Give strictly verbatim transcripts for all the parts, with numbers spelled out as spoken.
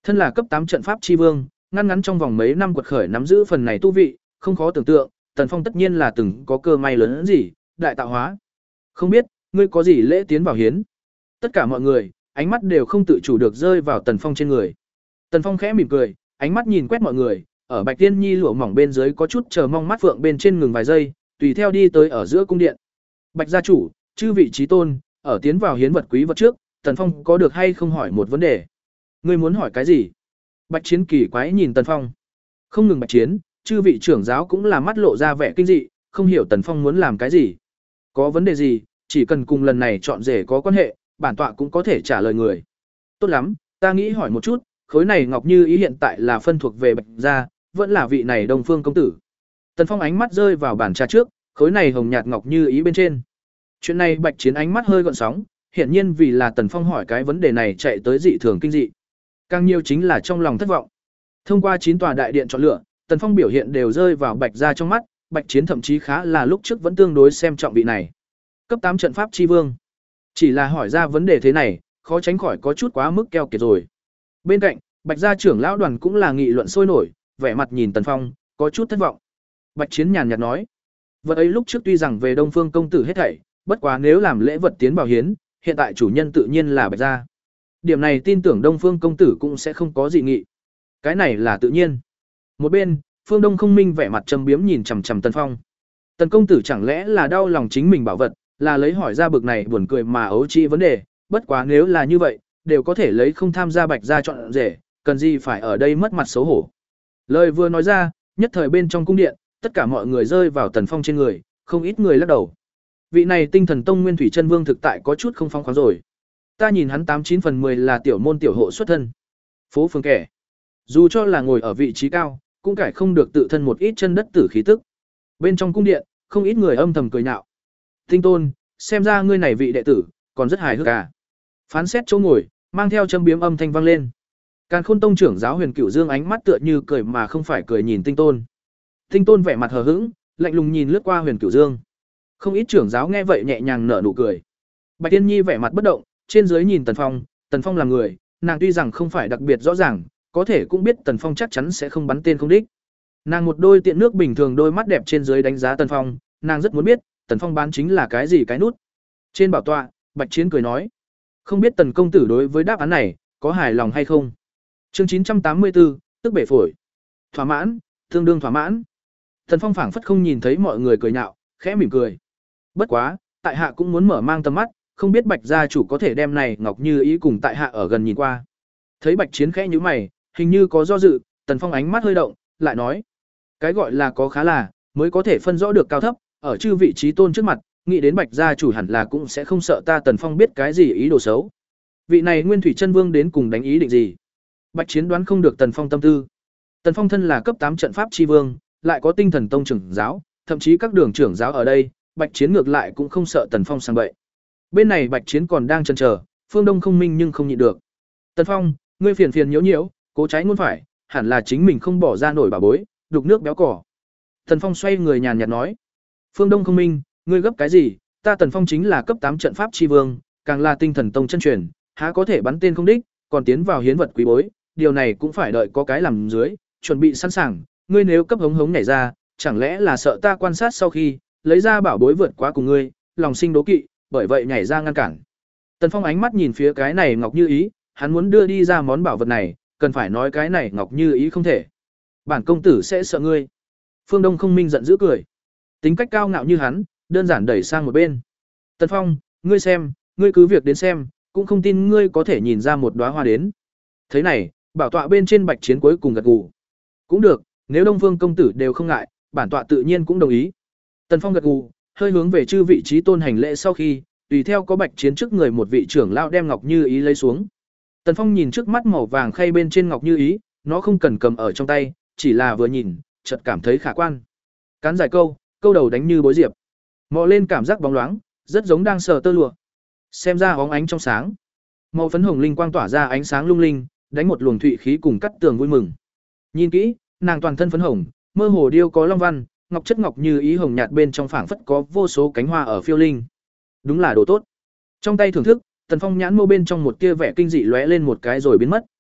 Thân là cấp tám trận pháp chi vương, ngăn ngắn trong vòng mấy năm quật khởi nắm giữ phần này tu vị, không khó tưởng tượng, Tần Phong tất nhiên là từng có cơ may lớn hơn gì, đại tạo hóa. Không biết, ngươi có gì lễ tiến vào hiến? Tất cả mọi người, ánh mắt đều không tự chủ được rơi vào Tần Phong trên người. Tần Phong khẽ mỉm cười, ánh mắt nhìn quét mọi người, ở Bạch Tiên Nhi lụa mỏng bên dưới có chút chờ mong mắt phượng bên trên ngừng vài giây, tùy theo đi tới ở giữa cung điện. Bạch gia chủ, chư vị trí tôn, ở tiến vào hiến vật quý vật trước, Tần Phong có được hay không hỏi một vấn đề? Ngươi muốn hỏi cái gì? Bạch Chiến kỳ quái nhìn Tần Phong. Không ngừng Bạch Chiến, chư vị trưởng giáo cũng là mắt lộ ra vẻ kinh dị, không hiểu Tần Phong muốn làm cái gì. Có vấn đề gì, chỉ cần cùng lần này chọn rể có quan hệ, bản tọa cũng có thể trả lời người. Tốt lắm, ta nghĩ hỏi một chút, khối này Ngọc Như Ý hiện tại là phân thuộc về Bạch gia, vẫn là vị này Đông Phương công tử. Tần Phong ánh mắt rơi vào bàn trà trước, khối này hồng nhạt Ngọc Như Ý bên trên. Chuyện này Bạch Chiến ánh mắt hơi gợn sóng, hiển nhiên vì là Tần Phong hỏi cái vấn đề này chạy tới dị thường kinh dị. Càng nhiều chính là trong lòng thất vọng. Thông qua chín tòa đại điện chọn lựa, Tần Phong biểu hiện đều rơi vào Bạch gia trong mắt, Bạch Chiến thậm chí khá là lúc trước vẫn tương đối xem trọng vị này. Cấp tám trận pháp chi vương. Chỉ là hỏi ra vấn đề thế này, khó tránh khỏi có chút quá mức keo kiệt rồi. Bên cạnh, Bạch gia trưởng lão đoàn cũng là nghị luận sôi nổi, vẻ mặt nhìn Tần Phong, có chút thất vọng. Bạch Chiến nhàn nhạt nói, vật ấy lúc trước tuy rằng về Đông Phương công tử hết thảy, bất quá nếu làm lễ vật tiến bảo hiến, hiện tại chủ nhân tự nhiên là Bạch gia. Điểm này tin tưởng Đông Phương công tử cũng sẽ không có dị nghị. Cái này là tự nhiên. Một bên, Phương Đông Không Minh vẻ mặt trầm biếm nhìn chằm chằm Tần Phong. Tần công tử chẳng lẽ là đau lòng chính mình bảo vật, là lấy hỏi ra bực này buồn cười mà ấu trĩ vấn đề, bất quá nếu là như vậy, đều có thể lấy không tham gia Bạch gia chọn rể, cần gì phải ở đây mất mặt xấu hổ. Lời vừa nói ra, nhất thời bên trong cung điện, tất cả mọi người rơi vào Tần Phong trên người, không ít người lắc đầu. Vị này Tinh Thần Tông Nguyên Thủy Chân Vương thực tại có chút không phong khoáng rồi. Ta nhìn hắn tám chín phần mười là tiểu môn tiểu hộ xuất thân. Phố phường kẻ. Dù cho là ngồi ở vị trí cao, cũng cải không được tự thân một ít chân đất tử khí tức. Bên trong cung điện, không ít người âm thầm cười nhạo. Tinh Tôn, xem ra ngươi này vị đệ tử, còn rất hài hước à. Phán xét chỗ ngồi, mang theo châm biếm âm thanh vang lên. Càn Khôn Tông trưởng giáo Huyền Cửu Dương ánh mắt tựa như cười mà không phải cười nhìn Tinh Tôn. Tinh Tôn vẻ mặt hờ hững, lạnh lùng nhìn lướt qua Huyền Cửu Dương. Không ít trưởng giáo nghe vậy nhẹ nhàng nở nụ cười. Bạch Tiên Nhi vẻ mặt bất động, trên dưới nhìn Tần Phong, Tần Phong là người, nàng tuy rằng không phải đặc biệt rõ ràng, có thể cũng biết Tần Phong chắc chắn sẽ không bắn tên không đích. Nàng một đôi tiện nước bình thường đôi mắt đẹp trên dưới đánh giá Tần Phong, nàng rất muốn biết, Tần Phong bán chính là cái gì cái nút. Trên bảo tọa, Bạch Chiến cười nói, không biết Tần công tử đối với đáp án này có hài lòng hay không. Chương chín trăm tám mươi tư, tức bể phổi. Thỏa mãn, tương đương thỏa mãn. Tần Phong phảng phất không nhìn thấy mọi người cười nhạo, khẽ mỉm cười. Bất quá, tại hạ cũng muốn mở mang tầm mắt, không biết Bạch gia chủ có thể đem này Ngọc Như Ý cùng tại hạ ở gần nhìn qua. Thấy Bạch Chiến khẽ nhíu mày, hình như có do dự, Tần Phong ánh mắt hơi động, lại nói, cái gọi là có khá là, mới có thể phân rõ được cao thấp, ở chư vị trí tôn trước mặt, nghĩ đến Bạch gia chủ hẳn là cũng sẽ không sợ ta Tần Phong biết cái gì ý đồ xấu. Vị này Nguyên Thủy Chân Vương đến cùng đánh ý định gì? Bạch Chiến đoán không được Tần Phong tâm tư. Tần Phong thân là cấp tám trận pháp chi vương, lại có Tinh Thần Tông trưởng giáo, thậm chí các đường trưởng giáo ở đây, Bạch Chiến ngược lại cũng không sợ Tần Phong sang bậy. Bên này Bạch Chiến còn đang chần chờ, Phương Đông Không Minh nhưng không nhịn được. Tần Phong, ngươi phiền phiền nhiễu nhiễu, cố trái ngôn phải, hẳn là chính mình không bỏ ra nổi bà bối, đục nước béo cỏ. Tần Phong xoay người nhàn nhạt nói, Phương Đông Không Minh, ngươi gấp cái gì? Ta Tần Phong chính là cấp tám trận pháp chi vương, càng là Tinh Thần Tông chân truyền, há có thể bắn tên không đích, còn tiến vào hiến vật quý bối, điều này cũng phải đợi có cái làm dưới, chuẩn bị sẵn sàng, ngươi nếu cấp hống hống nhảy ra, chẳng lẽ là sợ ta quan sát sau khi lấy ra bảo bối vượt quá cùng ngươi, lòng sinh đố kỵ, bởi vậy nhảy ra ngăn cản. Tần Phong ánh mắt nhìn phía cái này Ngọc Như Ý, hắn muốn đưa đi ra món bảo vật này, cần phải nói cái này Ngọc Như Ý không thể. Bản công tử sẽ sợ ngươi. Phương Đông Không Minh giận dữ cười. Tính cách cao ngạo như hắn, đơn giản đẩy sang một bên. Tần Phong, ngươi xem, ngươi cứ việc đến xem, cũng không tin ngươi có thể nhìn ra một đóa hoa đến. Thế này, bảo tọa bên trên Bạch Chiến cuối cùng gật gù. Cũng được, nếu Đông Phương công tử đều không ngại, bản tọa tự nhiên cũng đồng ý. Tần Phong gật gù, hơi hướng về chư vị trí tôn hành lễ sau khi, tùy theo có Bạch Chiến trước người một vị trưởng lão đem Ngọc Như Ý lấy xuống. Tần Phong nhìn trước mắt màu vàng khay bên trên Ngọc Như Ý, nó không cần cầm ở trong tay, chỉ là vừa nhìn, chợt cảm thấy khả quan. Cán dài câu, câu đầu đánh như bối diệp. Mò lên cảm giác bóng loáng, rất giống đang sờ tơ lụa. Xem ra óng ánh trong sáng. Màu phấn hồng linh quang tỏa ra ánh sáng lung linh, đánh một luồng thụy khí cùng cắt tường vui mừng. Nhìn kỹ, nàng toàn thân phấn hồng, mơ hồ điêu có long văn, ngọc chất ngọc Như Ý hồng nhạt bên trong phảng phất có vô số cánh hoa ở phiêu linh. Đúng là đồ tốt. Trong tay thưởng thức, Tần Phong nhãn mâu bên trong một tia vẻ kinh dị lóe lên một cái rồi biến mất.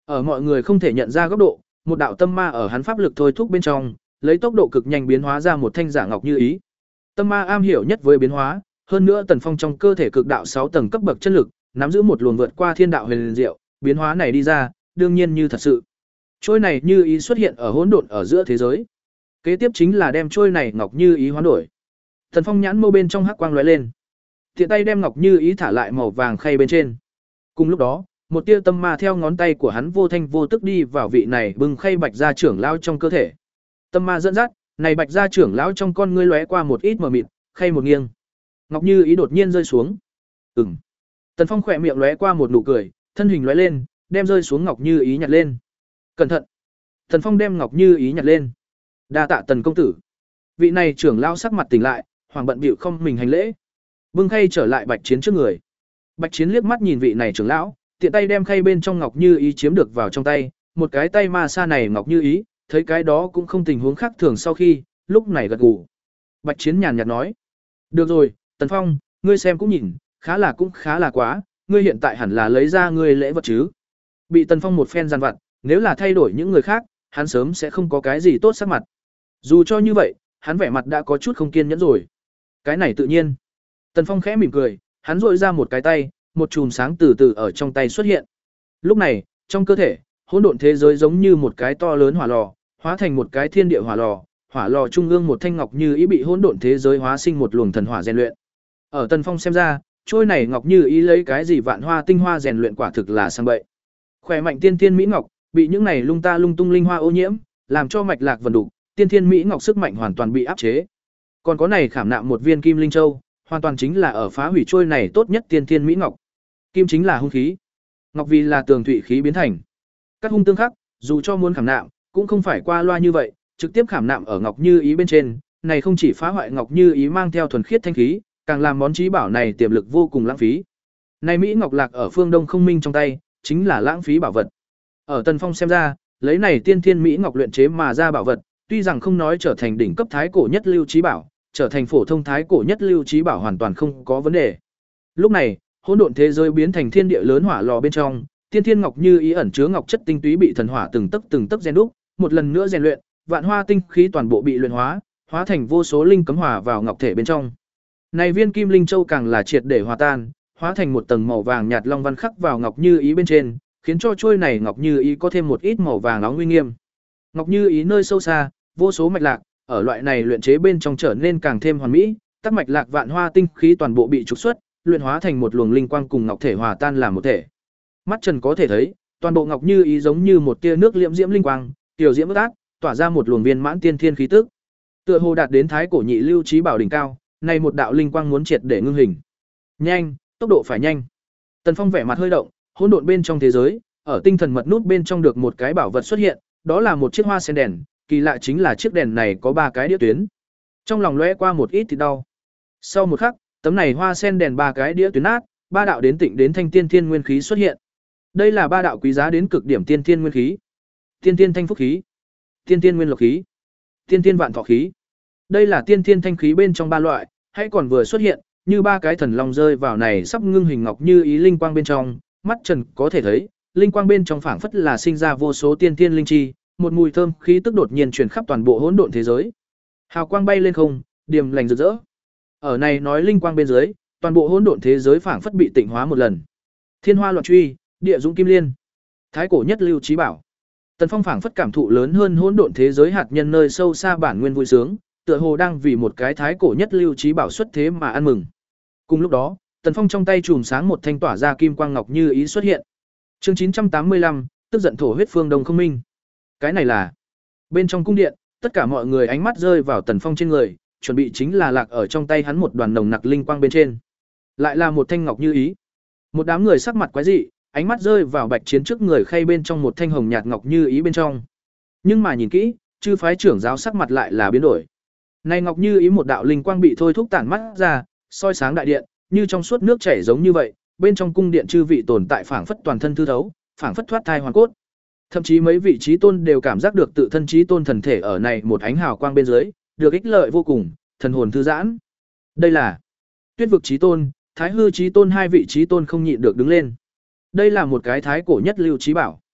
Ở mọi người không thể nhận ra góc độ, một đạo tâm ma ở hắn pháp lực thôi thúc bên trong, lấy tốc độ cực nhanh biến hóa ra một thanh giả ngọc như ý. Tâm ma am hiểu nhất với biến hóa, hơn nữa Tần Phong trong cơ thể cực đạo sáu tầng cấp bậc chân lực, nắm giữ một luồng vượt qua thiên đạo huyền diệu, biến hóa này đi ra, đương nhiên như thật sự. Trôi này như ý xuất hiện ở hỗn độn ở giữa thế giới. Kế tiếp chính là đem trôi này ngọc như ý hoán đổi. Tần Phong nhãn mâu bên trong hắc quang lóe lên, tiện tay đem ngọc như ý thả lại màu vàng khay bên trên. Cùng lúc đó, một tia tâm ma theo ngón tay của hắn vô thanh vô tức đi vào vị này bưng khay bạch gia trưởng lão trong cơ thể. Tâm ma dẫn dắt, này bạch gia trưởng lão trong con ngươi lóe qua một ít mờ mịt, khay một nghiêng. Ngọc như ý đột nhiên rơi xuống. Ừm. Tần Phong khỏe miệng lóe qua một nụ cười, thân hình lóe lên, đem rơi xuống ngọc như ý nhặt lên. Cẩn thận. Tần Phong đem ngọc như ý nhặt lên. Đa tạ Tần công tử. Vị này trưởng lão sắc mặt tỉnh lại, hoàng bận bịu không mình hành lễ. Bưng khay trở lại Bạch Chiến trước người. Bạch Chiến liếc mắt nhìn vị này trưởng lão, tiện tay đem khay bên trong ngọc như ý chiếm được vào trong tay, một cái tay ma sa này ngọc như ý, thấy cái đó cũng không tình huống khác thường sau khi, lúc này gật gù. Bạch Chiến nhàn nhạt nói: "Được rồi, Tần Phong, ngươi xem cũng nhìn, khá là cũng khá là quá, ngươi hiện tại hẳn là lấy ra ngươi lễ vật chứ?" Bị Tần Phong một phen giàn vặt, nếu là thay đổi những người khác, hắn sớm sẽ không có cái gì tốt sắc mặt. Dù cho như vậy, hắn vẻ mặt đã có chút không kiên nhẫn rồi. Cái này tự nhiên. Tần Phong khẽ mỉm cười, hắn rỗi ra một cái tay, một chùm sáng từ từ ở trong tay xuất hiện. Lúc này, trong cơ thể, hỗn độn thế giới giống như một cái to lớn hỏa lò, hóa thành một cái thiên địa hỏa lò, hỏa lò trung ương một thanh ngọc như ý bị hỗn độn thế giới hóa sinh một luồng thần hỏa rèn luyện. Ở Tần Phong xem ra, trôi này ngọc như ý lấy cái gì vạn hoa tinh hoa rèn luyện quả thực là sang bậy. Khỏe mạnh tiên thiên mỹ ngọc, bị những này lung ta lung tung linh hoa ô nhiễm, làm cho mạch lạc vần đục, tiên thiên mỹ ngọc sức mạnh hoàn toàn bị áp chế. Còn có này khảm nạm một viên kim linh châu, hoàn toàn chính là ở phá hủy trôi này tốt nhất tiên thiên mỹ ngọc. Kim chính là hung khí, ngọc vì là tường thủy khí biến thành. Các hung tương khắc, dù cho muốn khảm nạm, cũng không phải qua loa như vậy, trực tiếp khảm nạm ở ngọc như ý bên trên, này không chỉ phá hoại ngọc như ý mang theo thuần khiết thanh khí, càng làm món trí bảo này tiềm lực vô cùng lãng phí. Này mỹ ngọc lạc ở phương Đông không minh trong tay, chính là lãng phí bảo vật. Ở Tần Phong xem ra, lấy này tiên thiên mỹ ngọc luyện chế mà ra bảo vật, tuy rằng không nói trở thành đỉnh cấp thái cổ nhất lưu trí bảo, trở thành phổ thông thái cổ nhất lưu trí bảo hoàn toàn không có vấn đề. Lúc này, hỗn độn thế giới biến thành thiên địa lớn hỏa lò bên trong, tiên thiên ngọc như ý ẩn chứa ngọc chất tinh túy bị thần hỏa từng tấc từng tấc rèn đúc, một lần nữa rèn luyện, vạn hoa tinh khí toàn bộ bị luyện hóa, hóa thành vô số linh cấm hòa vào ngọc thể bên trong. Này viên kim linh châu càng là triệt để hòa tan, hóa thành một tầng màu vàng nhạt long văn khắc vào ngọc như ý bên trên, khiến cho trôi này ngọc như ý có thêm một ít màu vàng nóng uy nghiêm. Ngọc như ý nơi sâu xa, vô số mạch lạc, ở loại này luyện chế bên trong trở nên càng thêm hoàn mỹ, tắc mạch lạc vạn hoa tinh khí toàn bộ bị trục xuất, luyện hóa thành một luồng linh quang cùng ngọc thể hòa tan làm một thể. Mắt trần có thể thấy, toàn bộ ngọc như ý giống như một tia nước liễm diễm linh quang, tiểu diễm ướt át, tỏa ra một luồng viên mãn tiên thiên khí tức. Tựa hồ đạt đến thái cổ nhị lưu trí bảo đỉnh cao, này một đạo linh quang muốn triệt để ngưng hình. Nhanh, tốc độ phải nhanh. Tần Phong vẻ mặt hơi động, hỗn độn bên trong thế giới, ở tinh thần mật nút bên trong được một cái bảo vật xuất hiện, đó là một chiếc hoa sen đèn, kỳ lạ chính là chiếc đèn này có ba cái đĩa tuyến. Trong lòng lóe qua một ít thì đau. Sau một khắc, tấm này hoa sen đèn ba cái đĩa tuyến nát, ba đạo đến tịnh đến thanh tiên thiên nguyên khí xuất hiện. Đây là ba đạo quý giá đến cực điểm tiên thiên nguyên khí. Tiên tiên thanh phúc khí, tiên tiên nguyên lộc khí, tiên tiên vạn thọ khí. Đây là tiên thiên thanh khí bên trong ba loại, hãy còn vừa xuất hiện, như ba cái thần long rơi vào này sắp ngưng hình ngọc như ý linh quang bên trong, mắt trần có thể thấy, linh quang bên trong phảng phất là sinh ra vô số tiên tiên linh chi, một mùi thơm khí tức đột nhiên truyền khắp toàn bộ hỗn độn thế giới. Hào quang bay lên không, điềm lành rực rỡ. Ở này nói linh quang bên dưới, toàn bộ hỗn độn thế giới phảng phất bị tịnh hóa một lần. Thiên hoa loạn truy, địa dũng kim liên, thái cổ nhất lưu trí bảo. Tần Phong phảng phất cảm thụ lớn hơn hỗn độn thế giới hạt nhân nơi sâu xa bản nguyên vui sướng, tựa hồ đang vì một cái thái cổ nhất lưu trí bảo xuất thế mà ăn mừng. Cùng lúc đó, Tần Phong trong tay chùm sáng một thanh tỏa ra kim quang ngọc như ý xuất hiện. Chương chín trăm tám mươi lăm, tức giận thổ huyết phương Đông không minh. Cái này là bên trong cung điện, tất cả mọi người ánh mắt rơi vào Tần Phong trên người, chuẩn bị chính là lạc ở trong tay hắn một đoàn nồng nặc linh quang bên trên. Lại là một thanh ngọc như ý. Một đám người sắc mặt quái dị, ánh mắt rơi vào Bạch Chiến trước người khay bên trong một thanh hồng nhạt ngọc như ý bên trong. Nhưng mà nhìn kỹ, chư phái trưởng giáo sắc mặt lại là biến đổi. Này ngọc như ý một đạo linh quang bị thôi thúc tản mắt ra, soi sáng đại điện, như trong suốt nước chảy giống như vậy, bên trong cung điện chư vị tồn tại phảng phất toàn thân thư thấu, phảng phất thoát thai hoàn cốt. Thậm chí mấy vị trí tôn đều cảm giác được tự thân trí tôn thần thể ở này một ánh hào quang bên dưới, được ích lợi vô cùng, thần hồn thư giãn. Đây là Tuyết vực trí tôn, Thái hư trí tôn hai vị trí tôn không nhịn được đứng lên. Đây là một cái thái cổ nhất lưu trí bảo.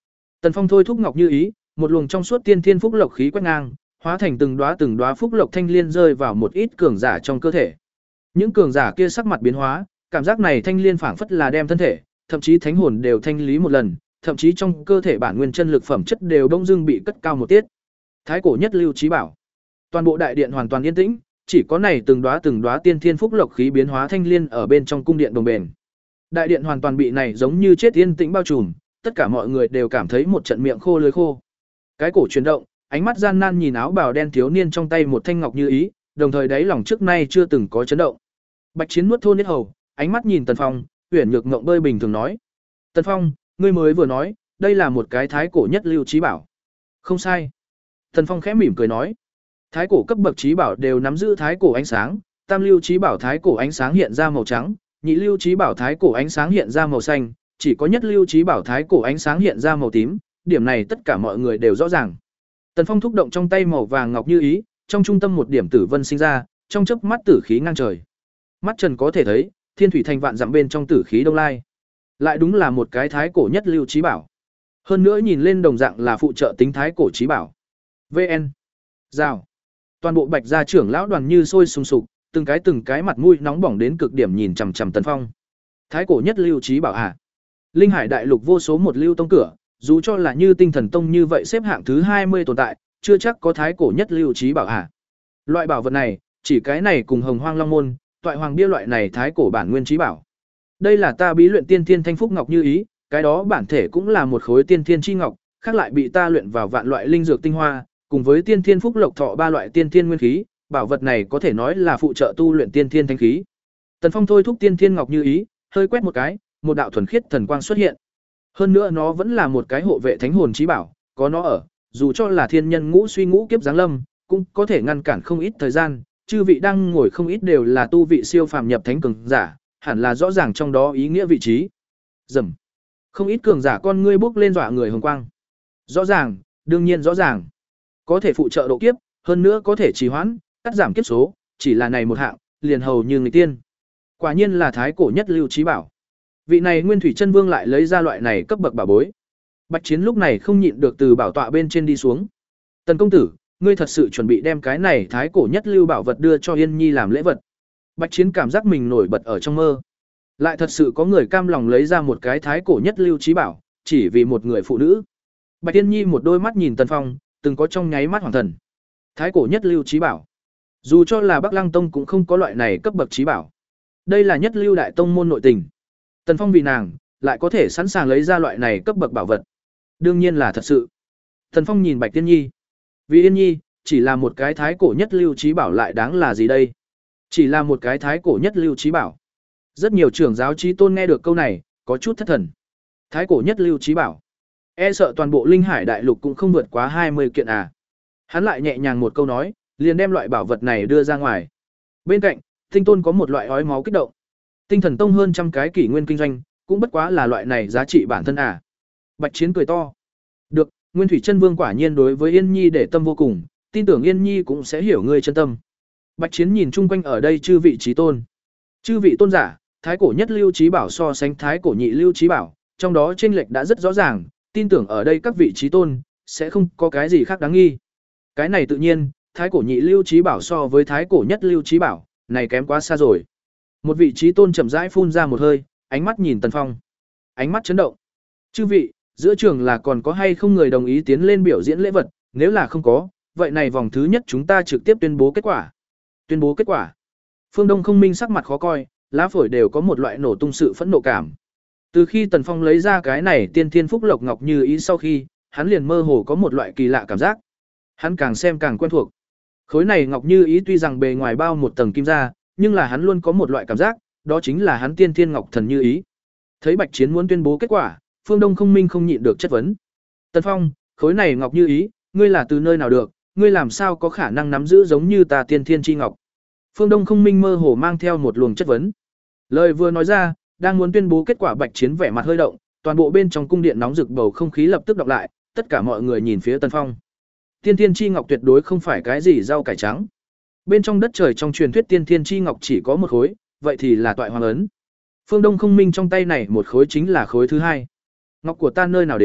Tần Phong thôi thúc ngọc như ý, một luồng trong suốt tiên thiên phúc lộc khí quét ngang, hóa thành từng đóa từng đóa phúc lộc thanh liên rơi vào một ít cường giả trong cơ thể. Những cường giả kia sắc mặt biến hóa, cảm giác này thanh liên phảng phất là đem thân thể, thậm chí thánh hồn đều thanh lý một lần, thậm chí trong cơ thể bản nguyên chân lực phẩm chất đều đông dưng bị cất cao một tiết. Thái cổ nhất lưu chí bảo. Toàn bộ đại điện hoàn toàn yên tĩnh, chỉ có này từng đóa từng đóa tiên thiên phúc lộc khí biến hóa thanh liên ở bên trong cung điện đồng bền. Đại điện hoàn toàn bị này giống như chết yên tĩnh bao trùm, tất cả mọi người đều cảm thấy một trận miệng khô lưỡi khô. Cái cổ chuyển động, ánh mắt gian nan nhìn áo bào đen thiếu niên trong tay một thanh ngọc như ý, đồng thời đáy lòng trước nay chưa từng có chấn động. Bạch Chiến nuốt thôn hết hầu, ánh mắt nhìn Tần Phong, uyển nhược ngộng bơi bình thường nói: "Tần Phong, ngươi mới vừa nói, đây là một cái thái cổ nhất lưu chí bảo." "Không sai." Tần Phong khẽ mỉm cười nói: "Thái cổ cấp bậc chí bảo đều nắm giữ thái cổ ánh sáng, tam lưu chí bảo thái cổ ánh sáng hiện ra màu trắng, nhị lưu chí bảo thái cổ ánh sáng hiện ra màu xanh, chỉ có nhất lưu chí bảo thái cổ ánh sáng hiện ra màu tím, điểm này tất cả mọi người đều rõ ràng." Tần Phong thúc động trong tay màu vàng ngọc như ý, trong trung tâm một điểm tử vân sinh ra, trong chớp mắt tử khí ngang trời. Mắt Trần có thể thấy, thiên thủy thành vạn dặm bên trong tử khí đông lai. Lại đúng là một cái thái cổ nhất lưu chí bảo. Hơn nữa nhìn lên đồng dạng là phụ trợ tính thái cổ chí bảo. vê en. Rào. Toàn bộ Bạch gia trưởng lão đoàn như sôi sùng sục, từng cái từng cái mặt mũi nóng bỏng đến cực điểm nhìn chằm chằm Tần Phong. Thái cổ nhất lưu chí bảo à? Linh Hải đại lục vô số một lưu tông cửa, dù cho là như Tinh Thần Tông như vậy xếp hạng thứ hai mươi tồn tại, chưa chắc có thái cổ nhất lưu chí bảo à? Loại bảo vật này, chỉ cái này cùng Hồng Hoang Long môn, Toại Hoàng bia loại này thái cổ bản nguyên chí bảo. Đây là ta bí luyện tiên thiên thanh phúc ngọc như ý, cái đó bản thể cũng là một khối tiên thiên chi ngọc, khác lại bị ta luyện vào vạn loại linh dược tinh hoa, cùng với tiên thiên phúc lộc thọ ba loại tiên thiên nguyên khí, bảo vật này có thể nói là phụ trợ tu luyện tiên thiên thanh khí. Tần Phong thôi thúc tiên thiên ngọc như ý, hơi quét một cái, một đạo thuần khiết thần quang xuất hiện. Hơn nữa nó vẫn là một cái hộ vệ thánh hồn chí bảo, có nó ở, dù cho là thiên nhân ngũ suy ngũ kiếp giáng lâm, cũng có thể ngăn cản không ít thời gian, chư vị đang ngồi không ít đều là tu vị siêu phàm nhập thánh cường giả, hẳn là rõ ràng trong đó ý nghĩa vị trí. Rầm. Không ít cường giả con ngươi bốc lên dọa người hồng quang. Rõ ràng, đương nhiên rõ ràng. Có thể phụ trợ độ kiếp, hơn nữa có thể trì hoãn, cắt giảm kiếp số, chỉ là này một hạng, liền hầu như người tiên. Quả nhiên là thái cổ nhất lưu chí bảo. Vị này Nguyên Thủy Chân Vương lại lấy ra loại này cấp bậc bảo bối. Bạch Chiến lúc này không nhịn được từ bảo tọa bên trên đi xuống. Tần công tử, ngươi thật sự chuẩn bị đem cái này thái cổ nhất lưu bảo vật đưa cho Yên Nhi làm lễ vật? Bạch Chiến cảm giác mình nổi bật ở trong mơ. Lại thật sự có người cam lòng lấy ra một cái thái cổ nhất lưu chí bảo, chỉ vì một người phụ nữ. Bạch Yên Nhi một đôi mắt nhìn Tần Phong, từng có trong nháy mắt hoàng thần. Thái cổ nhất lưu chí bảo. Dù cho là Bắc Lăng Tông cũng không có loại này cấp bậc chí bảo. Đây là nhất lưu đại tông môn nội tình. Tần Phong vì nàng, lại có thể sẵn sàng lấy ra loại này cấp bậc bảo vật. Đương nhiên là thật sự. Tần Phong nhìn Bạch Yên Nhi. Vì Yên Nhi, chỉ là một cái thái cổ nhất lưu chí bảo lại đáng là gì đây? Chỉ là một cái thái cổ nhất lưu chí bảo. Rất nhiều trưởng giáo chí tôn nghe được câu này, có chút thất thần. Thái cổ nhất lưu chí bảo. E sợ toàn bộ Linh Hải đại lục cũng không vượt quá hai mươi kiện à. Hắn lại nhẹ nhàng một câu nói, liền đem loại bảo vật này đưa ra ngoài. Bên cạnh, Tinh Tôn có một loại ói máu kích động. Tinh Thần Tông hơn trăm cái kỷ nguyên kinh doanh, cũng bất quá là loại này giá trị bản thân à. Bạch Chiến cười to. Được, Nguyên Thủy Chân Vương quả nhiên đối với Yên Nhi để tâm vô cùng, tin tưởng Yên Nhi cũng sẽ hiểu ngươi chân tâm. Bạch Chiến nhìn chung quanh ở đây chư vị chí tôn. Chư vị tôn giả, thái cổ nhất lưu chí bảo so sánh thái cổ nhị lưu chí bảo, trong đó chênh lệch đã rất rõ ràng, tin tưởng ở đây các vị chí tôn sẽ không có cái gì khác đáng nghi. Cái này tự nhiên, thái cổ nhị lưu chí bảo so với thái cổ nhất lưu chí bảo, này kém quá xa rồi. Một vị chí tôn chậm rãi phun ra một hơi, ánh mắt nhìn Tần Phong. Ánh mắt chấn động. Chư vị, giữa trường là còn có hay không người đồng ý tiến lên biểu diễn lễ vật, nếu là không có, vậy này vòng thứ nhất chúng ta trực tiếp tuyên bố kết quả. Tuyên bố kết quả. Phương Đông Không Minh sắc mặt khó coi, lá phổi đều có một loại nổ tung sự phẫn nộ cảm. Từ khi Tần Phong lấy ra cái này tiên thiên phúc lộc ngọc như ý sau khi, hắn liền mơ hồ có một loại kỳ lạ cảm giác. Hắn càng xem càng quen thuộc. Khối này ngọc như ý tuy rằng bề ngoài bao một tầng kim ra, nhưng là hắn luôn có một loại cảm giác, đó chính là hắn tiên thiên ngọc thần như ý. Thấy Bạch Chiến muốn tuyên bố kết quả, Phương Đông Không Minh không nhịn được chất vấn. Tần Phong, khối này ngọc như ý, ngươi là từ nơi nào được, ngươi làm sao có khả năng nắm giữ giống như ta tiên thiên chi ngọc? Phương Đông Không Minh mơ hồ mang theo một luồng chất vấn. Lời vừa nói ra, đang muốn tuyên bố kết quả Bạch Chiến vẻ mặt hơi động, toàn bộ bên trong cung điện nóng rực bầu không khí lập tức đọc lại, tất cả mọi người nhìn phía Tần Phong. Tiên thiên chi ngọc tuyệt đối không phải cái gì rau cải trắng. Bên trong đất trời trong truyền thuyết tiên thiên chi ngọc chỉ có một khối, vậy thì là toại hoàng ấn. Phương Đông Không Minh trong tay này một khối chính là khối thứ hai. Ngọc của ta nơi nào đến,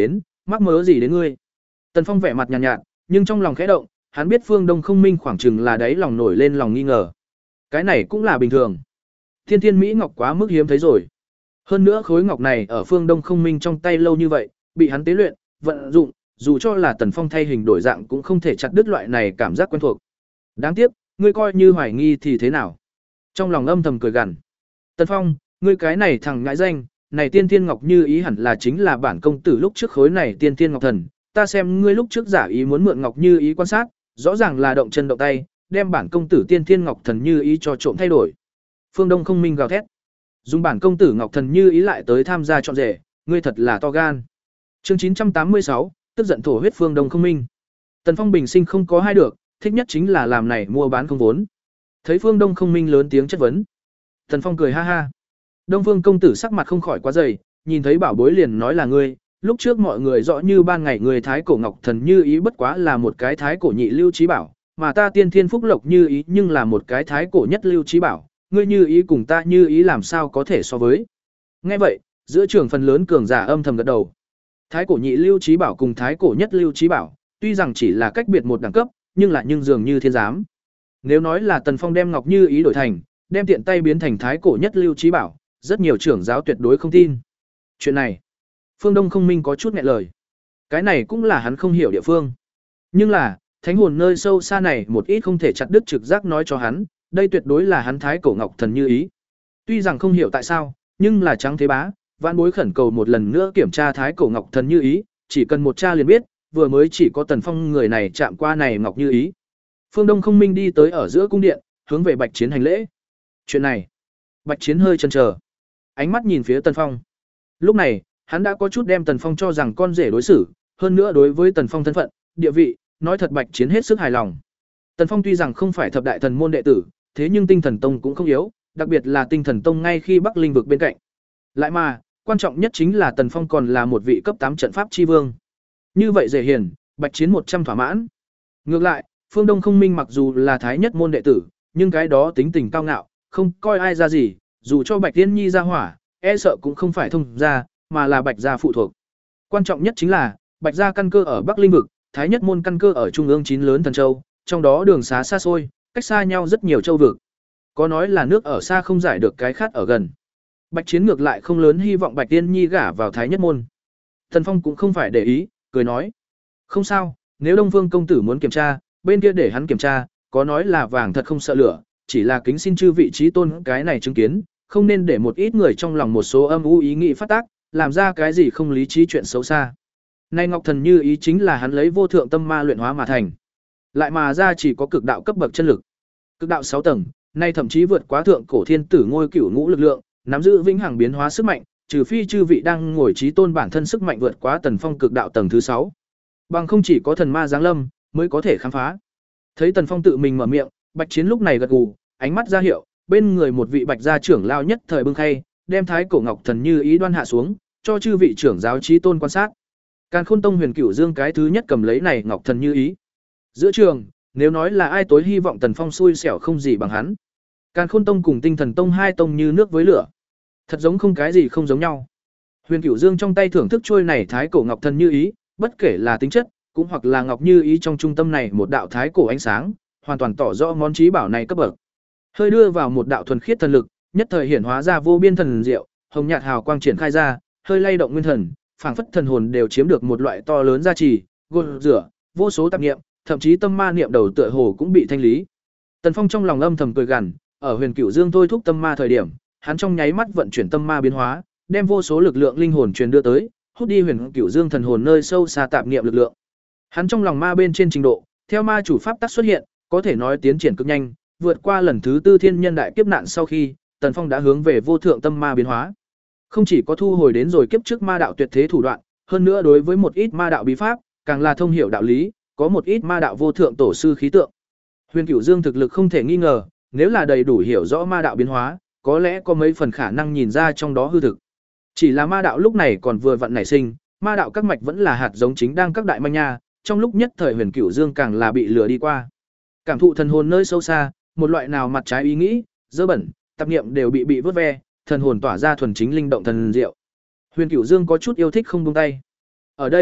Mắc mớ gì đến ngươi? Tần Phong vẻ mặt nhàn nhạt, nhạt, nhưng trong lòng khẽ động, hắn biết Phương Đông Không Minh khoảng chừng là đáy lòng nổi lên lòng nghi ngờ. Cái này cũng là bình thường. Thiên Thiên Mỹ Ngọc quá mức hiếm thấy rồi. Hơn nữa khối ngọc này ở Phương Đông Không Minh trong tay lâu như vậy, bị hắn tế luyện, vận dụng, dù cho là Tần Phong thay hình đổi dạng cũng không thể chặt đứt loại này cảm giác quen thuộc. Đáng tiếc, ngươi coi như hoài nghi thì thế nào? Trong lòng âm thầm cười gằn. Tần Phong, ngươi cái này thằng ngãi danh, này Tiên Thiên Ngọc Như Ý hẳn là chính là bản công tử lúc trước khối này Tiên Thiên Ngọc Thần, ta xem ngươi lúc trước giả ý muốn mượn Ngọc Như Ý quan sát, rõ ràng là động chân động tay, đem bản công tử Tiên Thiên Ngọc Thần Như Ý cho trộm thay đổi. Phương Đông Không Minh gào thét. Dùng bản công tử Ngọc Thần Như Ý lại tới tham gia chọn rể, ngươi thật là to gan. Chương chín trăm tám mươi sáu, tức giận thổ huyết Phương Đông Không Minh. Tần Phong bình sinh không có hai được, thích nhất chính là làm này mua bán không vốn. Thấy Phương Đông Không Minh lớn tiếng chất vấn, Tần Phong cười ha ha. Đông Phương công tử sắc mặt không khỏi quá dày, nhìn thấy bảo bối liền nói là ngươi, lúc trước mọi người rõ như ban ngày người thái cổ Ngọc Thần Như Ý bất quá là một cái thái cổ nhị lưu trí bảo, mà ta Tiên Thiên Phúc Lộc Như Ý nhưng là một cái thái cổ nhất lưu trí bảo, ngươi Như Ý cùng ta Như Ý làm sao có thể so với. Nghe vậy, giữa trường phần lớn cường giả âm thầm gật đầu. Thái cổ nhị lưu trí bảo cùng thái cổ nhất lưu trí bảo, tuy rằng chỉ là cách biệt một đẳng cấp, nhưng lại nhưng dường như thiên giám. Nếu nói là Tần Phong đem Ngọc Như Ý đổi thành, đem tiện tay biến thành thái cổ nhất lưu trí bảo, rất nhiều trưởng giáo tuyệt đối không tin. Chuyện này, Phương Đông Không Minh có chút nghẹn lời. Cái này cũng là hắn không hiểu địa phương. Nhưng là, thánh hồn nơi sâu xa này một ít không thể chặt đứt trực giác nói cho hắn, đây tuyệt đối là hắn thái cổ Ngọc Thần Như Ý. Tuy rằng không hiểu tại sao, nhưng là trắng thế bá, vãn bối khẩn cầu một lần nữa kiểm tra thái cổ Ngọc Thần Như Ý, chỉ cần một tra liền biết, vừa mới chỉ có Tần Phong người này chạm qua này Ngọc Như Ý. Phương Đông Không Minh đi tới ở giữa cung điện, hướng về Bạch Chiến hành lễ. Chuyện này, Bạch Chiến hơi chần chờ, ánh mắt nhìn phía Tần Phong. Lúc này, hắn đã có chút đem Tần Phong cho rằng con rể đối xử, hơn nữa đối với Tần Phong thân phận, địa vị, nói thật Bạch Chiến hết sức hài lòng. Tần Phong tuy rằng không phải thập đại thần môn đệ tử, thế nhưng Tinh Thần Tông cũng không yếu, đặc biệt là Tinh Thần Tông ngay khi Bắc Linh vực bên cạnh. Lại mà, quan trọng nhất chính là Tần Phong còn là một vị cấp tám trận pháp chi vương. Như vậy dễ hiền, Bạch Chiến một trăm thỏa mãn. Ngược lại, Phương Đông Không Minh mặc dù là thái nhất môn đệ tử, nhưng cái đó tính tình cao ngạo, không coi ai ra gì, dù cho Bạch Tiên Nhi ra hỏa, e sợ cũng không phải thông gia, mà là Bạch gia phụ thuộc. Quan trọng nhất chính là, Bạch gia căn cơ ở Bắc Linh vực, thái nhất môn căn cơ ở trung ương chín lớn thần châu, trong đó đường xá xa xôi, cách xa nhau rất nhiều châu vực. Có nói là nước ở xa không giải được cái khát ở gần. Bạch Chiến ngược lại không lớn hy vọng Bạch Tiên Nhi gả vào thái nhất môn. Thần Phong cũng không phải để ý, cười nói: "Không sao, nếu Đông Phương công tử muốn kiểm tra, bên kia để hắn kiểm tra, có nói là vàng thật không sợ lửa, chỉ là kính xin chư vị trí tôn cái này chứng kiến, không nên để một ít người trong lòng một số âm u ý nghĩ phát tác, làm ra cái gì không lý trí chuyện xấu xa. Nay Ngọc Thần Như Ý chính là hắn lấy vô thượng tâm ma luyện hóa mà thành, lại mà ra chỉ có cực đạo cấp bậc chân lực, cực đạo sáu tầng, nay thậm chí vượt quá thượng cổ thiên tử ngôi cửu ngũ lực lượng, nắm giữ vĩnh hằng biến hóa sức mạnh, trừ phi chư vị đang ngồi trí tôn bản thân sức mạnh vượt quá Tần Phong cực đạo tầng thứ sáu, bằng không chỉ có thần ma giáng lâm mới có thể khám phá." Thấy Tần Phong tự mình mở miệng, Bạch Chiến lúc này gật gù, ánh mắt ra hiệu, bên người một vị Bạch gia trưởng lao nhất thời bưng khay, đem thái cổ Ngọc Thần Như Ý đoan hạ xuống, cho chư vị trưởng giáo trí tôn quan sát. Càn Khôn Tông Huyền Cửu Dương cái thứ nhất cầm lấy này Ngọc Thần Như Ý. Giữa trường, nếu nói là ai tối hy vọng Tần Phong xui xẻo không gì bằng hắn. Càn Khôn Tông cùng Tinh Thần Tông hai tông như nước với lửa, thật giống không cái gì không giống nhau. Huyền Cửu Dương trong tay thưởng thức trôi này thái cổ Ngọc Thần Như Ý, bất kể là tính chất, cũng hoặc là Ngọc Như Ý trong trung tâm này một đạo thái cổ ánh sáng, hoàn toàn tỏ rõ món trí bảo này cấp bậc. Hơi đưa vào một đạo thuần khiết thần lực, nhất thời hiển hóa ra vô biên thần diệu, hồng nhạt hào quang triển khai ra, hơi lay động nguyên thần, phảng phất thần hồn đều chiếm được một loại to lớn gia trì, gột rửa, vô số tạp niệm, thậm chí tâm ma niệm đầu tựa hồ cũng bị thanh lý. Tần Phong trong lòng âm thầm cười gằn, ở Huyền Cửu Dương thôi thúc tâm ma thời điểm, hắn trong nháy mắt vận chuyển tâm ma biến hóa, đem vô số lực lượng linh hồn truyền đưa tới, hút đi Huyền Cửu Dương thần hồn nơi sâu xa tạp niệm lực lượng. Hắn trong lòng ma bên trên trình độ, theo ma chủ pháp tắc xuất hiện, có thể nói tiến triển cực nhanh, vượt qua lần thứ tư thiên nhân đại kiếp nạn sau khi, Tần Phong đã hướng về vô thượng tâm ma biến hóa. Không chỉ có thu hồi đến rồi kiếp trước ma đạo tuyệt thế thủ đoạn, hơn nữa đối với một ít ma đạo bí pháp, càng là thông hiểu đạo lý, có một ít ma đạo vô thượng tổ sư khí tượng. Huyền Cửu Dương thực lực không thể nghi ngờ, nếu là đầy đủ hiểu rõ ma đạo biến hóa, có lẽ có mấy phần khả năng nhìn ra trong đó hư thực. Chỉ là ma đạo lúc này còn vừa vặn nảy sinh, ma đạo các mạch vẫn là hạt giống chính đang các đại manh nha, trong lúc nhất thời Huyền Cửu Dương càng là bị lừa đi qua. Cảm thụ thần hồn nơi sâu xa, một loại nào mặt trái ý nghĩ, dơ bẩn, tạp niệm đều bị bị vớt ve, thần hồn tỏa ra thuần chính linh động thần diệu. Huyền Cửu Dương có chút yêu thích không buông tay. Ở đây,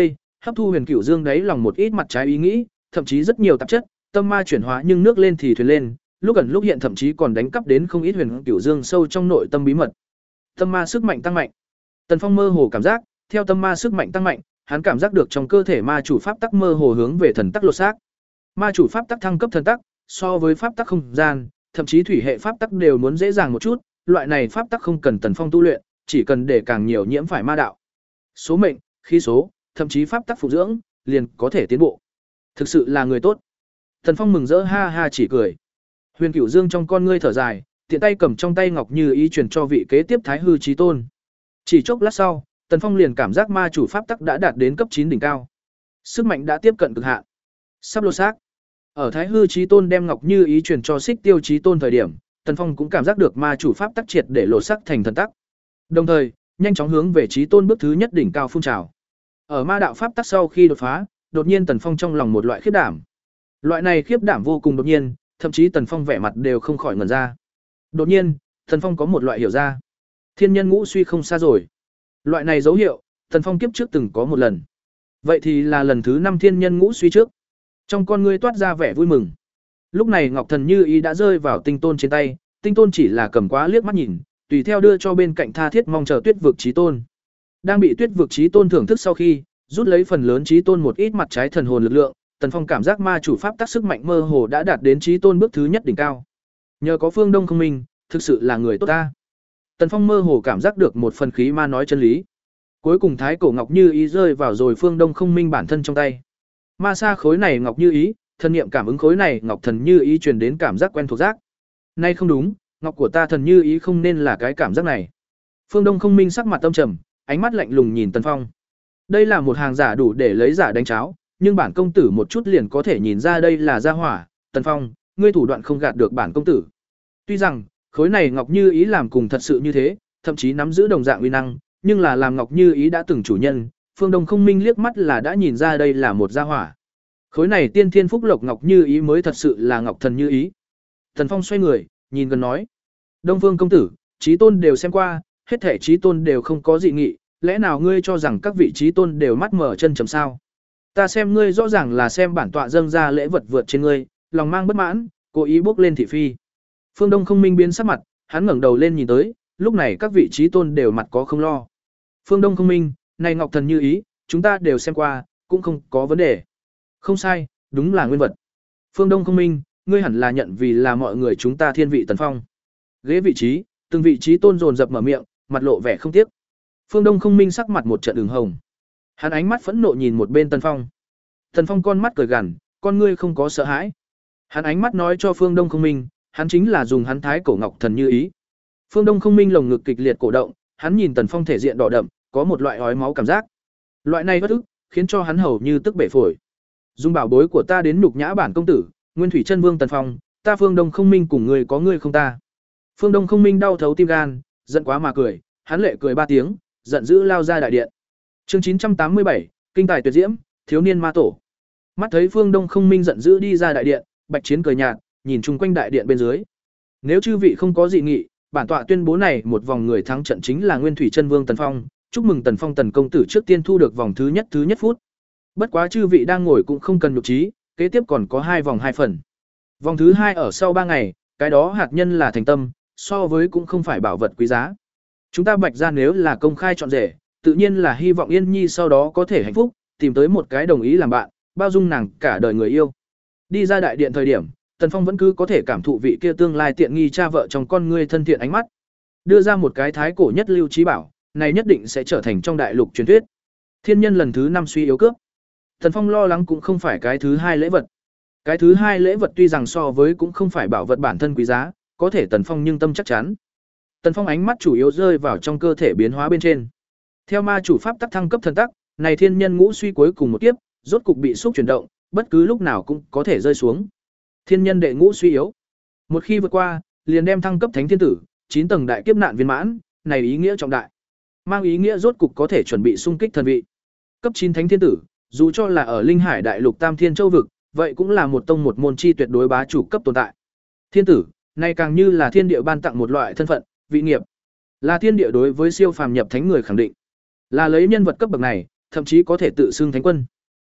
hấp thu Huyền Cửu Dương đấy lòng một ít mặt trái ý nghĩ, thậm chí rất nhiều tạp chất, tâm ma chuyển hóa nhưng nước lên thì thuyền lên, lúc ẩn lúc hiện thậm chí còn đánh cắp đến không ít Huyền Cửu Dương sâu trong nội tâm bí mật. Tâm ma sức mạnh tăng mạnh. Tần Phong mơ hồ cảm giác, theo tâm ma sức mạnh tăng mạnh, hắn cảm giác được trong cơ thể ma chủ pháp tắc mơ hồ hướng về thần tắc lột xác. Ma chủ pháp tắc thăng cấp thần tắc, so với pháp tắc không gian, thậm chí thủy hệ pháp tắc đều muốn dễ dàng một chút, loại này pháp tắc không cần Tần Phong tu luyện, chỉ cần để càng nhiều nhiễm phải ma đạo. Số mệnh, khí số, thậm chí pháp tắc phụ dưỡng, liền có thể tiến bộ. Thực sự là người tốt. Tần Phong mừng rỡ ha ha chỉ cười. Huyền Cửu Dương trong con ngươi thở dài, tiện tay cầm trong tay ngọc như ý truyền cho vị kế tiếp Thái Hư Chí Tôn. Chỉ chốc lát sau, Tần Phong liền cảm giác ma chủ pháp tắc đã đạt đến cấp chín đỉnh cao. Sức mạnh đã tiếp cận cực hạn. Sắp lột xác. Ở Thái Hư Chí Tôn đem ngọc như ý truyền cho Xích Tiêu Chí Tôn thời điểm, Tần Phong cũng cảm giác được ma chủ pháp tắc triệt để lột xác thành thần tắc. Đồng thời, nhanh chóng hướng về Chí Tôn bước thứ nhất đỉnh cao phun trào. Ở ma đạo pháp tắc sau khi đột phá, đột nhiên Tần Phong trong lòng một loại khiếp đảm. Loại này khiếp đảm vô cùng đột nhiên, thậm chí Tần Phong vẻ mặt đều không khỏi ngẩn ra. Đột nhiên, Tần Phong có một loại hiểu ra. Thiên nhân ngũ suy không xa rồi. Loại này dấu hiệu, Tần Phong kiếp trước từng có một lần. Vậy thì là lần thứ năm thiên nhân ngũ suy trước. Trong con ngươi toát ra vẻ vui mừng. Lúc này Ngọc Thần Như Ý đã rơi vào Tinh Tôn trên tay, Tinh Tôn chỉ là cầm quá liếc mắt nhìn, tùy theo đưa cho bên cạnh tha thiết mong chờ Tuyết Vực Chí Tôn. Đang bị Tuyết Vực Chí Tôn thưởng thức sau khi, rút lấy phần lớn Chí Tôn một ít mặt trái thần hồn lực lượng, Tần Phong cảm giác ma chủ pháp tắc sức mạnh mơ hồ đã đạt đến Chí Tôn bước thứ nhất đỉnh cao. Nhờ có Phương Đông không minh, thực sự là người tốt ta. Tần Phong mơ hồ cảm giác được một phần khí ma nói chân lý. Cuối cùng Thái Cổ Ngọc Như Ý rơi vào rồi Phương Đông không minh bản thân trong tay. Ma sa khối này Ngọc Như Ý, thần niệm cảm ứng khối này Ngọc Thần Như Ý truyền đến cảm giác quen thuộc giác. Nay không đúng, ngọc của ta thần như ý không nên là cái cảm giác này. Phương Đông không minh sắc mặt tâm trầm, ánh mắt lạnh lùng nhìn Tần Phong. Đây là một hàng giả đủ để lấy giả đánh cháo, nhưng bản công tử một chút liền có thể nhìn ra đây là gia hỏa. Tần Phong, ngươi thủ đoạn không gạt được bản công tử. Tuy rằng khối này ngọc như ý làm cùng thật sự như thế, thậm chí nắm giữ đồng dạng uy năng, nhưng là làm ngọc như ý đã từng chủ nhân, Phương Đông không minh liếc mắt là đã nhìn ra đây là một gia hỏa. Khối này tiên thiên phúc lộc ngọc như ý mới thật sự là ngọc thần như ý. Tần Phong xoay người, nhìn gần nói: Đông Phương công tử, chí tôn đều xem qua, hết thể chí tôn đều không có dị nghị, lẽ nào ngươi cho rằng các vị chí tôn đều mắt mở chân chấm sao? Ta xem ngươi rõ ràng là xem bản tọa dâng ra lễ vật vượt trên ngươi, lòng mang bất mãn, cố ý bốc lên thị phi. Phương Đông không minh biến sắc mặt, hắn ngẩng đầu lên nhìn tới, lúc này các vị chí tôn đều mặt có không lo. Phương Đông không minh, này ngọc thần như ý, chúng ta đều xem qua, cũng không có vấn đề. Không sai, đúng là nguyên vật. Phương Đông không minh, ngươi hẳn là nhận vì là mọi người chúng ta thiên vị Tần Phong. Ghế vị trí, từng vị trí tôn dồn dập mở miệng, mặt lộ vẻ không tiếc. Phương Đông không minh sắc mặt một trận đường hồng. Hắn ánh mắt phẫn nộ nhìn một bên Tần Phong. Tần Phong con mắt cười gằn, con ngươi không có sợ hãi. Hắn ánh mắt nói cho Phương Đông không minh, hắn chính là dùng hắn thái cổ ngọc thần như ý. Phương Đông không minh lồng ngực kịch liệt cổ động, hắn nhìn Tần Phong thể diện đỏ đậm, có một loại ói máu cảm giác. Loại này bất ức, khiến cho hắn hầu như tức bể phổi. Dùng bảo bối của ta đến nhục nhã bản công tử, Nguyên Thủy Chân Vương Tần Phong, ta Phương Đông không minh cùng người có ngươi không ta. Phương Đông không minh đau thấu tim gan, giận quá mà cười, hắn lệ cười ba tiếng, giận dữ lao ra đại điện. Chương chín trăm tám mươi bảy, kinh tài tuyệt diễm, thiếu niên ma tổ. Mắt thấy Phương Đông không minh giận dữ đi ra đại điện, Bạch Chiến cười nhạt, nhìn chung quanh đại điện bên dưới. Nếu chư vị không có dị nghị, bản tọa tuyên bố này một vòng người thắng trận chính là Nguyên Thủy Chân Vương Tần Phong, chúc mừng Tần Phong Tần công tử trước tiên thu được vòng thứ nhất thứ nhất phút. Bất quá chư vị đang ngồi cũng không cần nhục trí, kế tiếp còn có hai vòng hai phần. Vòng thứ hai ở sau ba ngày, cái đó hạt nhân là thành tâm, so với cũng không phải bảo vật quý giá. Chúng ta Bạch gia nếu là công khai chọn rể, tự nhiên là hy vọng Yên Nhi sau đó có thể hạnh phúc, tìm tới một cái đồng ý làm bạn, bao dung nàng cả đời người yêu. Đi ra đại điện thời điểm, Tần Phong vẫn cứ có thể cảm thụ vị kia tương lai tiện nghi cha vợ trong con ngươi thân thiện ánh mắt. Đưa ra một cái thái cổ nhất lưu trí bảo, này nhất định sẽ trở thành trong đại lục truyền thuyết. Thiên nhân lần thứ năm suy yếu cướp. Tần Phong lo lắng cũng không phải cái thứ hai lễ vật. Cái thứ hai lễ vật tuy rằng so với cũng không phải bảo vật bản thân quý giá, có thể Tần Phong nhưng tâm chắc chắn. Tần Phong ánh mắt chủ yếu rơi vào trong cơ thể biến hóa bên trên. Theo ma chủ pháp tắc thăng cấp thần tắc, này thiên nhân ngũ suy cuối cùng một kiếp, rốt cục bị xúc chuyển động, bất cứ lúc nào cũng có thể rơi xuống. Thiên nhân đệ ngũ suy yếu. Một khi vượt qua, liền đem thăng cấp thánh thiên tử, chín tầng đại kiếp nạn viên mãn, này ý nghĩa trọng đại. Mang ý nghĩa rốt cục có thể chuẩn bị xung kích thần vị. Cấp chín thánh thiên tử, dù cho là ở Linh Hải đại lục Tam Thiên Châu vực, vậy cũng là một tông một môn chi tuyệt đối bá chủ cấp tồn tại. Thiên tử, này càng như là thiên địa ban tặng một loại thân phận, vị nghiệp. Là thiên địa đối với siêu phàm nhập thánh người khẳng định. Là lấy nhân vật cấp bậc này, thậm chí có thể tự xưng thánh quân.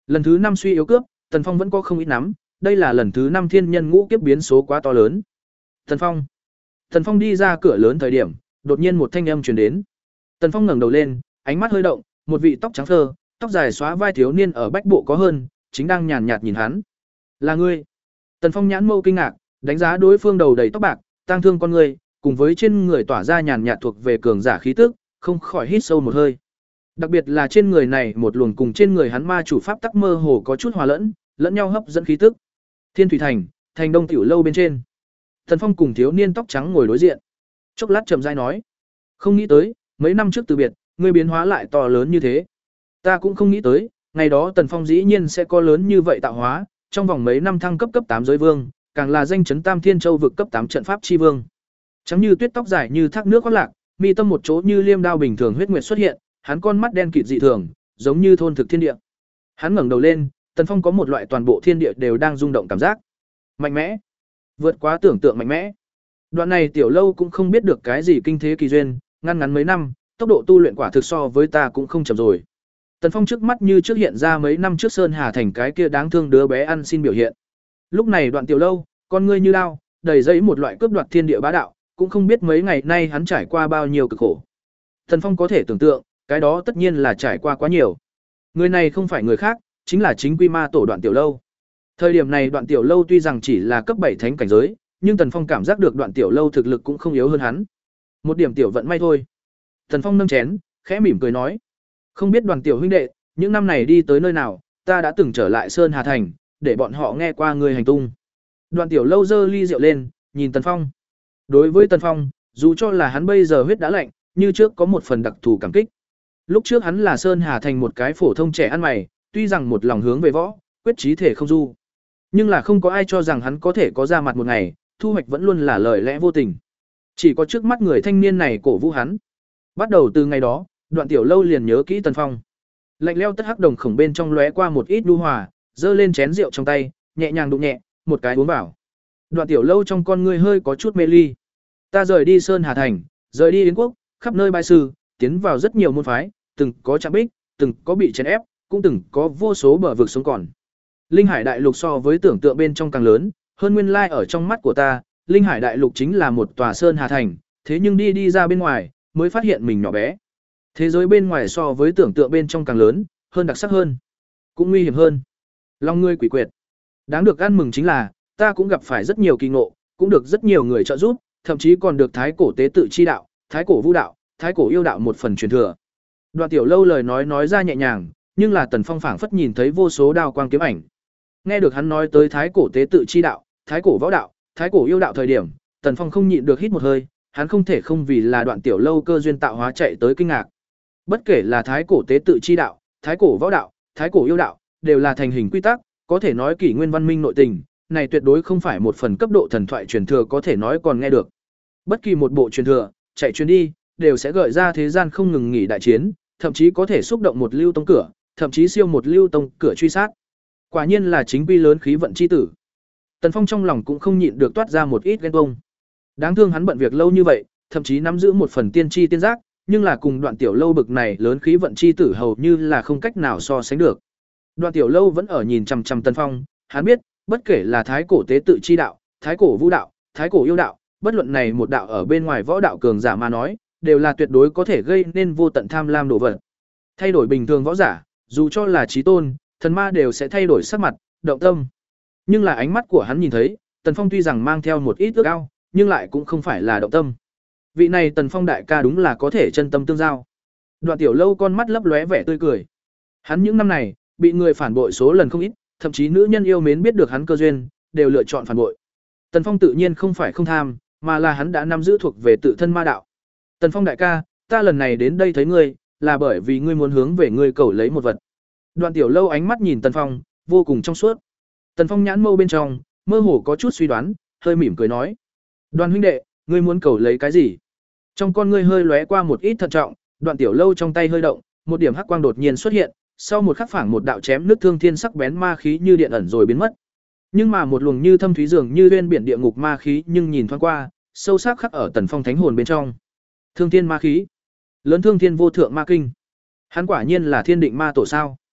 Lần thứ năm suy yếu cướp, Tần Phong vẫn có không ít nắm, đây là lần thứ năm thiên nhân ngũ kiếp biến số quá to lớn. Tần Phong. Tần Phong đi ra cửa lớn thời điểm, đột nhiên một thanh âm truyền đến. Tần Phong ngẩng đầu lên, ánh mắt hơi động, một vị tóc trắng phơ, tóc dài xóa vai thiếu niên ở bách bộ có hơn, chính đang nhàn nhạt nhìn hắn. "Là ngươi?" Tần Phong nhãn mâu kinh ngạc, đánh giá đối phương đầu đầy tóc bạc, tang thương con người, cùng với trên người tỏa ra nhàn nhạt thuộc về cường giả khí tức, không khỏi hít sâu một hơi. Đặc biệt là trên người này một luồng cùng trên người hắn ma chủ pháp tắc mơ hồ có chút hòa lẫn, lẫn nhau hấp dẫn khí tức. Thiên Thủy Thành, thành Đông tiểu lâu bên trên. Tần Phong cùng thiếu niên tóc trắng ngồi đối diện. Chốc lát chậm rãi nói: "Không nghĩ tới, mấy năm trước từ biệt, ngươi biến hóa lại to lớn như thế. Ta cũng không nghĩ tới, ngày đó Tần Phong dĩ nhiên sẽ có lớn như vậy tạo hóa, trong vòng mấy năm thăng cấp cấp tám giới vương, càng là danh chấn Tam Thiên Châu vực cấp tám trận pháp chi vương." Trắng như tuyết tóc dài như thác nước khoác lạc, mi tâm một chỗ như liêm đao bình thường huyết nguyệt xuất hiện, hắn con mắt đen kịt dị thường, giống như thôn thực thiên địa. Hắn ngẩng đầu lên, Tần Phong có một loại toàn bộ thiên địa đều đang rung động cảm giác. Mạnh mẽ, vượt quá tưởng tượng mạnh mẽ. Đoạn này tiểu lâu cũng không biết được cái gì kinh thế kỳ duyên, ngăn ngắn mấy năm, tốc độ tu luyện quả thực so với ta cũng không chậm rồi. Tần Phong trước mắt như trước hiện ra mấy năm trước Sơn Hà thành cái kia đáng thương đứa bé ăn xin biểu hiện. Lúc này đoạn tiểu lâu, con ngươi như đao, đầy dẫy một loại cướp đoạt thiên địa bá đạo, cũng không biết mấy ngày nay hắn trải qua bao nhiêu cực khổ. Tần Phong có thể tưởng tượng, cái đó tất nhiên là trải qua quá nhiều. Người này không phải người khác, chính là chính quy ma tổ đoạn tiểu lâu. Thời điểm này đoạn tiểu lâu tuy rằng chỉ là cấp bảy thánh cảnh giới, nhưng Tần Phong cảm giác được đoạn tiểu lâu thực lực cũng không yếu hơn hắn. Một điểm tiểu vận may thôi. Tần Phong nâng chén, khẽ mỉm cười nói: "Không biết đoàn tiểu huynh đệ, những năm này đi tới nơi nào, ta đã từng trở lại Sơn Hà thành, để bọn họ nghe qua người hành tung." Đoàn tiểu lâu giơ ly rượu lên, nhìn Tần Phong. Đối với Tần Phong, dù cho là hắn bây giờ huyết đã lạnh, như trước có một phần đặc thù cảm kích. Lúc trước hắn là Sơn Hà thành một cái phổ thông trẻ ăn mày, tuy rằng một lòng hướng về võ, quyết chí thể không du, nhưng là không có ai cho rằng hắn có thể có ra mặt một ngày, thu hoạch vẫn luôn là lời lẽ vô tình. Chỉ có trước mắt người thanh niên này cổ vũ hắn. Bắt đầu từ ngày đó, đoạn tiểu lâu liền nhớ kỹ Tần Phong. Lạnh leo tất hắc đồng khổng bên trong lóe qua một ít nhu hòa, giơ lên chén rượu trong tay, nhẹ nhàng đụng nhẹ, một cái uống vào. Đoạn tiểu lâu trong con ngươi hơi có chút mê ly. Ta rời đi Sơn Hà thành, rời đi Yến quốc, khắp nơi bái sư, tiến vào rất nhiều môn phái, từng có chạm bích, từng có bị chèn ép, cũng từng có vô số bờ vực sống còn. Linh Hải đại lục so với tưởng tượng bên trong càng lớn, hơn nguyên lai ở trong mắt của ta, Linh Hải đại lục chính là một tòa Sơn Hà thành, thế nhưng đi đi ra bên ngoài, mới phát hiện mình nhỏ bé. Thế giới bên ngoài so với tưởng tượng bên trong càng lớn, hơn đặc sắc hơn, cũng nguy hiểm hơn. Long ngươi quỷ quyệt. Đáng được ăn mừng chính là, ta cũng gặp phải rất nhiều kỳ ngộ, cũng được rất nhiều người trợ giúp, thậm chí còn được thái cổ tế tự chi đạo, thái cổ vũ đạo, thái cổ yêu đạo một phần truyền thừa. Đoạn tiểu lâu lời nói nói ra nhẹ nhàng, nhưng là Tần Phong phảng phất nhìn thấy vô số đao quang kiếm ảnh. Nghe được hắn nói tới thái cổ tế tự chi đạo, thái cổ võ đạo, thái cổ yêu đạo thời điểm, Tần Phong không nhịn được hít một hơi, hắn không thể không vì là đoạn tiểu lâu cơ duyên tạo hóa chạy tới kinh ngạc. Bất kể là thái cổ tế tự chi đạo, thái cổ võ đạo, thái cổ yêu đạo, đều là thành hình quy tắc, có thể nói kỷ nguyên văn minh nội tình, này tuyệt đối không phải một phần cấp độ thần thoại truyền thừa có thể nói còn nghe được. Bất kỳ một bộ truyền thừa, chạy truyền đi, đều sẽ gợi ra thế gian không ngừng nghỉ đại chiến, thậm chí có thể xúc động một lưu tông cửa, thậm chí siêu một lưu tông cửa truy sát. Quả nhiên là chính quy lớn khí vận chi tử. Tần Phong trong lòng cũng không nhịn được toát ra một ít ghen tuông. Đáng thương hắn bận việc lâu như vậy, thậm chí nắm giữ một phần tiên tri tiên giác, nhưng là cùng đoạn tiểu lâu bực này lớn khí vận chi tử hầu như là không cách nào so sánh được. Đoạn tiểu lâu vẫn ở nhìn chằm chằm Tần Phong, hắn biết, bất kể là thái cổ tế tự chi đạo, thái cổ vũ đạo, thái cổ yêu đạo, bất luận này một đạo ở bên ngoài võ đạo cường giả mà nói, đều là tuyệt đối có thể gây nên vô tận tham lam đồ vật. Thay đổi bình thường võ giả, dù cho là chí tôn, thần ma đều sẽ thay đổi sắc mặt, động tâm. Nhưng là ánh mắt của hắn nhìn thấy, Tần Phong tuy rằng mang theo một ít ước ao, nhưng lại cũng không phải là động tâm. Vị này Tần Phong đại ca đúng là có thể chân tâm tương giao. Đoạn tiểu lâu con mắt lấp lóe vẻ tươi cười. Hắn những năm này, bị người phản bội số lần không ít, thậm chí nữ nhân yêu mến biết được hắn cơ duyên, đều lựa chọn phản bội. Tần Phong tự nhiên không phải không tham, mà là hắn đã nắm giữ thuộc về tự thân ma đạo. Tần Phong đại ca, ta lần này đến đây thấy ngươi, là bởi vì ngươi muốn hướng về ngươi cầu lấy một vật. Đoạn tiểu lâu ánh mắt nhìn Tần Phong, vô cùng trong suốt. Tần Phong nhãn mâu bên trong, mơ hồ có chút suy đoán, hơi mỉm cười nói: "Đoàn huynh đệ, ngươi muốn cầu lấy cái gì?" Trong con ngươi hơi lóe qua một ít thận trọng, Đoạn tiểu lâu trong tay hơi động, một điểm hắc quang đột nhiên xuất hiện, sau một khắc phảng một đạo chém nước thương thiên sắc bén ma khí như điện ẩn rồi biến mất. Nhưng mà một luồng như thâm thúy dường như uyên biển địa ngục ma khí nhưng nhìn thoáng qua, sâu sắc khắc ở Tần Phong thánh hồn bên trong. Thương thiên ma khí, lớn thương thiên vô thượng ma kinh. Hắn quả nhiên là thiên định ma tổ sao?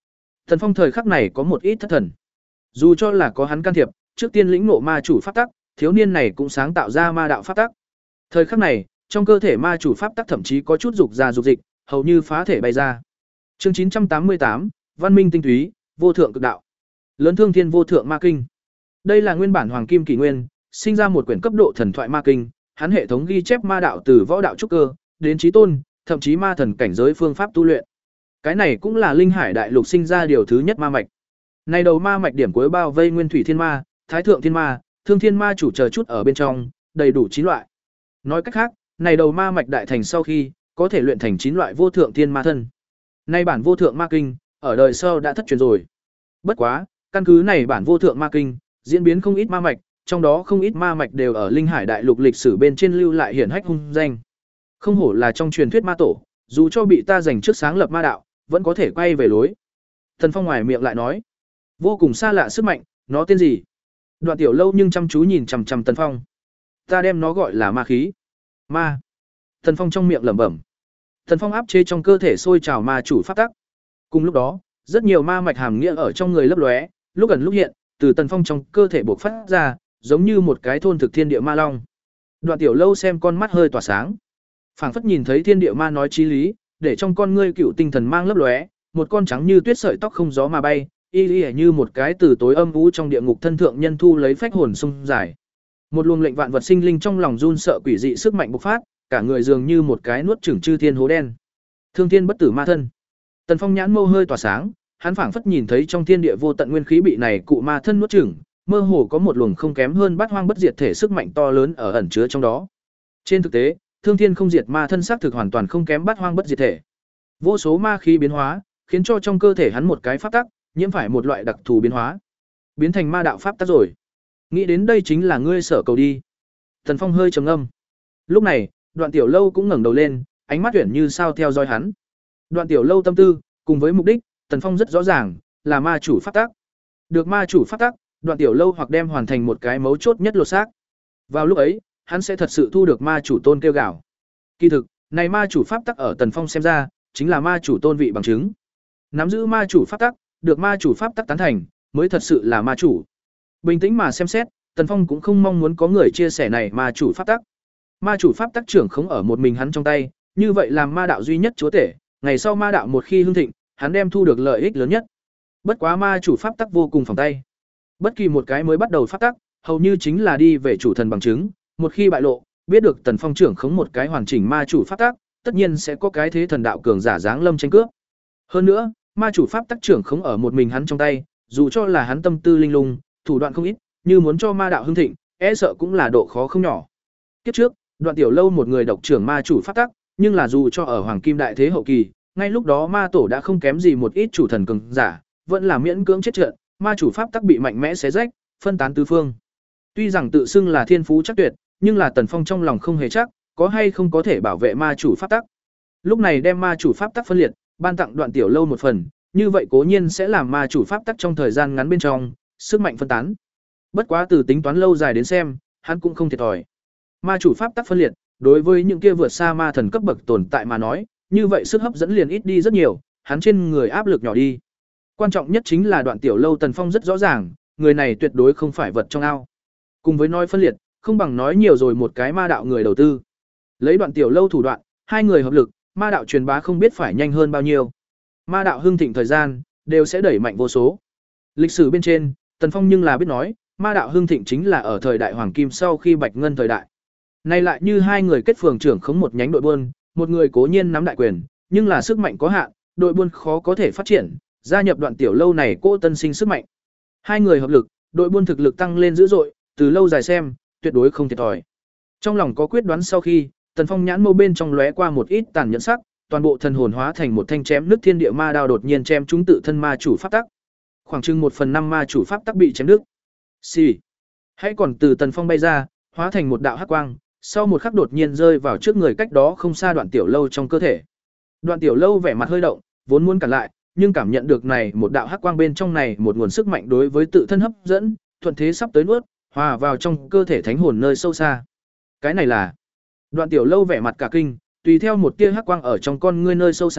Tần Phong thời khắc này có một ít thất thần. Dù cho là có hắn can thiệp, trước tiên lĩnh ngộ ma chủ pháp tắc, thiếu niên này cũng sáng tạo ra ma đạo pháp tắc. Thời khắc này, trong cơ thể ma chủ pháp tắc thậm chí có chút dục ra dục dịch, hầu như phá thể bay ra. Chương chín trăm tám mươi tám, Văn minh tinh túy, vô thượng cực đạo. Lớn Thương Thiên Vô Thượng Ma Kinh. Đây là nguyên bản hoàng kim kỷ nguyên, sinh ra một quyển cấp độ thần thoại ma kinh, hắn hệ thống ghi chép ma đạo từ võ đạo trúc cơ đến chí tôn, thậm chí ma thần cảnh giới phương pháp tu luyện. Cái này cũng là linh hải đại lục sinh ra điều thứ nhất ma mạch. Này đầu ma mạch điểm cuối bao vây Nguyên Thủy Thiên Ma, Thái Thượng Thiên Ma, Thương Thiên Ma chủ chờ chút ở bên trong, đầy đủ chín loại. Nói cách khác, này đầu ma mạch đại thành sau khi, có thể luyện thành chín loại vô thượng thiên ma thân. Nay bản vô thượng ma kinh, ở đời sau đã thất truyền rồi. Bất quá, căn cứ này bản vô thượng ma kinh, diễn biến không ít ma mạch, trong đó không ít ma mạch đều ở linh hải đại lục lịch sử bên trên lưu lại hiển hách hung danh. Không hổ là trong truyền thuyết ma tổ, dù cho bị ta giành trước sáng lập ma đạo, vẫn có thể quay về lối. Thần Phong ngoài miệng lại nói, vô cùng xa lạ sức mạnh, nó tên gì? Đoạn Tiểu Lâu nhưng chăm chú nhìn chằm chằm Tần Phong. Ta đem nó gọi là ma khí. Ma. Tần Phong trong miệng lẩm bẩm. Tần Phong áp chế trong cơ thể sôi trào ma chủ pháp tắc. Cùng lúc đó, rất nhiều ma mạch hàm nghĩa ở trong người lấp lóe, lúc ẩn lúc hiện, từ Tần Phong trong cơ thể bộc phát ra, giống như một cái thôn thực thiên địa ma long. Đoạn Tiểu Lâu xem con mắt hơi tỏa sáng, phảng phất nhìn thấy thiên địa ma nói chí lý, để trong con ngươi cựu tinh thần mang lấp lóe, một con trắng như tuyết sợi tóc không gió mà bay, y y như một cái từ tối âm u trong địa ngục thân thượng nhân thu lấy phách hồn sung dài. Một luồng lệnh vạn vật sinh linh trong lòng run sợ quỷ dị sức mạnh bộc phát, cả người dường như một cái nuốt chửng chư thiên hố đen. Thương thiên bất tử ma thân. Tần Phong nhãn mâu hơi tỏa sáng, hắn phảng phất nhìn thấy trong thiên địa vô tận nguyên khí bị này cụ ma thân nuốt chửng, mơ hồ có một luồng không kém hơn bát hoang bất diệt thể sức mạnh to lớn ở ẩn chứa trong đó. Trên thực tế, thương thiên không diệt ma thân xác thực hoàn toàn không kém bát hoang bất diệt thể. Vô số ma khí biến hóa, khiến cho trong cơ thể hắn một cái pháp tắc, nhiễm phải một loại đặc thù biến hóa, biến thành ma đạo pháp tắc rồi. Nghĩ đến đây chính là ngươi sở cầu đi. Tần Phong hơi trầm ngâm. Lúc này, Đoạn Tiểu Lâu cũng ngẩng đầu lên, ánh mắt uyển như sao theo dõi hắn. Đoạn Tiểu Lâu tâm tư, cùng với mục đích, Tần Phong rất rõ ràng, là ma chủ pháp tắc. Được ma chủ pháp tắc, Đoạn Tiểu Lâu hoặc đem hoàn thành một cái mấu chốt nhất lột xác. Vào lúc ấy, hắn sẽ thật sự thu được ma chủ tôn kêu gào. Kỳ thực, này ma chủ pháp tắc ở Tần Phong xem ra, chính là ma chủ tôn vị bằng chứng. Nắm giữ ma chủ pháp tắc, được ma chủ pháp tắc tán thành, mới thật sự là ma chủ. Bình tĩnh mà xem xét, Tần Phong cũng không mong muốn có người chia sẻ này ma chủ pháp tắc. Ma chủ pháp tắc trưởng không ở một mình hắn trong tay, như vậy làm ma đạo duy nhất chúa tể, ngày sau ma đạo một khi hưng thịnh, hắn đem thu được lợi ích lớn nhất. Bất quá ma chủ pháp tắc vô cùng phòng tay. Bất kỳ một cái mới bắt đầu pháp tắc, hầu như chính là đi về chủ thần bằng chứng, một khi bại lộ, biết được Tần Phong trưởng khống một cái hoàn chỉnh ma chủ pháp tắc, tất nhiên sẽ có cái thế thần đạo cường giả giáng lâm tranh cướp. Hơn nữa, ma chủ pháp tắc trưởng khống ở một mình hắn trong tay, dù cho là hắn tâm tư linh lung, thủ đoạn không ít, như muốn cho ma đạo hưng thịnh, e sợ cũng là độ khó không nhỏ. Kiếp trước, Đoạn Tiểu Lâu một người độc trưởng ma chủ pháp tắc, nhưng là dù cho ở hoàng kim đại thế hậu kỳ, ngay lúc đó ma tổ đã không kém gì một ít chủ thần cường giả, vẫn là miễn cưỡng chết trận, ma chủ pháp tắc bị mạnh mẽ xé rách, phân tán tứ phương. Tuy rằng tự xưng là thiên phú chắc tuyệt, nhưng là Tần Phong trong lòng không hề chắc, có hay không có thể bảo vệ ma chủ pháp tắc. Lúc này đem ma chủ pháp tắc phân liệt, ban tặng Đoạn Tiểu Lâu một phần, như vậy cố nhiên sẽ làm ma chủ pháp tắc trong thời gian ngắn bên trong, sức mạnh phân tán. Bất quá từ tính toán lâu dài đến xem, hắn cũng không thiệt thòi. Ma chủ pháp tắc phân liệt, đối với những kia vượt xa ma thần cấp bậc tồn tại mà nói, như vậy sức hấp dẫn liền ít đi rất nhiều, hắn trên người áp lực nhỏ đi. Quan trọng nhất chính là Đoạn Tiểu Lâu Tần Phong rất rõ ràng, người này tuyệt đối không phải vật trong ao. Cùng với nói phân liệt, không bằng nói nhiều rồi một cái ma đạo người đầu tư. Lấy Đoạn Tiểu Lâu thủ đoạn, hai người hợp lực, ma đạo truyền bá không biết phải nhanh hơn bao nhiêu. Ma đạo hưng thịnh thời gian, đều sẽ đẩy mạnh vô số. Lịch sử bên trên, Tần Phong nhưng là biết nói, ma đạo hưng thịnh chính là ở thời đại Hoàng Kim sau khi Bạch Ngân thời đại. Nay lại như hai người kết phường trưởng khống một nhánh đội buôn, một người cố nhiên nắm đại quyền, nhưng là sức mạnh có hạn, đội buôn khó có thể phát triển, gia nhập Đoạn Tiểu Lâu này cô tân sinh sức mạnh. Hai người hợp lực, đội buôn thực lực tăng lên dữ dội, từ lâu dài xem, tuyệt đối không thiệt thòi. Trong lòng có quyết đoán sau khi, Tần Phong nhãn mâu bên trong lóe qua một ít tàn nhẫn sắc, toàn bộ thần hồn hóa thành một thanh chém nước thiên địa ma đao đột nhiên chém trúng tự thân ma chủ pháp tắc. Khoảng chừng một phần năm ma chủ pháp tắc bị chém đứt. Xì. Hãy còn từ Tần Phong bay ra, hóa thành một đạo hắc quang, sau một khắc đột nhiên rơi vào trước người cách đó không xa Đoạn Tiểu Lâu trong cơ thể. Đoạn Tiểu Lâu vẻ mặt hơi động, vốn muốn cản lại, nhưng cảm nhận được này một đạo hắc quang bên trong này một nguồn sức mạnh đối với tự thân hấp dẫn, thuận thế sắp tới nuốt, hòa vào trong cơ thể thánh hồn nơi sâu xa. Cái này là Đoạn Tiểu Lâu vẻ mặt cả kinh, tùy theo một tia hắc quang ở trong con ngươi nơi sâu xa,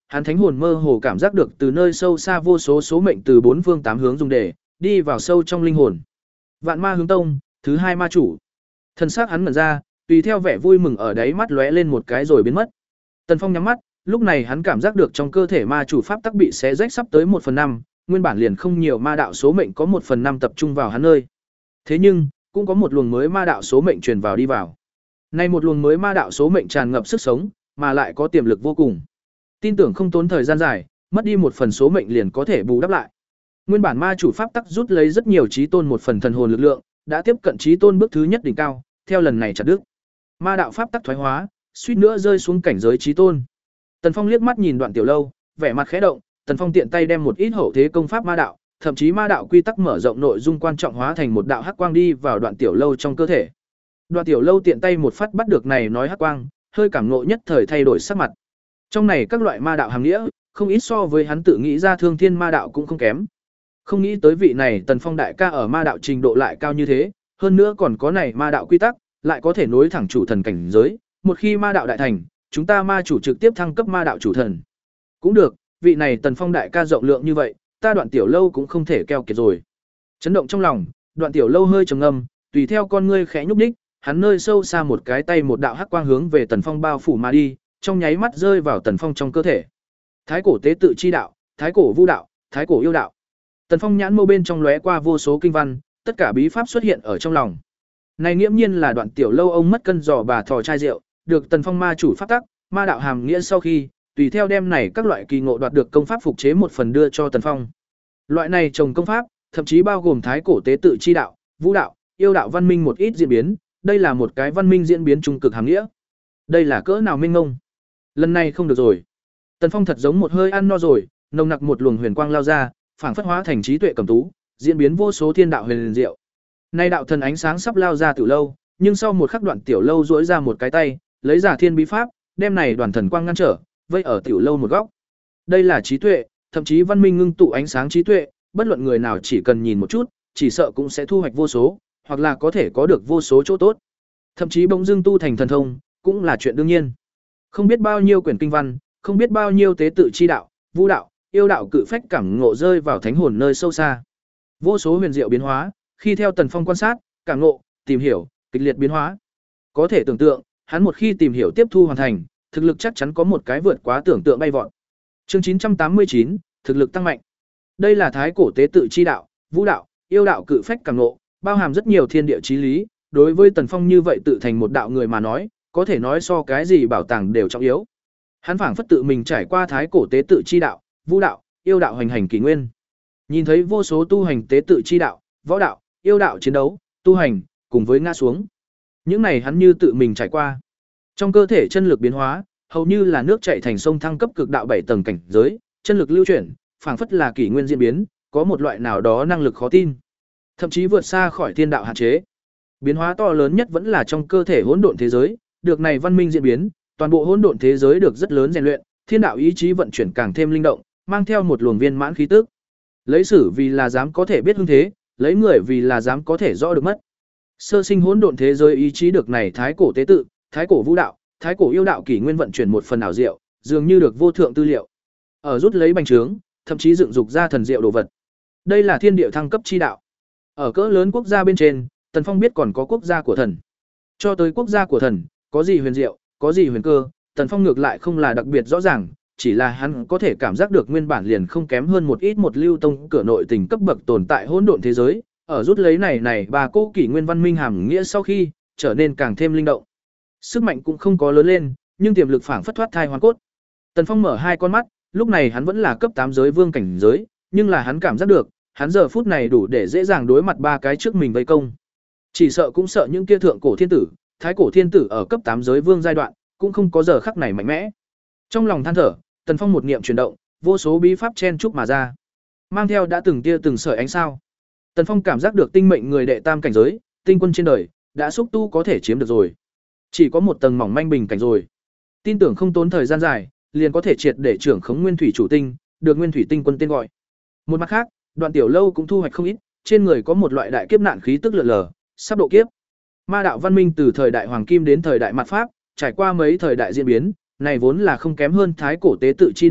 hắn thánh hồn mơ hồ cảm giác được từ nơi sâu xa vô số số mệnh từ bốn phương tám hướng dùng để đi vào sâu trong linh hồn. Vạn Ma Hướng Tông, thứ hai ma chủ. Thân xác hắn mở ra, tùy theo vẻ vui mừng ở đáy mắt lóe lên một cái rồi biến mất. Tần Phong nhắm mắt, lúc này hắn cảm giác được trong cơ thể ma chủ pháp tắc bị xé rách sắp tới một phần năm, nguyên bản liền không nhiều ma đạo số mệnh có một phần năm tập trung vào hắn nơi. Thế nhưng, cũng có một luồng mới ma đạo số mệnh truyền vào đi vào. Nay một luồng mới ma đạo số mệnh tràn ngập sức sống, mà lại có tiềm lực vô cùng. Tin tưởng không tốn thời gian dài, mất đi một phần số mệnh liền có thể bù đắp lại. Nguyên bản ma chủ pháp tắc rút lấy rất nhiều chí tôn một phần thần hồn lực lượng, đã tiếp cận chí tôn bước thứ nhất đỉnh cao, theo lần này chặt đứt. Ma đạo pháp tắc thoái hóa, suýt nữa rơi xuống cảnh giới chí tôn. Tần Phong liếc mắt nhìn Đoạn Tiểu Lâu, vẻ mặt khẽ động, Tần Phong tiện tay đem một ít hậu thế công pháp ma đạo, thậm chí ma đạo quy tắc mở rộng nội dung quan trọng hóa thành một đạo hắc quang đi vào Đoạn Tiểu Lâu trong cơ thể. Đoạn Tiểu Lâu tiện tay một phát bắt được này nói hắc quang, hơi cảm ngộ nhất thời thay đổi sắc mặt. Trong này các loại ma đạo hàm nghĩa, không ít so với hắn tự nghĩ ra Thương Thiên ma đạo cũng không kém. Không nghĩ tới vị này Tần Phong đại ca ở ma đạo trình độ lại cao như thế, hơn nữa còn có này ma đạo quy tắc, lại có thể nối thẳng chủ thần cảnh giới, một khi ma đạo đại thành, chúng ta ma chủ trực tiếp thăng cấp ma đạo chủ thần. Cũng được, vị này Tần Phong đại ca rộng lượng như vậy, ta Đoạn Tiểu Lâu cũng không thể keo kiệt rồi. Chấn động trong lòng, Đoạn Tiểu Lâu hơi trầm ngâm, tùy theo con ngươi khẽ nhúc nhích, hắn nơi sâu xa một cái tay một đạo hắc quang hướng về Tần Phong bao phủ mà đi, trong nháy mắt rơi vào Tần Phong trong cơ thể. Thái cổ tế tự chi đạo, thái cổ vu đạo, thái cổ yêu đạo. Tần Phong nhãn mâu bên trong lóe qua vô số kinh văn, tất cả bí pháp xuất hiện ở trong lòng. Này nghiễm nhiên là Đoạn Tiểu Lâu ông mất cân giò bà thò chai rượu, được Tần Phong ma chủ pháp tắc, ma đạo hàm nghĩa sau khi, tùy theo đem này các loại kỳ ngộ đoạt được công pháp phục chế một phần đưa cho Tần Phong. Loại này trồng công pháp, thậm chí bao gồm thái cổ tế tự chi đạo, vũ đạo, yêu đạo văn minh một ít diễn biến, đây là một cái văn minh diễn biến trung cực hàm nghĩa. Đây là cỡ nào minh ngông. Lần này không được rồi. Tần Phong thật giống một hơi ăn no rồi, nồng nặc một luồng huyền quang lao ra, phảng phất hóa thành trí tuệ cầm tú, diễn biến vô số thiên đạo huyền diệu. Nay đạo thần ánh sáng sắp lao ra Tiểu Lâu, nhưng sau một khắc Đoạn Tiểu Lâu duỗi ra một cái tay, lấy giả thiên bí pháp, đem này đoàn thần quang ngăn trở, vây ở Tiểu Lâu một góc. Đây là trí tuệ, thậm chí văn minh ngưng tụ ánh sáng trí tuệ, bất luận người nào chỉ cần nhìn một chút, chỉ sợ cũng sẽ thu hoạch vô số, hoặc là có thể có được vô số chỗ tốt. Thậm chí bỗng dưng tu thành thần thông, cũng là chuyện đương nhiên. Không biết bao nhiêu quyển kinh văn, không biết bao nhiêu tế tự chi đạo, vũ đạo, yêu đạo cự phách cảm ngộ rơi vào thánh hồn nơi sâu xa. Vô số huyền diệu biến hóa, khi theo Tần Phong quan sát, cảm ngộ, tìm hiểu, kịch liệt biến hóa. Có thể tưởng tượng, hắn một khi tìm hiểu tiếp thu hoàn thành, thực lực chắc chắn có một cái vượt quá tưởng tượng bay vọt. Chương chín trăm tám mươi chín, thực lực tăng mạnh. Đây là thái cổ tế tự chi đạo, vũ đạo, yêu đạo cự phách cảm ngộ, bao hàm rất nhiều thiên địa chí lý, đối với Tần Phong như vậy tự thành một đạo người mà nói, có thể nói so cái gì bảo tàng đều trọng yếu. Hắn phảng phất tự mình trải qua thái cổ tế tự chi đạo, vũ đạo, yêu đạo hành hành kỷ nguyên. Nhìn thấy vô số tu hành tế tự chi đạo, võ đạo, yêu đạo chiến đấu, tu hành, cùng với ngã xuống. Những này hắn như tự mình trải qua. Trong cơ thể chân lực biến hóa, hầu như là nước chảy thành sông thăng cấp cực đạo bảy tầng cảnh giới, chân lực lưu chuyển, phảng phất là kỷ nguyên diễn biến, có một loại nào đó năng lực khó tin, thậm chí vượt xa khỏi thiên đạo hạn chế. Biến hóa to lớn nhất vẫn là trong cơ thể hỗn độn thế giới, được này văn minh diễn biến, toàn bộ hỗn độn thế giới được rất lớn rèn luyện, thiên đạo ý chí vận chuyển càng thêm linh động, mang theo một luồng viên mãn khí tức. Lấy sử vì là dám có thể biết hưng thế, lấy người vì là dám có thể rõ được mất. Sơ sinh hỗn độn thế giới ý chí được này thái cổ tế tự, thái cổ vũ đạo, thái cổ yêu đạo kỷ nguyên vận chuyển một phần ảo diệu, dường như được vô thượng tư liệu. Ở rút lấy bành trướng, thậm chí dựng dục ra thần diệu đồ vật. Đây là thiên địa thăng cấp chi đạo. Ở cỡ lớn quốc gia bên trên, Tần Phong biết còn có quốc gia của thần. Cho tới quốc gia của thần, có gì huyền diệu, có gì huyền cơ, Tần Phong ngược lại không là đặc biệt rõ ràng, chỉ là hắn có thể cảm giác được nguyên bản liền không kém hơn một ít một lưu tông cửa nội tình cấp bậc tồn tại hỗn độn thế giới, ở rút lấy này này bà cô kỷ nguyên văn minh hàm nghĩa sau khi trở nên càng thêm linh động. Sức mạnh cũng không có lớn lên, nhưng tiềm lực phảng phất thoát thai hoàn cốt. Tần Phong mở hai con mắt, lúc này hắn vẫn là cấp tám giới vương cảnh giới, nhưng là hắn cảm giác được, hắn giờ phút này đủ để dễ dàng đối mặt ba cái trước mình vây công. Chỉ sợ cũng sợ những kia thượng cổ thiên tử, thái cổ thiên tử ở cấp tám giới vương giai đoạn, cũng không có giờ khắc này mạnh mẽ. Trong lòng than thở, Tần Phong một niệm chuyển động, vô số bí pháp chen chúc mà ra, mang theo đã từng tia từng sợi ánh sao. Tần Phong cảm giác được tinh mệnh người đệ tam cảnh giới, tinh quân trên đời, đã xúc tu có thể chiếm được rồi. Chỉ có một tầng mỏng manh bình cảnh rồi. Tin tưởng không tốn thời gian dài, liền có thể triệt để trưởng khống nguyên thủy chủ tinh, được nguyên thủy tinh quân tên gọi. Một mặt khác, Đoạn Tiểu Lâu cũng thu hoạch không ít, trên người có một loại đại kiếp nạn khí tức lượn lờ, sắp độ kiếp. Ma đạo văn minh từ thời đại hoàng kim đến thời đại mạt pháp, trải qua mấy thời đại diễn biến, này vốn là không kém hơn thái cổ tế tự chi đạo,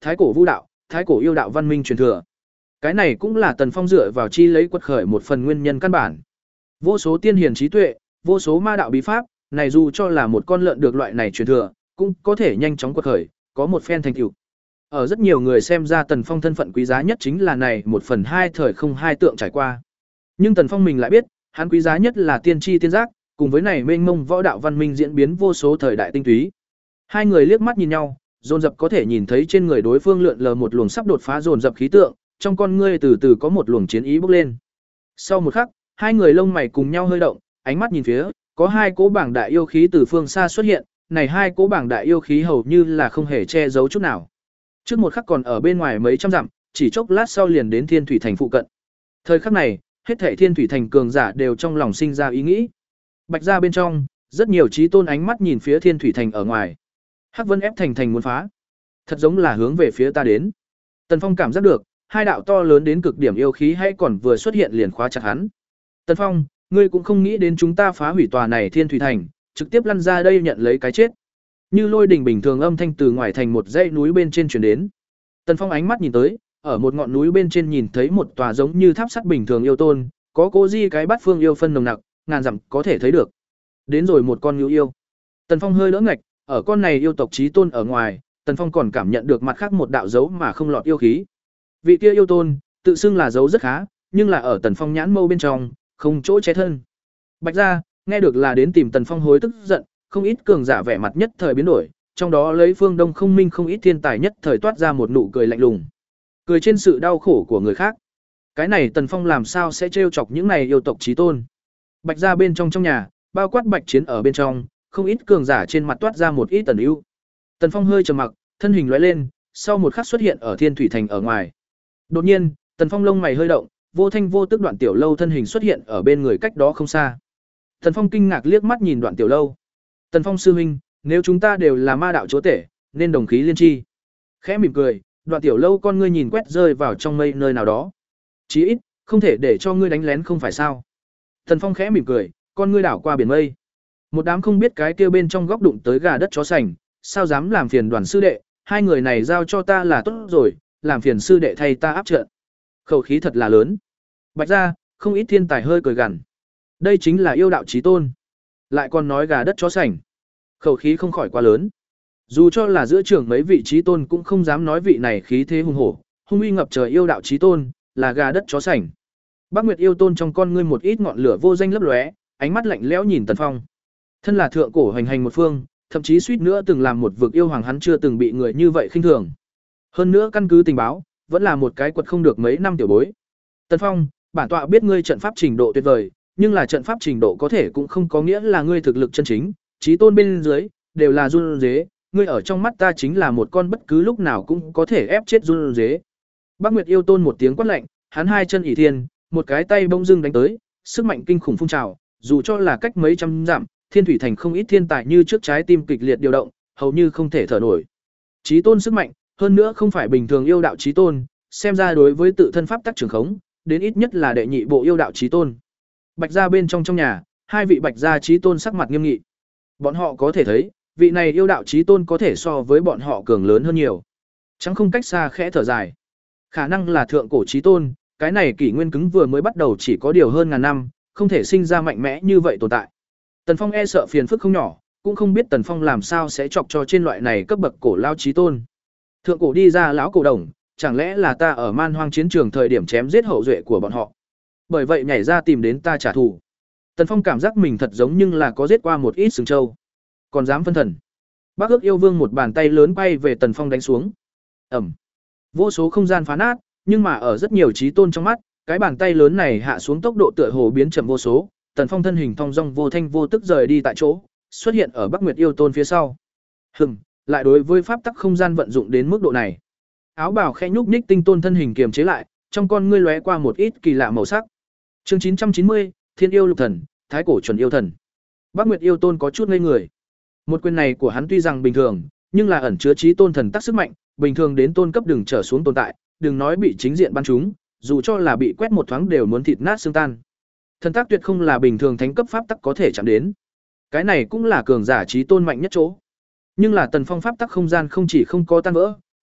thái cổ vũ đạo, thái cổ yêu đạo văn minh truyền thừa. Cái này cũng là Tần Phong dựa vào chi lấy quật khởi một phần nguyên nhân căn bản. Vô số tiên hiền trí tuệ, vô số ma đạo bí pháp, này dù cho là một con lợn được loại này truyền thừa, cũng có thể nhanh chóng quật khởi, có một phen thành tựu. Ở rất nhiều người xem ra Tần Phong thân phận quý giá nhất chính là này một phần hai thời không hai tượng trải qua. Nhưng Tần Phong mình lại biết, hắn quý giá nhất là tiên tri tiên giác, cùng với này mênh mông võ đạo văn minh diễn biến vô số thời đại tinh túy. Hai người liếc mắt nhìn nhau, dồn dập có thể nhìn thấy trên người đối phương lượn lờ một luồng sắp đột phá dồn dập khí tượng, trong con ngươi từ từ có một luồng chiến ý bốc lên. Sau một khắc, hai người lông mày cùng nhau hơi động, ánh mắt nhìn phía, có hai cỗ bảng đại yêu khí từ phương xa xuất hiện, này hai cỗ bảng đại yêu khí hầu như là không hề che giấu chút nào. Trước một khắc còn ở bên ngoài mấy trăm dặm, chỉ chốc lát sau liền đến Thiên Thủy Thành phụ cận. Thời khắc này, hết thảy Thiên Thủy Thành cường giả đều trong lòng sinh ra ý nghĩ. Bạch ra bên trong, rất nhiều chí tôn ánh mắt nhìn phía Thiên Thủy Thành ở ngoài. Hắc Vân ép thành thành muốn phá, thật giống là hướng về phía ta đến. Tần Phong cảm giác được, hai đạo to lớn đến cực điểm yêu khí hay còn vừa xuất hiện liền khóa chặt hắn. Tần Phong, ngươi cũng không nghĩ đến chúng ta phá hủy tòa này Thiên Thủy Thành, trực tiếp lăn ra đây nhận lấy cái chết. Như lôi đình bình thường âm thanh từ ngoài thành một dãy núi bên trên truyền đến. Tần Phong ánh mắt nhìn tới, ở một ngọn núi bên trên nhìn thấy một tòa giống như tháp sắt bình thường yêu tôn, có cố di cái bát phương yêu phân nồng nặc, ngàn dặm có thể thấy được. Đến rồi một con ngưu yêu. Tần Phong hơi đỡ ngạch, ở con này yêu tộc chí tôn ở ngoài, Tần Phong còn cảm nhận được mặt khác một đạo dấu mà không lọt yêu khí. Vị kia yêu tôn, tự xưng là dấu rất khá, nhưng là ở Tần Phong nhãn mâu bên trong, không chỗ che thân. Bạch gia, nghe được là đến tìm Tần Phong hối tức giận, không ít cường giả vẻ mặt nhất thời biến đổi, trong đó lấy Phương Đông không minh không ít thiên tài nhất thời toát ra một nụ cười lạnh lùng. Cười trên sự đau khổ của người khác. Cái này Tần Phong làm sao sẽ trêu chọc những này yêu tộc chí tôn. Bạch gia bên trong trong nhà, bao quát Bạch Chiến ở bên trong, không ít cường giả trên mặt toát ra một ít tần ưu. Tần Phong hơi trầm mặc, thân hình lóe lên, sau một khắc xuất hiện ở Thiên Thủy Thành ở ngoài. Đột nhiên, Tần Phong lông mày hơi động, vô thanh vô tức Đoạn Tiểu Lâu thân hình xuất hiện ở bên người cách đó không xa. Tần Phong kinh ngạc liếc mắt nhìn Đoạn Tiểu Lâu. Tần Phong sư huynh, nếu chúng ta đều là ma đạo chúa tể, nên đồng khí liên chi. Khẽ mỉm cười, Đoạn Tiểu Lâu con ngươi nhìn quét rơi vào trong mây nơi nào đó. Chí ít, không thể để cho ngươi đánh lén không phải sao? Tần Phong khẽ mỉm cười, con ngươi đảo qua biển mây. Một đám không biết cái kia bên trong góc đụng tới gà đất chó sành, sao dám làm phiền Đoàn sư đệ, hai người này giao cho ta là tốt rồi, làm phiền sư đệ thay ta áp trận. Khẩu khí thật là lớn. Bạch gia, không ít thiên tài hơi cười gằn. Đây chính là yêu đạo chí tôn. Lại còn nói gà đất chó sành. Khẩu khí không khỏi quá lớn. Dù cho là giữa trường mấy vị chí tôn cũng không dám nói vị này khí thế hùng hổ, hung uy ngập trời yêu đạo chí tôn, là gà đất chó sành. Bác Nguyệt yêu tôn trong con ngươi một ít ngọn lửa vô danh lấp lóe, ánh mắt lạnh lẽo nhìn Tần Phong. Thân là thượng cổ hành hành một phương, thậm chí suýt nữa từng làm một vực yêu hoàng hắn chưa từng bị người như vậy khinh thường. Hơn nữa căn cứ tình báo, vẫn là một cái quật không được mấy năm tiểu bối. Tần Phong, bản tọa biết ngươi trận pháp trình độ tuyệt vời, nhưng là trận pháp trình độ có thể cũng không có nghĩa là ngươi thực lực chân chính, chí tôn bên dưới đều là run rế, ngươi ở trong mắt ta chính là một con bất cứ lúc nào cũng có thể ép chết run rế. Bác Nguyệt yêu tôn một tiếng quát lạnh, hắn hai chân ỷ thiên, một cái tay bỗng dưng đánh tới, sức mạnh kinh khủng phun trào, dù cho là cách mấy trăm dặm, Thiên Thủy Thành không ít thiên tài như trước trái tim kịch liệt điều động, hầu như không thể thở nổi. Chí tôn sức mạnh, hơn nữa không phải bình thường yêu đạo chí tôn, xem ra đối với tự thân pháp tắc trường khống, đến ít nhất là đệ nhị bộ yêu đạo chí tôn. Bạch gia bên trong trong nhà, hai vị Bạch gia chí tôn sắc mặt nghiêm nghị. Bọn họ có thể thấy, vị này yêu đạo chí tôn có thể so với bọn họ cường lớn hơn nhiều. Chẳng không cách xa khẽ thở dài. Khả năng là thượng cổ chí tôn, cái này kỷ nguyên cứng vừa mới bắt đầu chỉ có điều hơn ngàn năm, không thể sinh ra mạnh mẽ như vậy tồn tại. Tần Phong e sợ phiền phức không nhỏ, cũng không biết Tần Phong làm sao sẽ chọc cho trên loại này cấp bậc cổ lao chí tôn. Thượng cổ đi ra lão cổ đồng, chẳng lẽ là ta ở man hoang chiến trường thời điểm chém giết hậu duệ của bọn họ. Bởi vậy nhảy ra tìm đến ta trả thù. Tần Phong cảm giác mình thật giống nhưng là có giết qua một ít sừng trâu. Còn dám phân thần. Bác ước yêu vương một bàn tay lớn bay về Tần Phong đánh xuống. Ẩm. Vô số không gian phá nát, nhưng mà ở rất nhiều chí tôn trong mắt, cái bàn tay lớn này hạ xuống tốc độ tựa hồ biến chậm vô số. Tần Phong thân hình thong dong vô thanh vô tức rời đi tại chỗ, xuất hiện ở Bắc Nguyệt yêu tôn phía sau. Hừm, lại đối với pháp tắc không gian vận dụng đến mức độ này. Áo bào khẽ nhúc nhích tinh tôn thân hình kiềm chế lại, trong con ngươi lóe qua một ít kỳ lạ màu sắc. Chương chín trăm chín mươi, Thiên yêu lục thần, Thái cổ chuẩn yêu thần. Bắc Nguyệt yêu tôn có chút ngây người. Một quyền này của hắn tuy rằng bình thường, nhưng là ẩn chứa chí tôn thần tắc sức mạnh, bình thường đến tôn cấp đừng trở xuống tồn tại, đừng nói bị chính diện bắn trúng, dù cho là bị quét một thoáng đều muốn thịt nát xương tan. Thần tác tuyệt không là bình thường thánh cấp pháp tắc có thể chạm đến. Cái này cũng là cường giả chí tôn mạnh nhất chỗ. Nhưng là Tần Phong pháp tắc không gian không chỉ không có tan vỡ,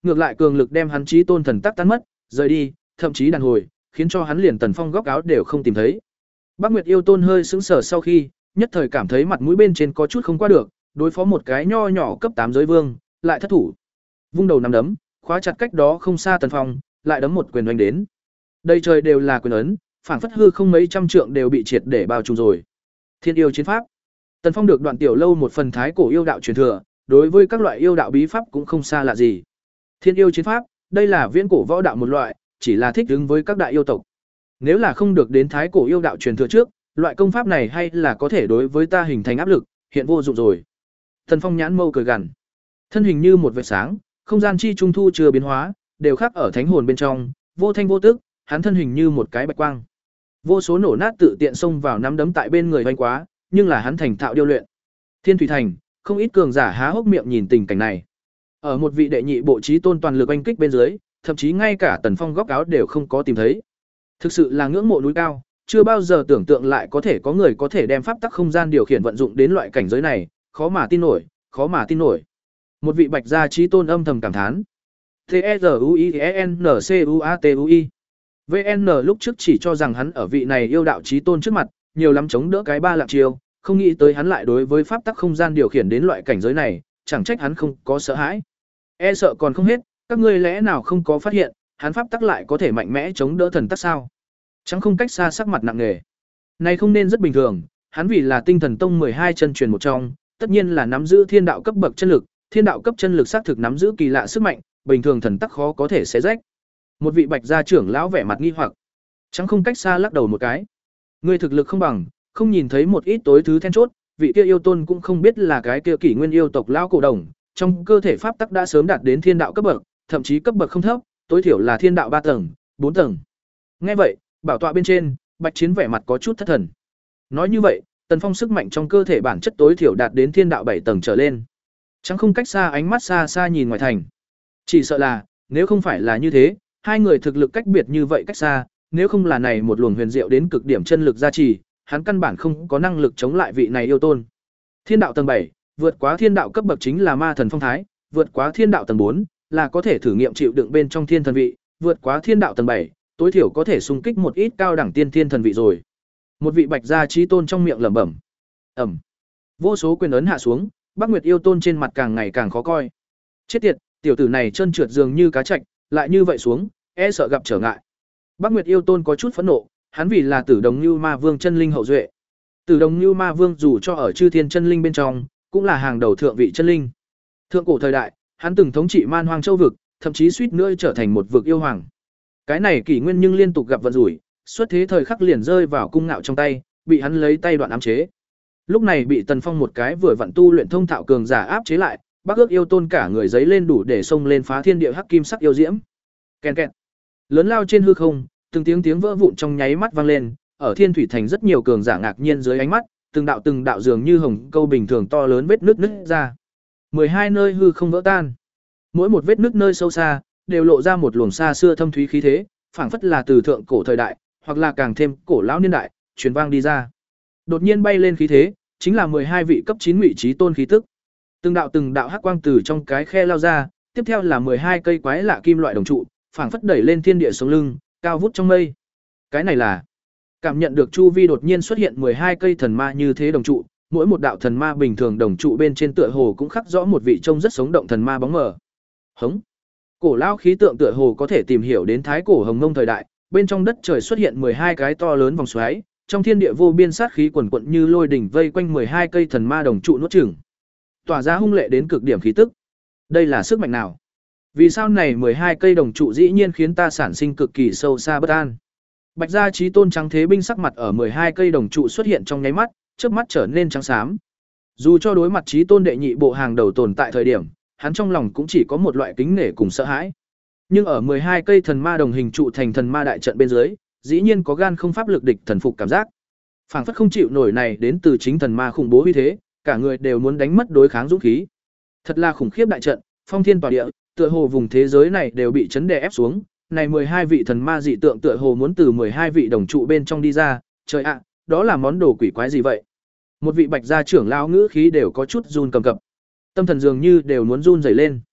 ngược lại cường lực đem hắn chí tôn thần tắc tan mất, rời đi, thậm chí đàn hồi, khiến cho hắn liền Tần Phong góc áo đều không tìm thấy. Bác Nguyệt yêu tôn hơi sững sờ sau khi, nhất thời cảm thấy mặt mũi bên trên có chút không qua được, đối phó một cái nho nhỏ cấp tám giới vương, lại thất thủ. Vung đầu nắm đấm, khóa chặt cách đó không xa Tần Phong, lại đấm một quyền đánh đến. Đây trời đều là quyền ấn, phảng phất hư không mấy trăm trượng đều bị triệt để bao trùm rồi. Thiên yêu chiến pháp. Tần Phong được Đoạn Tiểu Lâu một phần thái cổ yêu đạo truyền thừa, đối với các loại yêu đạo bí pháp cũng không xa lạ gì. Thiên yêu chiến pháp, đây là viễn cổ võ đạo một loại, chỉ là thích ứng với các đại yêu tộc. Nếu là không được đến thái cổ yêu đạo truyền thừa trước, loại công pháp này hay là có thể đối với ta hình thành áp lực, hiện vô dụng rồi. Tần Phong nhãn mâu cười gằn. Thân hình như một vệt sáng, không gian chi trung thu chưa biến hóa, đều khắc ở thánh hồn bên trong, vô thanh vô tức, hắn thân hình như một cái bạch quang. Vô số nổ nát tự tiện xông vào nắm đấm tại bên người vành quá, nhưng là hắn thành thạo điêu luyện. Thiên Thủy Thành, không ít cường giả há hốc miệng nhìn tình cảnh này. Ở một vị đệ nhị bộ chí tôn toàn lực oanh kích bên dưới, thậm chí ngay cả Tần Phong góc áo đều không có tìm thấy. Thực sự là ngưỡng mộ núi cao, chưa bao giờ tưởng tượng lại có thể có người có thể đem pháp tắc không gian điều khiển vận dụng đến loại cảnh giới này, khó mà tin nổi, khó mà tin nổi. Một vị bạch gia chí tôn âm thầm cảm thán. T E Z U I E N C U A T U I. vê en lúc trước chỉ cho rằng hắn ở vị này yêu đạo chí tôn trước mặt, nhiều lắm chống đỡ cái ba lạng chiêu, không nghĩ tới hắn lại đối với pháp tắc không gian điều khiển đến loại cảnh giới này, chẳng trách hắn không có sợ hãi. E sợ còn không hết, các ngươi lẽ nào không có phát hiện, hắn pháp tắc lại có thể mạnh mẽ chống đỡ thần tắc sao? Chẳng không cách xa sắc mặt nặng nề. Này không nên rất bình thường, hắn vì là Tinh Thần Tông mười hai chân truyền một trong, tất nhiên là nắm giữ thiên đạo cấp bậc chân lực, thiên đạo cấp chân lực xác thực nắm giữ kỳ lạ sức mạnh, bình thường thần tắc khó có thể xé rách. Một vị bạch gia trưởng lão vẻ mặt nghi hoặc, chẳng không cách xa lắc đầu một cái. Ngươi thực lực không bằng, không nhìn thấy một ít tối thứ then chốt, vị kia yêu tôn cũng không biết là cái kia kỷ nguyên yêu tộc lão cổ đồng, trong cơ thể pháp tắc đã sớm đạt đến thiên đạo cấp bậc, thậm chí cấp bậc không thấp, tối thiểu là thiên đạo ba tầng, bốn tầng. Nghe vậy, bảo tọa bên trên, Bạch Chiến vẻ mặt có chút thất thần. Nói như vậy, Tần Phong sức mạnh trong cơ thể bản chất tối thiểu đạt đến thiên đạo bảy tầng trở lên. Chẳng không cách xa ánh mắt xa xa nhìn ngoài thành. Chỉ sợ là, nếu không phải là như thế, hai người thực lực cách biệt như vậy cách xa, nếu không là này một luồng huyền diệu đến cực điểm chân lực gia trì, hắn căn bản không có năng lực chống lại vị này yêu tôn. Thiên đạo tầng bảy, vượt quá thiên đạo cấp bậc chính là ma thần phong thái, vượt quá thiên đạo tầng bốn, là có thể thử nghiệm chịu đựng bên trong thiên thần vị, vượt quá thiên đạo tầng bảy, tối thiểu có thể xung kích một ít cao đẳng tiên thiên thần vị rồi. Một vị bạch gia chí tôn trong miệng lẩm bẩm. Ầm. Vô số quyền ấn hạ xuống, Bắc Nguyệt yêu tôn trên mặt càng ngày càng khó coi. Chết tiệt, tiểu tử này chân trượt dường như cá trạch, lại như vậy xuống, e sợ gặp trở ngại. Bắc Nguyệt yêu tôn có chút phẫn nộ, hắn vì là Tử Đồng Nưu Ma Vương chân linh hậu duệ. Tử Đồng Nưu Ma Vương dù cho ở chư thiên chân linh bên trong, cũng là hàng đầu thượng vị chân linh. Thượng cổ thời đại, hắn từng thống trị Man Hoang châu vực, thậm chí suýt nữa trở thành một vực yêu hoàng. Cái này kỷ nguyên nhưng liên tục gặp vận rủi, xuất thế thời khắc liền rơi vào cung ngạo trong tay, bị hắn lấy tay đoạn ám chế. Lúc này bị Tần Phong một cái vừa vặn tu luyện thông thạo cường giả áp chế lại, Bắc Ước yêu tôn cả người giấy lên đủ để xông lên phá thiên địa hắc kim sắc yêu diễm. Kèn kẹt. Lớn lao trên hư không, từng tiếng tiếng vỡ vụn trong nháy mắt vang lên, ở Thiên Thủy Thành rất nhiều cường giả ngạc nhiên dưới ánh mắt, từng đạo từng đạo dường như hồng câu bình thường to lớn vết nứt nứt ra. mười hai nơi hư không vỡ tan. Mỗi một vết nứt nơi sâu xa đều lộ ra một luồng xa xưa thâm thúy khí thế, phảng phất là từ thượng cổ thời đại, hoặc là càng thêm cổ lão niên đại, truyền vang đi ra. Đột nhiên bay lên khí thế, chính là mười hai vị cấp chín ngụy chí tôn khí tức. Từng đạo từng đạo hắc quang từ trong cái khe lao ra, tiếp theo là mười hai cây quái lạ kim loại đồng trụ, phảng phất đẩy lên thiên địa sống lưng, cao vút trong mây. Cái này là cảm nhận được chu vi đột nhiên xuất hiện mười hai cây thần ma như thế đồng trụ, mỗi một đạo thần ma bình thường đồng trụ bên trên tựa hồ cũng khắc rõ một vị trông rất sống động thần ma bóng mờ. Hống. Cổ lao khí tượng tựa hồ có thể tìm hiểu đến thái cổ Hồng Mông thời đại, bên trong đất trời xuất hiện mười hai cái to lớn vòng xoáy, trong thiên địa vô biên sát khí quần quận như lôi đỉnh vây quanh mười hai cây thần ma đồng trụ nuốt chửng, tỏa ra hung lệ đến cực điểm khí tức. Đây là sức mạnh nào? Vì sao này mười hai cây đồng trụ dĩ nhiên khiến ta sản sinh cực kỳ sâu xa bất an? Bạch gia chí tôn trắng thế binh sắc mặt ở mười hai cây đồng trụ xuất hiện trong nháy mắt, chớp mắt trở nên trắng xám. Dù cho đối mặt chí tôn đệ nhị bộ hàng đầu tồn tại thời điểm, hắn trong lòng cũng chỉ có một loại kính nể cùng sợ hãi. Nhưng ở mười hai cây thần ma đồng hình trụ thành thần ma đại trận bên dưới, dĩ nhiên có gan không pháp lực địch thần phục cảm giác. Phảng phất không chịu nổi này đến từ chính thần ma khủng bố uy thế, cả người đều muốn đánh mất đối kháng dũng khí. Thật là khủng khiếp đại trận, phong thiên tỏa địa, tựa hồ vùng thế giới này đều bị chấn đè ép xuống. Này mười hai vị thần ma dị tượng tựa hồ muốn từ mười hai vị đồng trụ bên trong đi ra, trời ạ, đó là món đồ quỷ quái gì vậy? Một vị bạch gia trưởng lão ngữ khí đều có chút run cầm cập. Tâm thần dường như đều muốn run rẩy lên.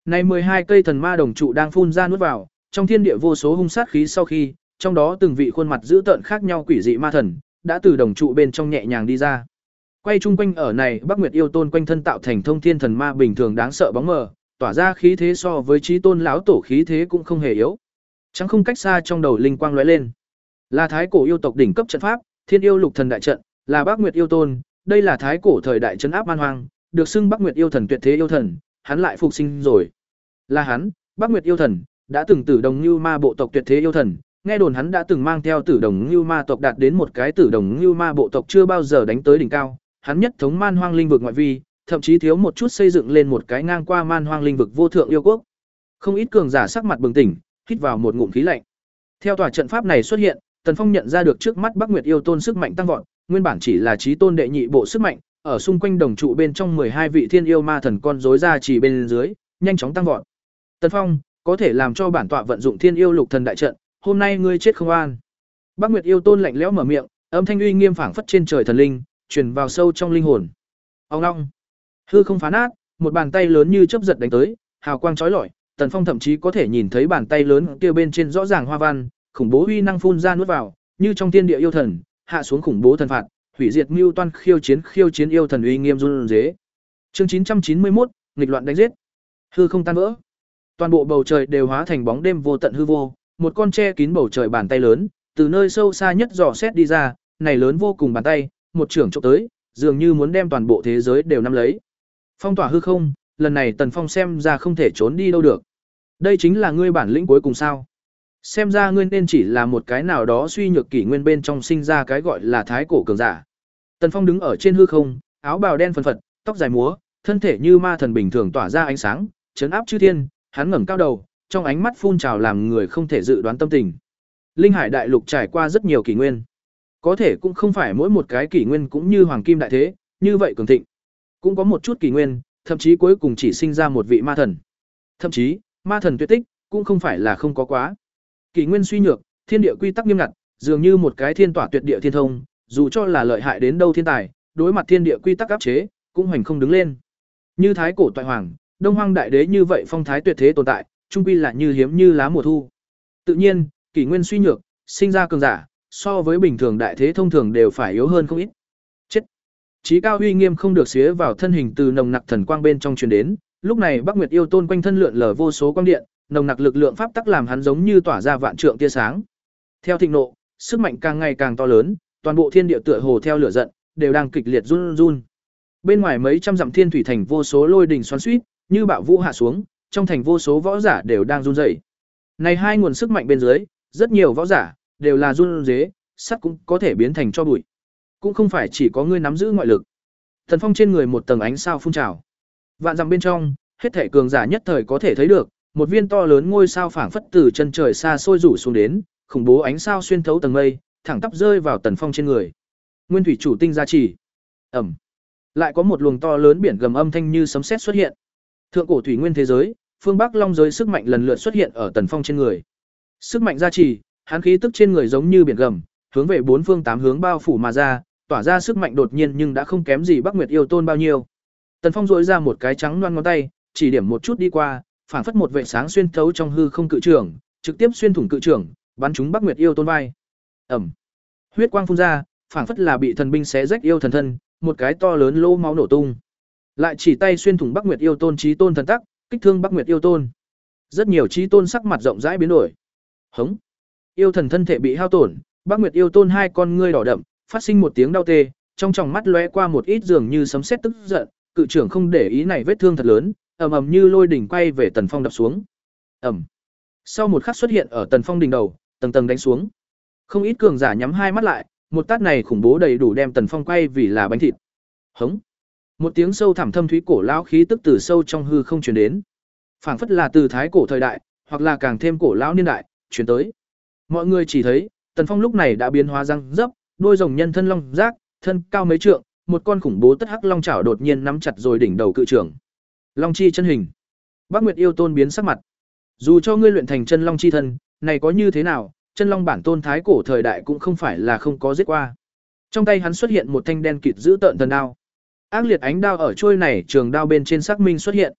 Này mười hai cây thần ma đồng trụ đang phun ra nuốt vào, trong thiên địa vô số hung sát khí sau khi, trong đó từng vị khuôn mặt dữ tợn khác nhau quỷ dị ma thần, đã từ đồng trụ bên trong nhẹ nhàng đi ra. Quay chung quanh ở này, Bắc Nguyệt yêu tôn quanh thân tạo thành thông thiên thần ma bình thường đáng sợ bóng mờ, tỏa ra khí thế so với Chí Tôn lão tổ khí thế cũng không hề yếu. Chẳng không cách xa trong đầu linh quang lóe lên. Là thái cổ yêu tộc đỉnh cấp trận pháp, Thiên yêu lục thần đại trận, là Bắc Nguyệt yêu tôn, đây là thái cổ thời đại trấn áp man hoang, được xưng Bắc Nguyệt yêu thần tuyệt thế yêu thần, hắn lại phục sinh rồi. Là hắn, Bắc Nguyệt yêu thần, đã từng tử đồng như ma bộ tộc tuyệt thế yêu thần, nghe đồn hắn đã từng mang theo tử đồng như ma tộc đạt đến một cái tử đồng như ma bộ tộc chưa bao giờ đánh tới đỉnh cao, hắn nhất thống man hoang linh vực ngoại vi, thậm chí thiếu một chút xây dựng lên một cái ngang qua man hoang linh vực vô thượng yêu quốc. Không ít cường giả sắc mặt bừng tỉnh, hít vào một ngụm khí lạnh. Theo tòa trận pháp này xuất hiện, Tần Phong nhận ra được trước mắt Bắc Nguyệt yêu tôn sức mạnh tăng vọt, nguyên bản chỉ là Chí Tôn đệ nhị bộ sức mạnh, ở xung quanh đồng trụ bên trong mười hai vị thiên yêu ma thần con rối ra chỉ bên dưới, nhanh chóng tăng vọt. Tần Phong, có thể làm cho bản tọa vận dụng Thiên yêu lục thần đại trận, hôm nay ngươi chết không an. Bắc Nguyệt yêu tôn lạnh lẽo mở miệng, âm thanh uy nghiêm phảng phất trên trời thần linh, truyền vào sâu trong linh hồn. Ong ong. Hư không phá nát, một bàn tay lớn như chớp giật đánh tới, hào quang chói lọi, Tần Phong thậm chí có thể nhìn thấy bàn tay lớn kia bên trên rõ ràng hoa văn, khủng bố uy năng phun ra nuốt vào, như trong thiên địa yêu thần, hạ xuống khủng bố thần phạt, hủy diệt mưu toan khiêu chiến khiêu chiến yêu thần uy nghiêm run rế. Chương chín trăm chín mươi mốt, nghịch loạn đánh giết. Hư không tan vỡ. Toàn bộ bầu trời đều hóa thành bóng đêm vô tận hư vô, một con che kín bầu trời bàn tay lớn, từ nơi sâu xa nhất dò xét đi ra, này lớn vô cùng bàn tay, một trưởng chụp tới, dường như muốn đem toàn bộ thế giới đều nắm lấy. Phong tỏa hư không, lần này Tần Phong xem ra không thể trốn đi đâu được. Đây chính là ngươi bản lĩnh cuối cùng sao? Xem ra ngươi nên chỉ là một cái nào đó suy nhược kỷ nguyên bên trong sinh ra cái gọi là thái cổ cường giả. Tần Phong đứng ở trên hư không, áo bào đen phần phật, tóc dài múa, thân thể như ma thần bình thường tỏa ra ánh sáng, chấn áp chư thiên, hắn ngẩng cao đầu, trong ánh mắt phun trào làm người không thể dự đoán tâm tình. Linh Hải đại lục trải qua rất nhiều kỷ nguyên, có thể cũng không phải mỗi một cái kỷ nguyên cũng như hoàng kim đại thế, như vậy cường thịnh. Cũng có một chút kỷ nguyên, thậm chí cuối cùng chỉ sinh ra một vị ma thần. Thậm chí, ma thần tuyệt tích cũng không phải là không có quá. Kỷ nguyên suy nhược, thiên địa quy tắc nghiêm ngặt, dường như một cái thiên tỏa tuyệt địa thiên thông, dù cho là lợi hại đến đâu thiên tài, đối mặt thiên địa quy tắc áp chế, cũng hoành không đứng lên. Như thái cổ toại hoàng, Đông Hoang đại đế như vậy phong thái tuyệt thế tồn tại, trung quy là như hiếm như lá mùa thu. Tự nhiên, kỷ nguyên suy nhược, sinh ra cường giả, so với bình thường đại thế thông thường đều phải yếu hơn không ít. Chết. Chí cao uy nghiêm không được xía vào thân hình từ nồng nặc thần quang bên trong truyền đến, lúc này Bắc Nguyệt yêu tôn quanh thân lượn lờ vô số quang điện, nồng nặc lực lượng pháp tắc làm hắn giống như tỏa ra vạn trượng tia sáng. Theo thịnh nộ, sức mạnh càng ngày càng to lớn, toàn bộ thiên địa tựa hồ theo lửa giận, đều đang kịch liệt run run. Bên ngoài mấy trăm dặm thiên thủy thành vô số lôi đình xoắn xuýt, như bạo vũ hạ xuống, trong thành vô số võ giả đều đang run rẩy. Này hai nguồn sức mạnh bên dưới, rất nhiều võ giả đều là run rế, sắt cũng có thể biến thành cho bụi. Cũng không phải chỉ có ngươi nắm giữ ngoại lực. Thần Phong trên người một tầng ánh sao phun trào. Vạn dặm bên trong, hết thể cường giả nhất thời có thể thấy được, một viên to lớn ngôi sao phảng phất từ chân trời xa xôi rủ xuống đến, khủng bố ánh sao xuyên thấu tầng mây, thẳng tắp rơi vào Tần Phong trên người. Nguyên thủy chủ tinh gia trì. Ầm. Lại có một luồng to lớn biển gầm âm thanh như sấm sét xuất hiện. Thượng cổ thủy nguyên thế giới, phương Bắc Long giới sức mạnh lần lượt xuất hiện ở Tần Phong trên người. Sức mạnh gia trì, hắn khí tức trên người giống như biển gầm, hướng về bốn phương tám hướng bao phủ mà ra, tỏa ra sức mạnh đột nhiên nhưng đã không kém gì Bắc Nguyệt yêu tôn bao nhiêu. Tần Phong rũa ra một cái trắng loan ngón tay, chỉ điểm một chút đi qua, phảng phất một vệ sáng xuyên thấu trong hư không cự trưởng, trực tiếp xuyên thủng cự trưởng, bắn trúng Bắc Nguyệt yêu tôn vai. Ầm. Huyết quang phun ra, phảng phất là bị thần binh xé rách yêu thần thân, một cái to lớn lỗ máu nổ tung. Lại chỉ tay xuyên thủng Bắc Nguyệt yêu tôn chí tôn thần tắc, kích thương Bắc Nguyệt yêu tôn. Rất nhiều chí tôn sắc mặt rộng rãi biến đổi. Hống. Yêu thần thân thể bị hao tổn, Bắc Nguyệt yêu tôn hai con ngươi đỏ đậm, phát sinh một tiếng đau tê, trong tròng mắt lóe qua một ít dường như sấm sét tức giận, cự trưởng không để ý này vết thương thật lớn, ầm ầm như lôi đỉnh quay về Tần Phong đập xuống. Ầm. Sau một khắc xuất hiện ở Tần Phong đỉnh đầu, tầng tầng đánh xuống. Không ít cường giả nhắm hai mắt lại, một tát này khủng bố đầy đủ đem Tần Phong quay vì là bánh thịt. Hống. Một tiếng sâu thẳm thâm thúy cổ lão khí tức từ sâu trong hư không truyền đến. Phảng phất là từ thái cổ thời đại, hoặc là càng thêm cổ lão niên đại, truyền tới. Mọi người chỉ thấy, Tần Phong lúc này đã biến hóa răng dấp, đôi rồng nhân thân long giác, thân cao mấy trượng, một con khủng bố tất hắc long chảo đột nhiên nắm chặt rồi đỉnh đầu cự trưởng. Long chi chân hình. Bắc Nguyệt yêu tôn biến sắc mặt. Dù cho ngươi luyện thành chân long chi thân, này có như thế nào, chân long bản tôn thái cổ thời đại cũng không phải là không có giết qua. Trong tay hắn xuất hiện một thanh đen kịt giữ tợn thần đao. Ác liệt ánh đao ở trôi này trường đao bên trên sắc minh xuất hiện.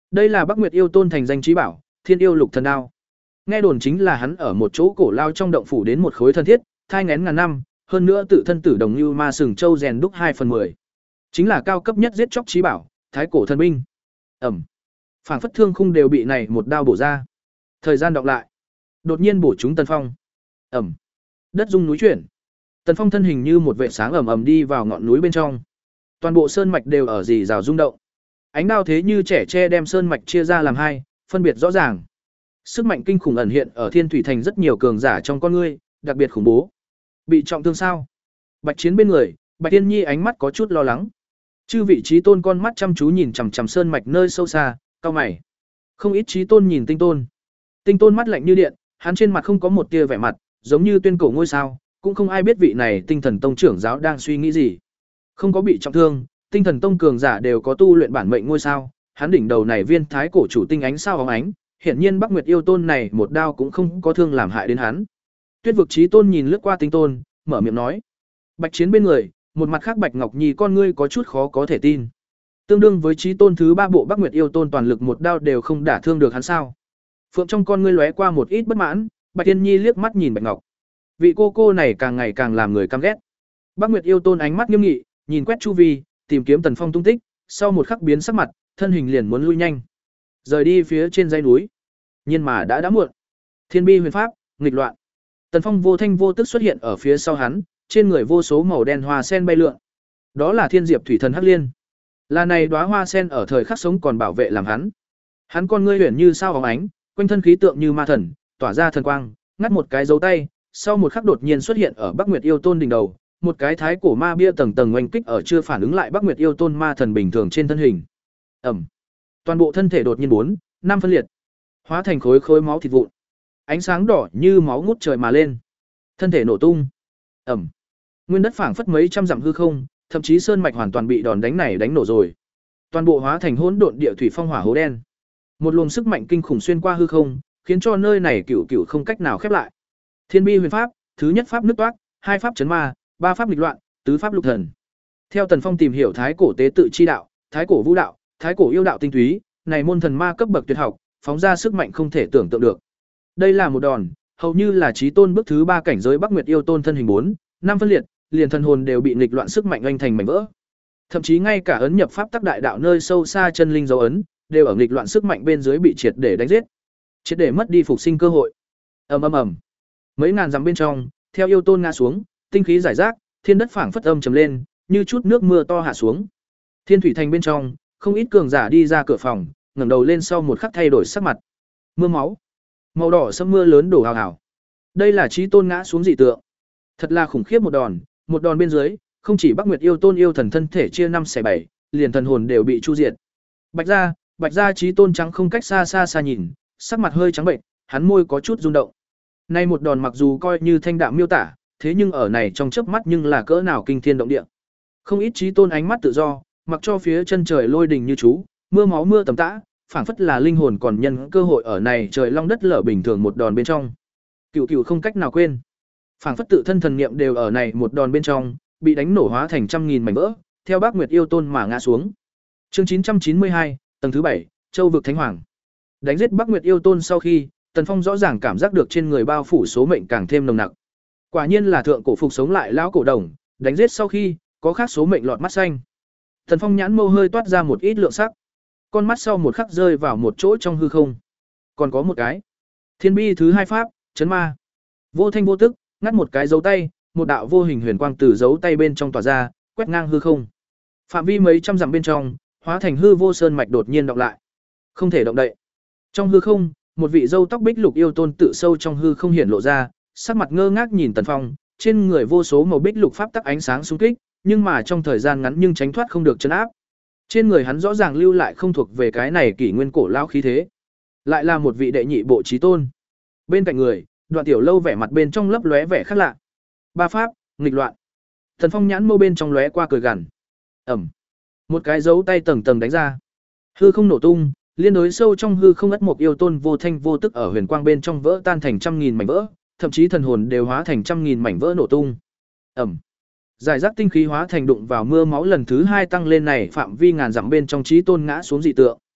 Đây là Bắc Nguyệt Yêu Tôn thành danh chí bảo, Thiên Yêu Lục Thần Đao. Nghe đồn chính là hắn ở một chỗ cổ lao trong động phủ đến một khối thân thiết, thai nghén ngàn năm, hơn nữa tự thân tử đồng như ma sừng châu rèn đúc hai phần mười. Chính là cao cấp nhất giết chóc chí bảo, thái cổ thần binh. Ẩm. Phảng phất thương khung đều bị này một đao bổ ra. Thời gian đọc lại. Đột nhiên bổ trúng Tần Phong. Ẩm. Đất rung núi chuyển. Tần Phong thân hình như một vệt sáng ầm ầm đi vào ngọn núi bên trong. Toàn bộ sơn mạch đều ở rì rào rung động. Ánh đao thế như trẻ tre đem sơn mạch chia ra làm hai, phân biệt rõ ràng. Sức mạnh kinh khủng ẩn hiện ở Thiên Thủy Thành rất nhiều cường giả trong con ngươi, đặc biệt khủng bố. Bị trọng thương sao? Bạch Chiến bên người, Bạch Tiên Nhi ánh mắt có chút lo lắng. Chư vị trí tôn con mắt chăm chú nhìn chằm chằm sơn mạch nơi sâu xa, cau mày. Không ít trí tôn nhìn Tinh Tôn. Tinh Tôn mắt lạnh như điện, hắn trên mặt không có một tia vẻ mặt, giống như tuyên cổ ngôi sao, cũng không ai biết vị này Tinh Thần Tông trưởng giáo đang suy nghĩ gì. Không có bị trọng thương, Tinh Thần Tông cường giả đều có tu luyện bản mệnh ngôi sao, hắn đỉnh đầu này viên thái cổ chủ tinh ánh sao óng ánh, hiển nhiên Bắc Nguyệt Yêu Tôn này một đao cũng không có thương làm hại đến hắn. Tuyết vực chí tôn nhìn lướt qua Tinh Tôn, mở miệng nói: "Bạch Chiến bên người, một mặt khác Bạch Ngọc Nhi con ngươi có chút khó có thể tin. Tương đương với chí tôn thứ ba bộ Bắc Nguyệt Yêu Tôn toàn lực một đao đều không đả thương được hắn sao?" Phượng trong con ngươi lóe qua một ít bất mãn, Bạch Tiên Nhi liếc mắt nhìn Bạch Ngọc. Vị cô cô này càng ngày càng làm người căm ghét. Bắc Nguyệt Yêu Tôn ánh mắt nghiêm nghị, nhìn quét chu vi, tìm kiếm Tần Phong tung tích, sau một khắc biến sắc mặt, thân hình liền muốn lui nhanh, rời đi phía trên dãy núi. Nhưng mà đã đã muộn. Thiên bi huyền pháp, nghịch loạn. Tần Phong vô thanh vô tức xuất hiện ở phía sau hắn, trên người vô số màu đen hoa sen bay lượn. Đó là Thiên Diệp Thủy Thần Hắc Liên. Là này đóa hoa sen ở thời khắc sống còn bảo vệ làm hắn. Hắn con ngươi huyền như sao óng ánh, quanh thân khí tượng như ma thần, tỏa ra thần quang, ngắt một cái dấu tay, sau một khắc đột nhiên xuất hiện ở Bắc Nguyệt Yêu Tôn đỉnh đầu, một cái thái cổ ma bia tầng tầng oanh kích ở chưa phản ứng lại Bắc Nguyệt Yêu Tôn ma thần bình thường trên thân hình. Ẩm. Toàn bộ thân thể đột nhiên bốn, năm phân liệt, hóa thành khối khối máu thịt vụn. Ánh sáng đỏ như máu ngút trời mà lên. Thân thể nổ tung. Ẩm. Nguyên đất phảng phất mấy trăm dặm hư không, thậm chí sơn mạch hoàn toàn bị đòn đánh này đánh nổ rồi. Toàn bộ hóa thành hỗn độn địa thủy phong hỏa hố đen. Một luồng sức mạnh kinh khủng xuyên qua hư không, khiến cho nơi này cựu cựu không cách nào khép lại. Thiên bi huyền pháp, thứ nhất pháp nứt toác, hai pháp chấn ma, ba pháp nghịch loạn, tứ pháp lục thần. Theo Tần Phong tìm hiểu thái cổ tế tự chi đạo, thái cổ vũ đạo, thái cổ yêu đạo tinh túy, này môn thần ma cấp bậc tuyệt học, phóng ra sức mạnh không thể tưởng tượng được. Đây là một đòn, hầu như là chí tôn bước thứ ba cảnh giới Bắc Nguyệt Yêu Tôn thân hình bốn, năm phân liệt, liền thần hồn đều bị nghịch loạn sức mạnh oanh thành mảnh vỡ. Thậm chí ngay cả ấn nhập pháp tắc đại đạo nơi sâu xa chân linh dấu ấn, đều ở nghịch loạn sức mạnh bên dưới bị triệt để đánh giết, triệt để mất đi phục sinh cơ hội. Ầm ầm ầm. Mấy ngàn dặm bên trong, theo Yêu Tôn ngã xuống, tinh khí giải rác, thiên đất phảng phất âm trầm lên, như chút nước mưa to hạ xuống. Thiên Thủy Thành bên trong, không ít cường giả đi ra cửa phòng, ngẩng đầu lên sau một khắc thay đổi sắc mặt. Mưa máu, màu đỏ sẫm mưa lớn đổ hào hào. Đây là chí tôn ngã xuống dị tượng. Thật là khủng khiếp một đòn, một đòn bên dưới, không chỉ Bắc Nguyệt Yêu Tôn yêu thần thân thể chia năm xẻ bảy, liền thần hồn đều bị chu diệt. Bạch gia, Bạch gia chí tôn trắng không cách xa xa xa nhìn, sắc mặt hơi trắng bệnh, hắn môi có chút rung động. Nay một đòn mặc dù coi như thanh đạm miêu tả, thế nhưng ở này trong chớp mắt nhưng là cỡ nào kinh thiên động địa. Không ít chí tôn ánh mắt tự do, mặc cho phía chân trời lôi đình như chú, mưa máu mưa tầm tã, phảng phất là linh hồn còn nhân cơ hội ở này trời long đất lở bình thường một đòn bên trong. Cửu cửu không cách nào quên. Phảng phất tự thân thần niệm đều ở này một đòn bên trong, bị đánh nổ hóa thành trăm nghìn mảnh vỡ, theo Bắc Nguyệt Yêu Tôn mà ngã xuống. Chương chín trăm chín mươi hai, tầng thứ bảy, Châu vực Thánh Hoàng. Đánh giết Bắc Nguyệt Yêu Tôn sau khi, Tần Phong rõ ràng cảm giác được trên người bao phủ số mệnh càng thêm nồng nặc. Quả nhiên là thượng cổ phục sống lại lão cổ đồng, đánh giết sau khi, có khác số mệnh lọt mắt xanh. Tần Phong nhãn mâu hơi toát ra một ít lượng sắc. Con mắt sau một khắc rơi vào một chỗ trong hư không. Còn có một cái. Thiên bi thứ hai pháp, chấn ma. Vô thanh vô tức, ngắt một cái dấu tay, một đạo vô hình huyền quang từ dấu tay bên trong tỏa ra, quét ngang hư không. Phạm vi mấy trăm dặm bên trong, hóa thành hư vô sơn mạch đột nhiên động lại. Không thể động đậy. Trong hư không, một vị râu tóc bích lục yêu tôn tự sâu trong hư không hiện lộ ra, sắc mặt ngơ ngác nhìn Tần Phong, trên người vô số màu bích lục pháp tắc ánh sáng xung kích, nhưng mà trong thời gian ngắn nhưng tránh thoát không được trấn áp. Trên người hắn rõ ràng lưu lại không thuộc về cái này kỷ nguyên cổ lão khí thế, lại là một vị đệ nhị bộ chí tôn. Bên cạnh người, Đoạn Tiểu Lâu vẻ mặt bên trong lấp lóe vẻ khác lạ. Ba pháp, nghịch loạn. Tần Phong nhãn mâu bên trong lóe qua cười gằn. Ầm. Một cái dấu tay tầng tầng đánh ra. Hư không nổ tung, liên đối sâu trong hư không ất một yêu tôn vô thanh vô tức ở huyền quang bên trong vỡ tan thành trăm nghìn mảnh vỡ, thậm chí thần hồn đều hóa thành trăm nghìn mảnh vỡ nổ tung. Ầm. Giải rác tinh khí hóa thành đụng vào mưa máu lần thứ hai tăng lên này phạm vi ngàn dặm bên trong chí tôn ngã xuống dị tượng.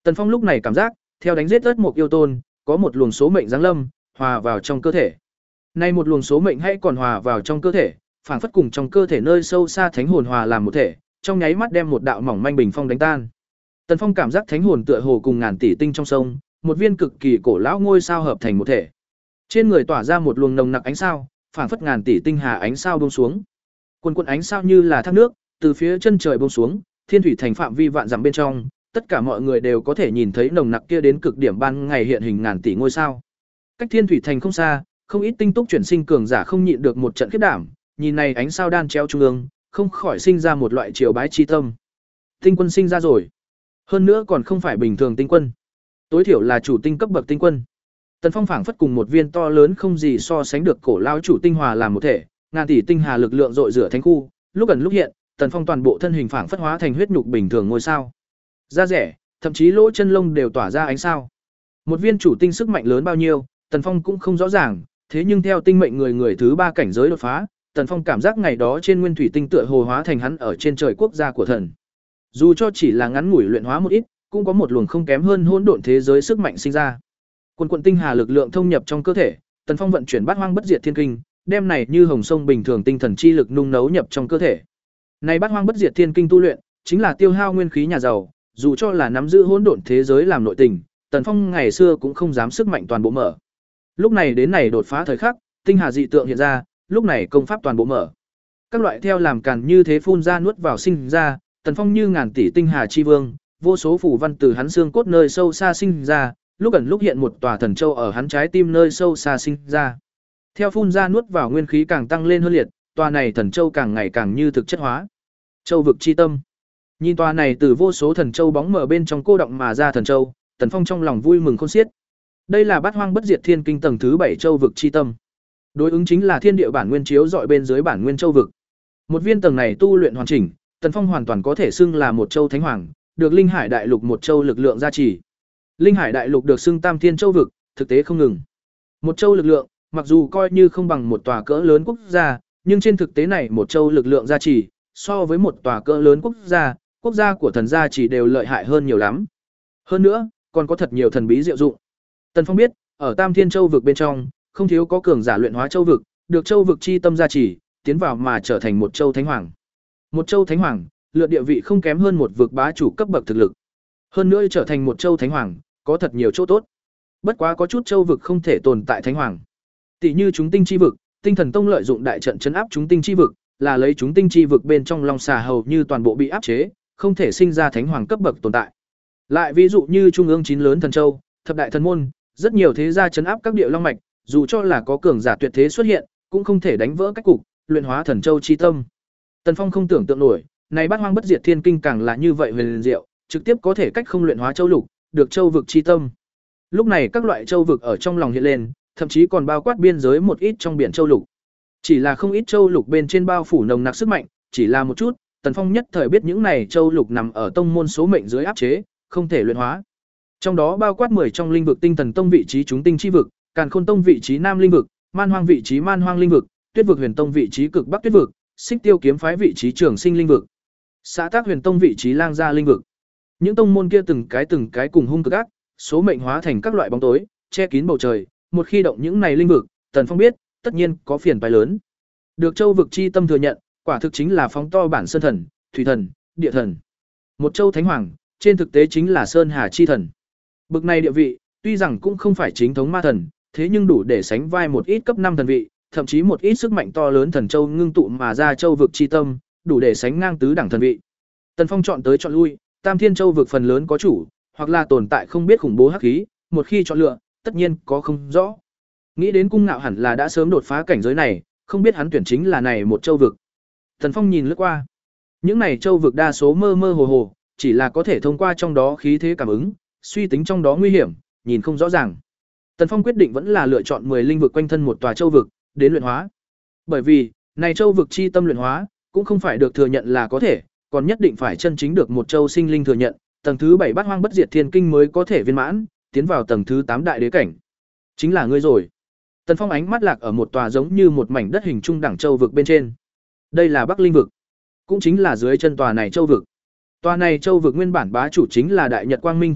Tần Phong lúc này cảm giác, theo đánh giết ớt một yêu tôn, có một luồng số mệnh giáng lâm, hòa vào trong cơ thể. Nay một luồng số mệnh hay còn hòa vào trong cơ thể, phảng phất cùng trong cơ thể nơi sâu xa thánh hồn hòa làm một thể, trong nháy mắt đem một đạo mỏng manh bình phong đánh tan. Tần Phong cảm giác thánh hồn tựa hồ cùng ngàn tỷ tinh trong sông, một viên cực kỳ cổ lão ngôi sao hợp thành một thể. Trên người tỏa ra một luồng nồng nặc ánh sao, phảng phất ngàn tỷ tinh hà ánh sao buông xuống. Quần quần ánh sao như là thác nước, từ phía chân trời buông xuống, thiên thủy thành phạm vi vạn dặm bên trong, tất cả mọi người đều có thể nhìn thấy nồng nặc kia đến cực điểm ban ngày hiện hình ngàn tỷ ngôi sao. Cách thiên thủy thành không xa, không ít tinh túc chuyển sinh cường giả không nhịn được một trận khiếp đảm, nhìn này ánh sao đan treo trung ương, không khỏi sinh ra một loại triều bái chi tâm. Tinh quân sinh ra rồi. Hơn nữa còn không phải bình thường tinh quân, tối thiểu là chủ tinh cấp bậc tinh quân. Tần Phong phảng phất cùng một viên to lớn không gì so sánh được cổ lao chủ tinh hòa làm một thể, ngàn tỷ tinh hà lực lượng dội rửa thánh khu, lúc ẩn lúc hiện, Tần Phong toàn bộ thân hình phảng phất hóa thành huyết nhục bình thường ngôi sao. Da rẻ, thậm chí lỗ chân lông đều tỏa ra ánh sao. Một viên chủ tinh sức mạnh lớn bao nhiêu, Tần Phong cũng không rõ ràng, thế nhưng theo tinh mệnh người người thứ ba cảnh giới đột phá, Tần Phong cảm giác ngày đó trên nguyên thủy tinh tựa hồ hóa thành hắn ở trên trời quốc gia của thần. Dù cho chỉ là ngắn ngủi luyện hóa một ít, cũng có một luồng không kém hơn hỗn độn thế giới sức mạnh sinh ra. Quần quần tinh hà lực lượng thông nhập trong cơ thể, Tần Phong vận chuyển Bát Hoang Bất Diệt Thiên Kinh, đem này như hồng sông bình thường tinh thần chi lực nung nấu nhập trong cơ thể. Này Bát Hoang Bất Diệt Thiên Kinh tu luyện, chính là tiêu hao nguyên khí nhà giàu, dù cho là nắm giữ hỗn độn thế giới làm nội tình, Tần Phong ngày xưa cũng không dám sức mạnh toàn bộ mở. Lúc này đến này đột phá thời khắc, tinh hà dị tượng hiện ra, lúc này công pháp toàn bộ mở. Các loại theo làm càn như thế phun ra nuốt vào sinh ra, Tần Phong như ngàn tỷ tinh hà chi vương, vô số phù văn từ hắn xương cốt nơi sâu xa sinh ra, lúc ẩn lúc hiện một tòa thần châu ở hắn trái tim nơi sâu xa sinh ra. Theo phun ra nuốt vào nguyên khí càng tăng lên hơn liệt, tòa này thần châu càng ngày càng như thực chất hóa. Châu vực chi tâm. Nhìn tòa này từ vô số thần châu bóng mở bên trong cô động mà ra thần châu, Tần Phong trong lòng vui mừng khôn xiết. Đây là Bát Hoang Bất Diệt Thiên Kinh tầng thứ bảy châu vực chi tâm. Đối ứng chính là thiên địa bản nguyên chiếu dọi bên dưới bản nguyên châu vực. Một viên tầng này tu luyện hoàn chỉnh, Tần Phong hoàn toàn có thể xưng là một châu thánh hoàng, được Linh Hải Đại Lục một châu lực lượng gia trì. Linh Hải Đại Lục được xưng Tam Thiên Châu vực, thực tế không ngừng. Một châu lực lượng, mặc dù coi như không bằng một tòa cỡ lớn quốc gia, nhưng trên thực tế này một châu lực lượng gia trì, so với một tòa cỡ lớn quốc gia, quốc gia của thần gia chỉ đều lợi hại hơn nhiều lắm. Hơn nữa, còn có thật nhiều thần bí diệu dụng. Tần Phong biết, ở Tam Thiên Châu vực bên trong, không thiếu có cường giả luyện hóa châu vực, được châu vực chi tâm gia trì, tiến vào mà trở thành một châu thánh hoàng. Một châu thánh hoàng, lựa địa vị không kém hơn một vực bá chủ cấp bậc thực lực. Hơn nữa trở thành một châu thánh hoàng, có thật nhiều chỗ tốt. Bất quá có chút châu vực không thể tồn tại thánh hoàng. Tỷ như chúng tinh chi vực, Tinh Thần Tông lợi dụng đại trận trấn áp chúng tinh chi vực, là lấy chúng tinh chi vực bên trong long xà hầu như toàn bộ bị áp chế, không thể sinh ra thánh hoàng cấp bậc tồn tại. Lại ví dụ như trung ương chín lớn thần châu, thập đại thần môn, rất nhiều thế gia trấn áp các địa long mạch, dù cho là có cường giả tuyệt thế xuất hiện, cũng không thể đánh vỡ cách cục, luyện hóa thần châu chi tâm. Tần Phong không tưởng tượng nổi, này Bát Hoang Bất Diệt Thiên Kinh càng là như vậy huyền diệu, trực tiếp có thể cách không luyện hóa châu lục, được châu vực chi tâm. Lúc này các loại châu vực ở trong lòng hiện lên, thậm chí còn bao quát biên giới một ít trong biển châu lục. Chỉ là không ít châu lục bên trên bao phủ nồng nặc sức mạnh, chỉ là một chút, Tần Phong nhất thời biết những này châu lục nằm ở tông môn số mệnh dưới áp chế, không thể luyện hóa. Trong đó bao quát mười trong linh vực Tinh Thần Tông vị trí chúng tinh chi vực, Càn Khôn Tông vị trí Nam linh vực, Man Hoang vị trí Man Hoang linh vực, Tuyết vực Huyền Tông vị trí Cực Bắc Tuyết vực, Xích Tiêu kiếm phái vị trí Trường Sinh linh vực, Xã Tác Huyền Tông vị trí Lang Gia linh vực. Những tông môn kia từng cái từng cái cùng hung cực ác, số mệnh hóa thành các loại bóng tối, che kín bầu trời, một khi động những này linh vực, Tần Phong biết, tất nhiên có phiền toái lớn. Được châu vực chi tâm thừa nhận, quả thực chính là phóng to bản sơn thần, thủy thần, địa thần. Một châu thánh hoàng, trên thực tế chính là sơn hà chi thần. Bực này địa vị, tuy rằng cũng không phải chính thống ma thần, thế nhưng đủ để sánh vai một ít cấp năm thần vị, thậm chí một ít sức mạnh to lớn thần châu ngưng tụ mà ra châu vực chi tâm, đủ để sánh ngang tứ đẳng thần vị. Tần Phong chọn tới chọn lui, Tam Thiên Châu vực phần lớn có chủ, hoặc là tồn tại không biết khủng bố hắc khí, một khi chọn lựa, tất nhiên có không rõ. Nghĩ đến Cung Ngạo hẳn là đã sớm đột phá cảnh giới này, không biết hắn tuyển chính là này một châu vực. Tần Phong nhìn lướt qua, những này châu vực đa số mơ mơ hồ hồ, chỉ là có thể thông qua trong đó khí thế cảm ứng, suy tính trong đó nguy hiểm, nhìn không rõ ràng. Tần Phong quyết định vẫn là lựa chọn mười linh vực quanh thân một tòa châu vực đến luyện hóa. Bởi vì, này châu vực chi tâm luyện hóa, cũng không phải được thừa nhận là có thể, còn nhất định phải chân chính được một châu sinh linh thừa nhận, tầng thứ bảy Bát Hoang Bất Diệt Thiên Kinh mới có thể viên mãn, tiến vào tầng thứ tám đại đế cảnh. Chính là ngươi rồi. Tần Phong ánh mắt lạc ở một tòa giống như một mảnh đất hình trung đẳng châu vực bên trên. Đây là Bắc Linh vực, cũng chính là dưới chân tòa này châu vực. Tòa này châu vực nguyên bản bá chủ chính là Đại Nhật Quang Minh Thần Điện,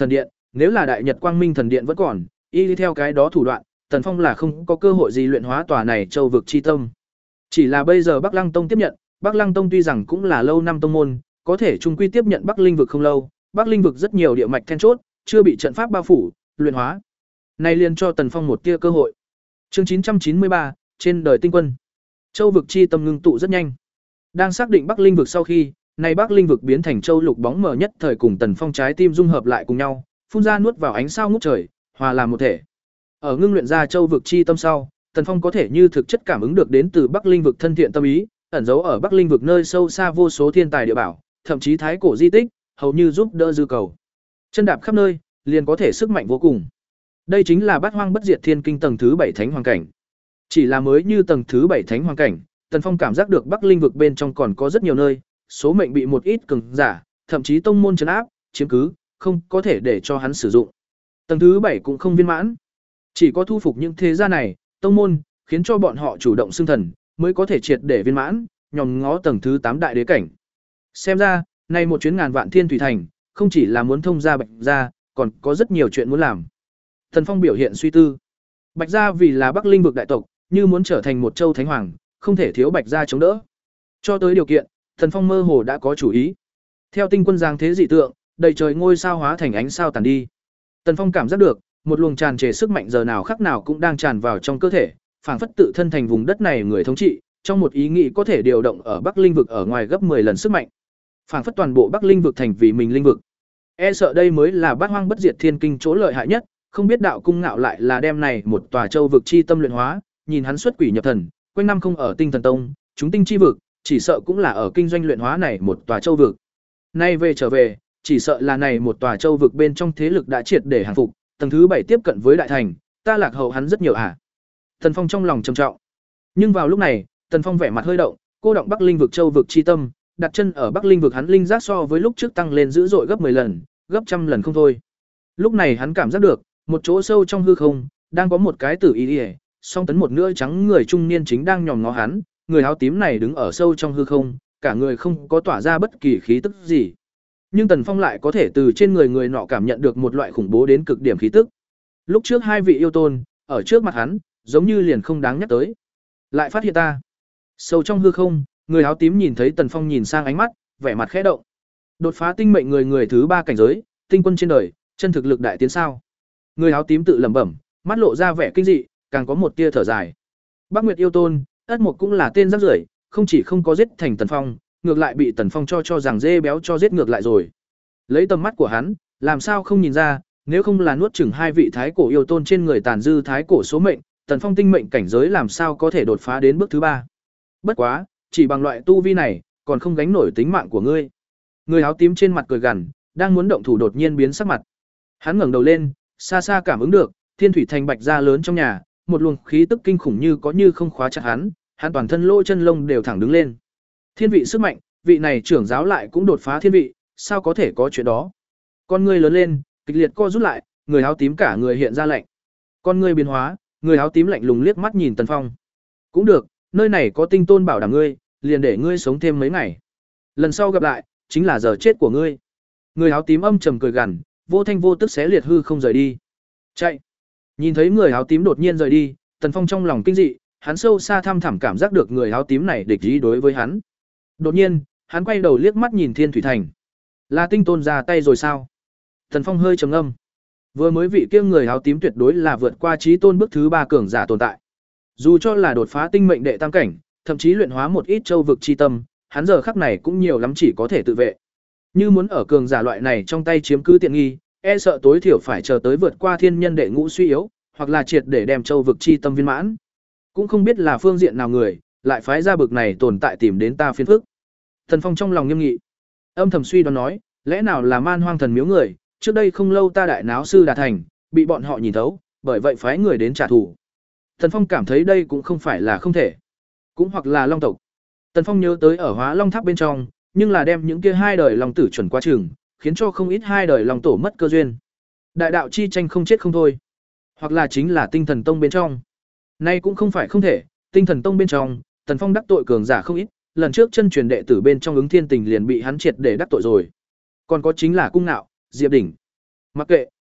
nếu là Đại Nhật Quang Minh Thần Điện vẫn còn, y đi theo cái đó thủ đoạn, Tần Phong là không có cơ hội gì luyện hóa tòa này châu vực chi tâm. Chỉ là bây giờ Bắc Lăng Tông tiếp nhận, Bắc Lăng Tông tuy rằng cũng là lâu năm tông môn, có thể chung quy tiếp nhận Bắc Linh vực không lâu, Bắc Linh vực rất nhiều địa mạch then chốt, chưa bị trận pháp bao phủ, luyện hóa. Này liền cho Tần Phong một tia cơ hội. Chương chín trăm chín mươi ba, trên đời tinh quân. Châu vực chi tâm ngưng tụ rất nhanh. Đang xác định Bắc Linh vực sau khi, này Bắc Linh vực biến thành châu lục bóng mờ nhất thời cùng Tần Phong trái tim dung hợp lại cùng nhau, phun ra nuốt vào ánh sao ngút trời, hòa làm một thể. Ở ngưng luyện ra châu vực chi tâm sau, Tần Phong có thể như thực chất cảm ứng được đến từ Bắc Linh vực thân thiện tâm ý, ẩn giấu ở Bắc Linh vực nơi sâu xa vô số thiên tài địa bảo, thậm chí thái cổ di tích, hầu như giúp đỡ dư cầu. Chân đạp khắp nơi, liền có thể sức mạnh vô cùng. Đây chính là Bát Hoang Bất Diệt Thiên Kinh tầng thứ bảy thánh hoàng cảnh. Chỉ là mới như tầng thứ bảy thánh hoàng cảnh, Tần Phong cảm giác được Bắc Linh vực bên trong còn có rất nhiều nơi, số mệnh bị một ít cường giả, thậm chí tông môn trấn áp, chiếm cứ, không có thể để cho hắn sử dụng. Tầng thứ bảy cũng không viên mãn, chỉ có thu phục những thế gia này, tông môn, khiến cho bọn họ chủ động xưng thần, mới có thể triệt để viên mãn, nhòm ngó tầng thứ tám đại đế cảnh. Xem ra, nay một chuyến ngàn vạn thiên thủy thành, không chỉ là muốn thông gia Bạch gia, còn có rất nhiều chuyện muốn làm. Tần Phong biểu hiện suy tư. Bạch gia vì là Bắc Linh vực đại tộc, như muốn trở thành một châu thánh hoàng, không thể thiếu Bạch gia chống đỡ. Cho tới điều kiện, Tần Phong mơ hồ đã có chủ ý. Theo tinh quân giáng thế dị tượng, đầy trời ngôi sao hóa thành ánh sao tàn đi. Tần Phong cảm giác được, một luồng tràn trề sức mạnh giờ nào khắc nào cũng đang tràn vào trong cơ thể, phảng phất tự thân thành vùng đất này người thống trị, trong một ý nghĩ có thể điều động ở Bắc Linh vực ở ngoài gấp mười lần sức mạnh. Phảng phất toàn bộ Bắc Linh vực thành vì mình linh vực. E sợ đây mới là Bát Hoang Bất Diệt Thiên Kinh chỗ lợi hại nhất, không biết đạo cung ngạo lại là đem này một tòa châu vực chi tâm luyện hóa, nhìn hắn xuất quỷ nhập thần, quanh năm không ở Tinh Thần Tông, chúng tinh chi vực, chỉ sợ cũng là ở kinh doanh luyện hóa này một tòa châu vực. Nay về trở về, chỉ sợ là này một tòa châu vực bên trong thế lực đã triệt để hàng phục, tầng thứ bảy tiếp cận với đại thành, ta lạc hậu hắn rất nhiều à? Tần Phong trong lòng trầm trọng. Nhưng vào lúc này, Tần Phong vẻ mặt hơi động, cô động Bắc Linh vực châu vực chi tâm, đặt chân ở Bắc Linh vực hắn linh giác so với lúc trước tăng lên dữ dội gấp mười lần, gấp trăm lần không thôi. Lúc này hắn cảm giác được, một chỗ sâu trong hư không, đang có một cái tử y, song tấn một nửa trắng người trung niên chính đang nhòm ngó hắn, người áo tím này đứng ở sâu trong hư không, cả người không có tỏa ra bất kỳ khí tức gì. Nhưng Tần Phong lại có thể từ trên người người nọ cảm nhận được một loại khủng bố đến cực điểm khí tức. Lúc trước hai vị yêu tôn, ở trước mặt hắn, giống như liền không đáng nhắc tới. Lại phát hiện ta. Sâu trong hư không, người áo tím nhìn thấy Tần Phong nhìn sang ánh mắt, vẻ mặt khẽ động. Đột phá tinh mệnh người người thứ ba cảnh giới, tinh quân trên đời, chân thực lực đại tiến sao? Người áo tím tự lẩm bẩm, mắt lộ ra vẻ kinh dị, càng có một tia thở dài. Bắc Nguyệt yêu tôn, ất mục cũng là tên rác rưởi, không chỉ không có giết thành Tần Phong, ngược lại bị Tần Phong cho cho rằng dê béo cho giết ngược lại rồi. Lấy tầm mắt của hắn, làm sao không nhìn ra, nếu không là nuốt chửng hai vị thái cổ yêu tôn trên người tàn dư thái cổ số mệnh, Tần Phong tinh mệnh cảnh giới làm sao có thể đột phá đến bước thứ ba. Bất quá, chỉ bằng loại tu vi này, còn không gánh nổi tính mạng của ngươi. Người áo tím trên mặt cười gằn, đang muốn động thủ đột nhiên biến sắc mặt. Hắn ngẩng đầu lên, xa xa cảm ứng được, Thiên Thủy Thành Bạch gia lớn trong nhà, một luồng khí tức kinh khủng như có như không khóa chặt hắn, hắn toàn thân lỗ chân lông đều thẳng đứng lên. Thiên vị sức mạnh, vị này trưởng giáo lại cũng đột phá thiên vị, sao có thể có chuyện đó? Con ngươi lớn lên, kịch liệt co rút lại, người áo tím cả người hiện ra lạnh. Con ngươi biến hóa, người áo tím lạnh lùng liếc mắt nhìn Tần Phong. Cũng được, nơi này có tinh tôn bảo đảm ngươi, liền để ngươi sống thêm mấy ngày. Lần sau gặp lại, chính là giờ chết của ngươi. Người áo tím âm trầm cười gằn, vô thanh vô tức xé liệt hư không rời đi. Chạy. Nhìn thấy người áo tím đột nhiên rời đi, Tần Phong trong lòng kinh dị, hắn sâu xa thăm thẳm cảm giác được người áo tím này địch ý đối với hắn. Đột nhiên, hắn quay đầu liếc mắt nhìn Thiên Thủy Thành. Là tinh tôn ra tay rồi sao? Tần Phong hơi trầm ngâm. Vừa mới vị kia người áo tím tuyệt đối là vượt qua chí tôn bước thứ ba cường giả tồn tại. Dù cho là đột phá tinh mệnh đệ tam cảnh, thậm chí luyện hóa một ít châu vực chi tâm, hắn giờ khắc này cũng nhiều lắm chỉ có thể tự vệ. Như muốn ở cường giả loại này trong tay chiếm cứ tiện nghi, e sợ tối thiểu phải chờ tới vượt qua thiên nhân đệ ngũ suy yếu, hoặc là triệt để đem châu vực chi tâm viên mãn. Cũng không biết là phương diện nào người, lại phái ra bực này tồn tại tìm đến ta phiền phức. Tần Phong trong lòng nghiêm nghị, âm thầm suy đoán nói, lẽ nào là Man Hoang thần miếu người, trước đây không lâu ta đại náo sư Đà Thành, bị bọn họ nhìn thấu, bởi vậy phái người đến trả thù. Tần Phong cảm thấy đây cũng không phải là không thể, cũng hoặc là Long tộc. Tần Phong nhớ tới ở Hóa Long Tháp bên trong, nhưng là đem những kia hai đời Long tử chuẩn quá chừng, khiến cho không ít hai đời Long tổ mất cơ duyên. Đại đạo chi tranh không chết không thôi, hoặc là chính là Tinh Thần Tông bên trong. Nay cũng không phải không thể, Tinh Thần Tông bên trong, Tần Phong đắc tội cường giả không ít, lần trước chân truyền đệ tử bên trong Ứng Thiên Tình liền bị hắn triệt để đắc tội rồi. Còn có chính là Cung Nạo, Diệp Đỉnh. Mặc kệ,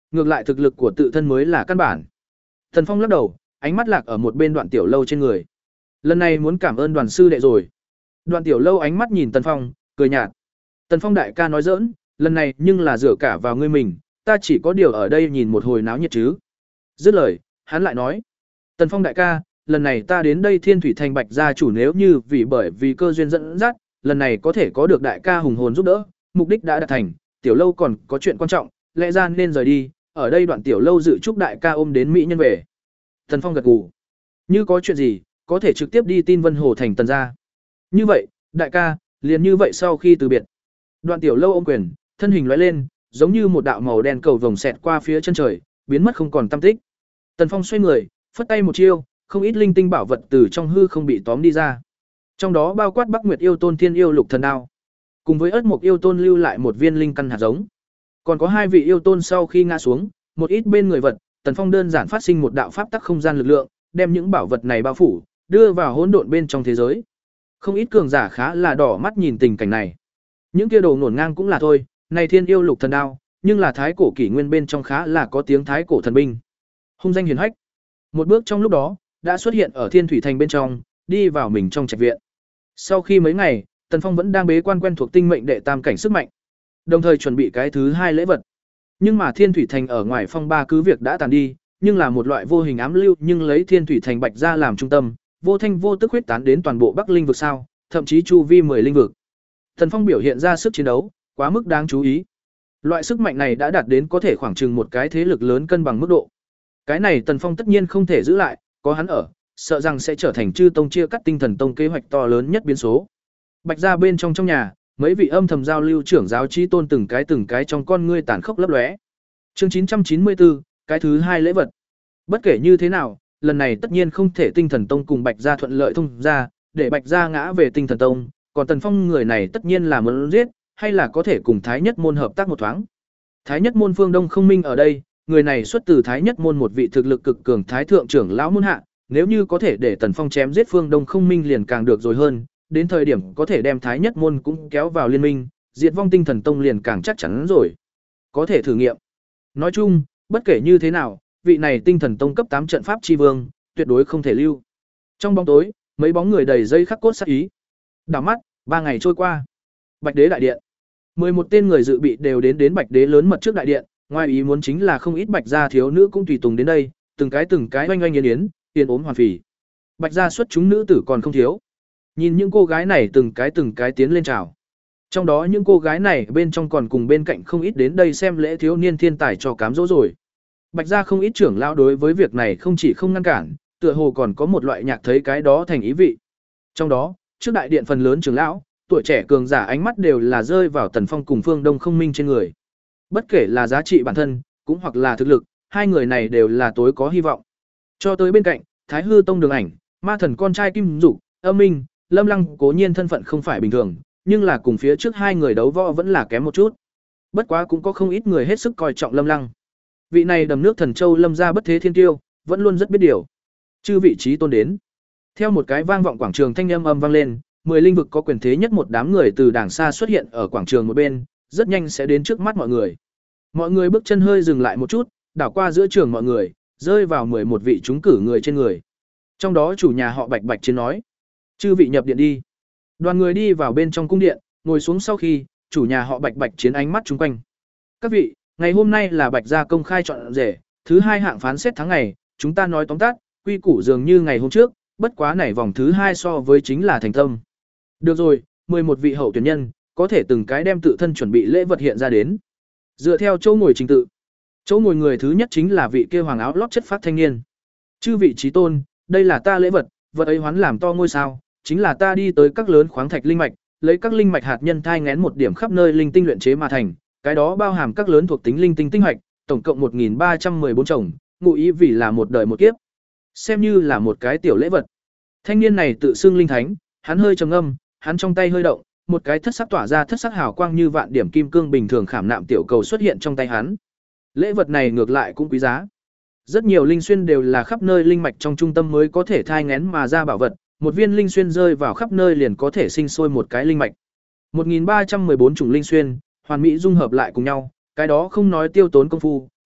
ngược lại thực lực của tự thân mới là căn bản. Tần Phong lắc đầu, ánh mắt lạc ở một bên Đoạn Tiểu Lâu trên người. Lần này muốn cảm ơn Đoàn sư đệ rồi. Đoạn Tiểu Lâu ánh mắt nhìn Tần Phong, cười nhạt. Tần Phong đại ca nói giỡn, lần này nhưng là dựa cả vào ngươi mình, ta chỉ có điều ở đây nhìn một hồi náo nhiệt chứ. Dứt lời, hắn lại nói, Tần Phong đại ca, lần này ta đến đây Thiên Thủy Thành Bạch gia chủ nếu như vì bởi vì cơ duyên dẫn dắt, lần này có thể có được đại ca hùng hồn giúp đỡ, mục đích đã đạt thành, Tiểu Lâu còn có chuyện quan trọng, lẽ ra nên rời đi, ở đây Đoạn Tiểu Lâu dự chúc đại ca ôm đến mỹ nhân về. Tần Phong gật gù. Như có chuyện gì, có thể trực tiếp đi tin Vân Hồ thành Tần gia. Như vậy, đại ca, liền như vậy sau khi từ biệt. Đoạn Tiểu Lâu ôm quyền, thân hình lóe lên, giống như một đạo màu đen cầu vồng xẹt qua phía chân trời, biến mất không còn tăm tích. Tần Phong xoay người, phất tay một chiêu, không ít linh tinh bảo vật từ trong hư không bị tóm đi ra. Trong đó bao quát Bắc Nguyệt yêu tôn Thiên yêu lục thần đao, cùng với Ất Mộc yêu tôn lưu lại một viên linh căn hạt giống. Còn có hai vị yêu tôn sau khi ngã xuống, một ít bên người vật, Tần Phong đơn giản phát sinh một đạo pháp tắc không gian lực lượng, đem những bảo vật này bao phủ, đưa vào hỗn độn bên trong thế giới. Không ít cường giả khá là đỏ mắt nhìn tình cảnh này. Những kia đồ ngổn ngang cũng là thôi, này Thiên yêu lục thần đao, nhưng là thái cổ kỷ nguyên bên trong khá là có tiếng thái cổ thần binh. Hung danh hiển hách. Một bước trong lúc đó, đã xuất hiện ở Thiên Thủy Thành bên trong, đi vào mình trong trạch viện. Sau khi mấy ngày, Tần Phong vẫn đang bế quan quen thuộc tinh mệnh đệ tam cảnh sức mạnh, đồng thời chuẩn bị cái thứ hai lễ vật. Nhưng mà Thiên Thủy Thành ở ngoài phong ba cứ việc đã tàn đi, nhưng là một loại vô hình ám lưu nhưng lấy Thiên Thủy Thành Bạch gia làm trung tâm, vô thanh vô tức huyết tán đến toàn bộ Bắc Linh vực sao, thậm chí chu vi mười linh vực. Tần Phong biểu hiện ra sức chiến đấu, quá mức đáng chú ý. Loại sức mạnh này đã đạt đến có thể khoảng chừng một cái thế lực lớn cân bằng mức độ. Cái này Tần Phong tất nhiên không thể giữ lại, có hắn ở, sợ rằng sẽ trở thành chư tông chia cắt tinh thần tông kế hoạch to lớn nhất biến số. Bạch gia bên trong trong nhà, mấy vị âm thầm giao lưu trưởng giáo chí tôn từng cái từng cái trong con ngươi tàn khốc lấp lóe. Chương chín trăm chín mươi tư, cái thứ hai lễ vật. Bất kể như thế nào, lần này tất nhiên không thể tinh thần tông cùng Bạch gia thuận lợi thông ra, để Bạch gia ngã về tinh thần tông, còn Tần Phong người này tất nhiên là muốn giết, hay là có thể cùng Thái Nhất môn hợp tác một thoáng. Thái Nhất môn Phương Đông Không Minh ở đây, người này xuất từ Thái Nhất môn một vị thực lực cực cường thái thượng trưởng lão môn hạ, nếu như có thể để Tần Phong chém giết Phương Đông Không Minh liền càng được rồi hơn, đến thời điểm có thể đem Thái Nhất môn cũng kéo vào liên minh, diệt vong tinh thần tông liền càng chắc chắn rồi. Có thể thử nghiệm. Nói chung, bất kể như thế nào, vị này tinh thần tông cấp tám trận pháp chi vương, tuyệt đối không thể lưu. Trong bóng tối, mấy bóng người đầy dây khắc cốt sát ý. Đảo mắt, ba ngày trôi qua. Bạch Đế đại điện. mười một tên người dự bị đều đến đến Bạch Đế lớn mật trước đại điện, ngoài ý muốn chính là không ít Bạch gia thiếu nữ cũng tùy tùng đến đây, từng cái từng cái oanh oanh yến yến, yên ốm hoàn phì. Bạch gia xuất chúng nữ tử còn không thiếu. Nhìn những cô gái này từng cái từng cái tiến lên chào. Trong đó những cô gái này bên trong còn cùng bên cạnh không ít đến đây xem lễ thiếu niên thiên tài cho cám dỗ rồi. Bạch gia không ít trưởng lão đối với việc này không chỉ không ngăn cản, tựa hồ còn có một loại nhạc thấy cái đó thành ý vị. Trong đó, trước đại điện phần lớn trưởng lão, tuổi trẻ cường giả ánh mắt đều là rơi vào Tần Phong cùng Phương Đông Không Minh trên người. Bất kể là giá trị bản thân, cũng hoặc là thực lực, hai người này đều là tối có hy vọng. Cho tới bên cạnh, Thái Hư Tông Đường Ảnh, Ma Thần con trai Kim Dục, Âm Minh, Lâm Lăng cố nhiên thân phận không phải bình thường, nhưng là cùng phía trước hai người đấu võ vẫn là kém một chút. Bất quá cũng có không ít người hết sức coi trọng Lâm Lăng. Vị này đầm nước thần châu Lâm gia bất thế thiên tiêu, vẫn luôn rất biết điều. Chư vị trí tôn đến. Theo một cái vang vọng quảng trường thanh âm âm vang lên, mười linh vực có quyền thế nhất một đám người từ đàng xa xuất hiện ở quảng trường một bên, rất nhanh sẽ đến trước mắt mọi người. Mọi người bước chân hơi dừng lại một chút, đảo qua giữa trường mọi người, rơi vào mười một vị trúng cử người trên người. Trong đó chủ nhà họ Bạch Bạch Chiến nói: "Chư vị nhập điện đi." Đoàn người đi vào bên trong cung điện, ngồi xuống sau khi, chủ nhà họ Bạch Bạch Chiến ánh mắt chúng quanh. "Các vị, ngày hôm nay là Bạch gia công khai chọn rể, thứ hai hạng phán xét tháng ngày, chúng ta nói tóm tắt, quy củ dường như ngày hôm trước, bất quá này vòng thứ hai so với chính là thành tâm. Được rồi, mười một vị hậu tuyển nhân, có thể từng cái đem tự thân chuẩn bị lễ vật hiện ra đến." Dựa theo chỗ ngồi trình tự, chỗ ngồi người thứ nhất chính là vị kia hoàng áo lót chất phát thanh niên. "Chư vị trí tôn, đây là ta lễ vật, vật ấy hoán làm to ngôi sao, chính là ta đi tới các lớn khoáng thạch linh mạch, lấy các linh mạch hạt nhân thai nghén một điểm khắp nơi linh tinh luyện chế mà thành, cái đó bao hàm các lớn thuộc tính linh tinh tinh hạch, tổng cộng một nghìn ba trăm mười bốn chồng, ngụ ý vì là một đời một kiếp. Xem như là một cái tiểu lễ vật." Thanh niên này tự xưng linh thánh, hắn hơi trầm ngâm, hắn trong tay hơi động, một cái thất sắc tỏa ra thất sắc hào quang như vạn điểm kim cương bình thường khảm nạm tiểu cầu xuất hiện trong tay hắn. Lễ vật này ngược lại cũng quý giá. Rất nhiều linh xuyên đều là khắp nơi linh mạch trong trung tâm mới có thể thai nghén mà ra bảo vật, một viên linh xuyên rơi vào khắp nơi liền có thể sinh sôi một cái linh mạch. một nghìn ba trăm mười bốn chủng linh xuyên, hoàn mỹ dung hợp lại cùng nhau, cái đó không nói tiêu tốn công phu,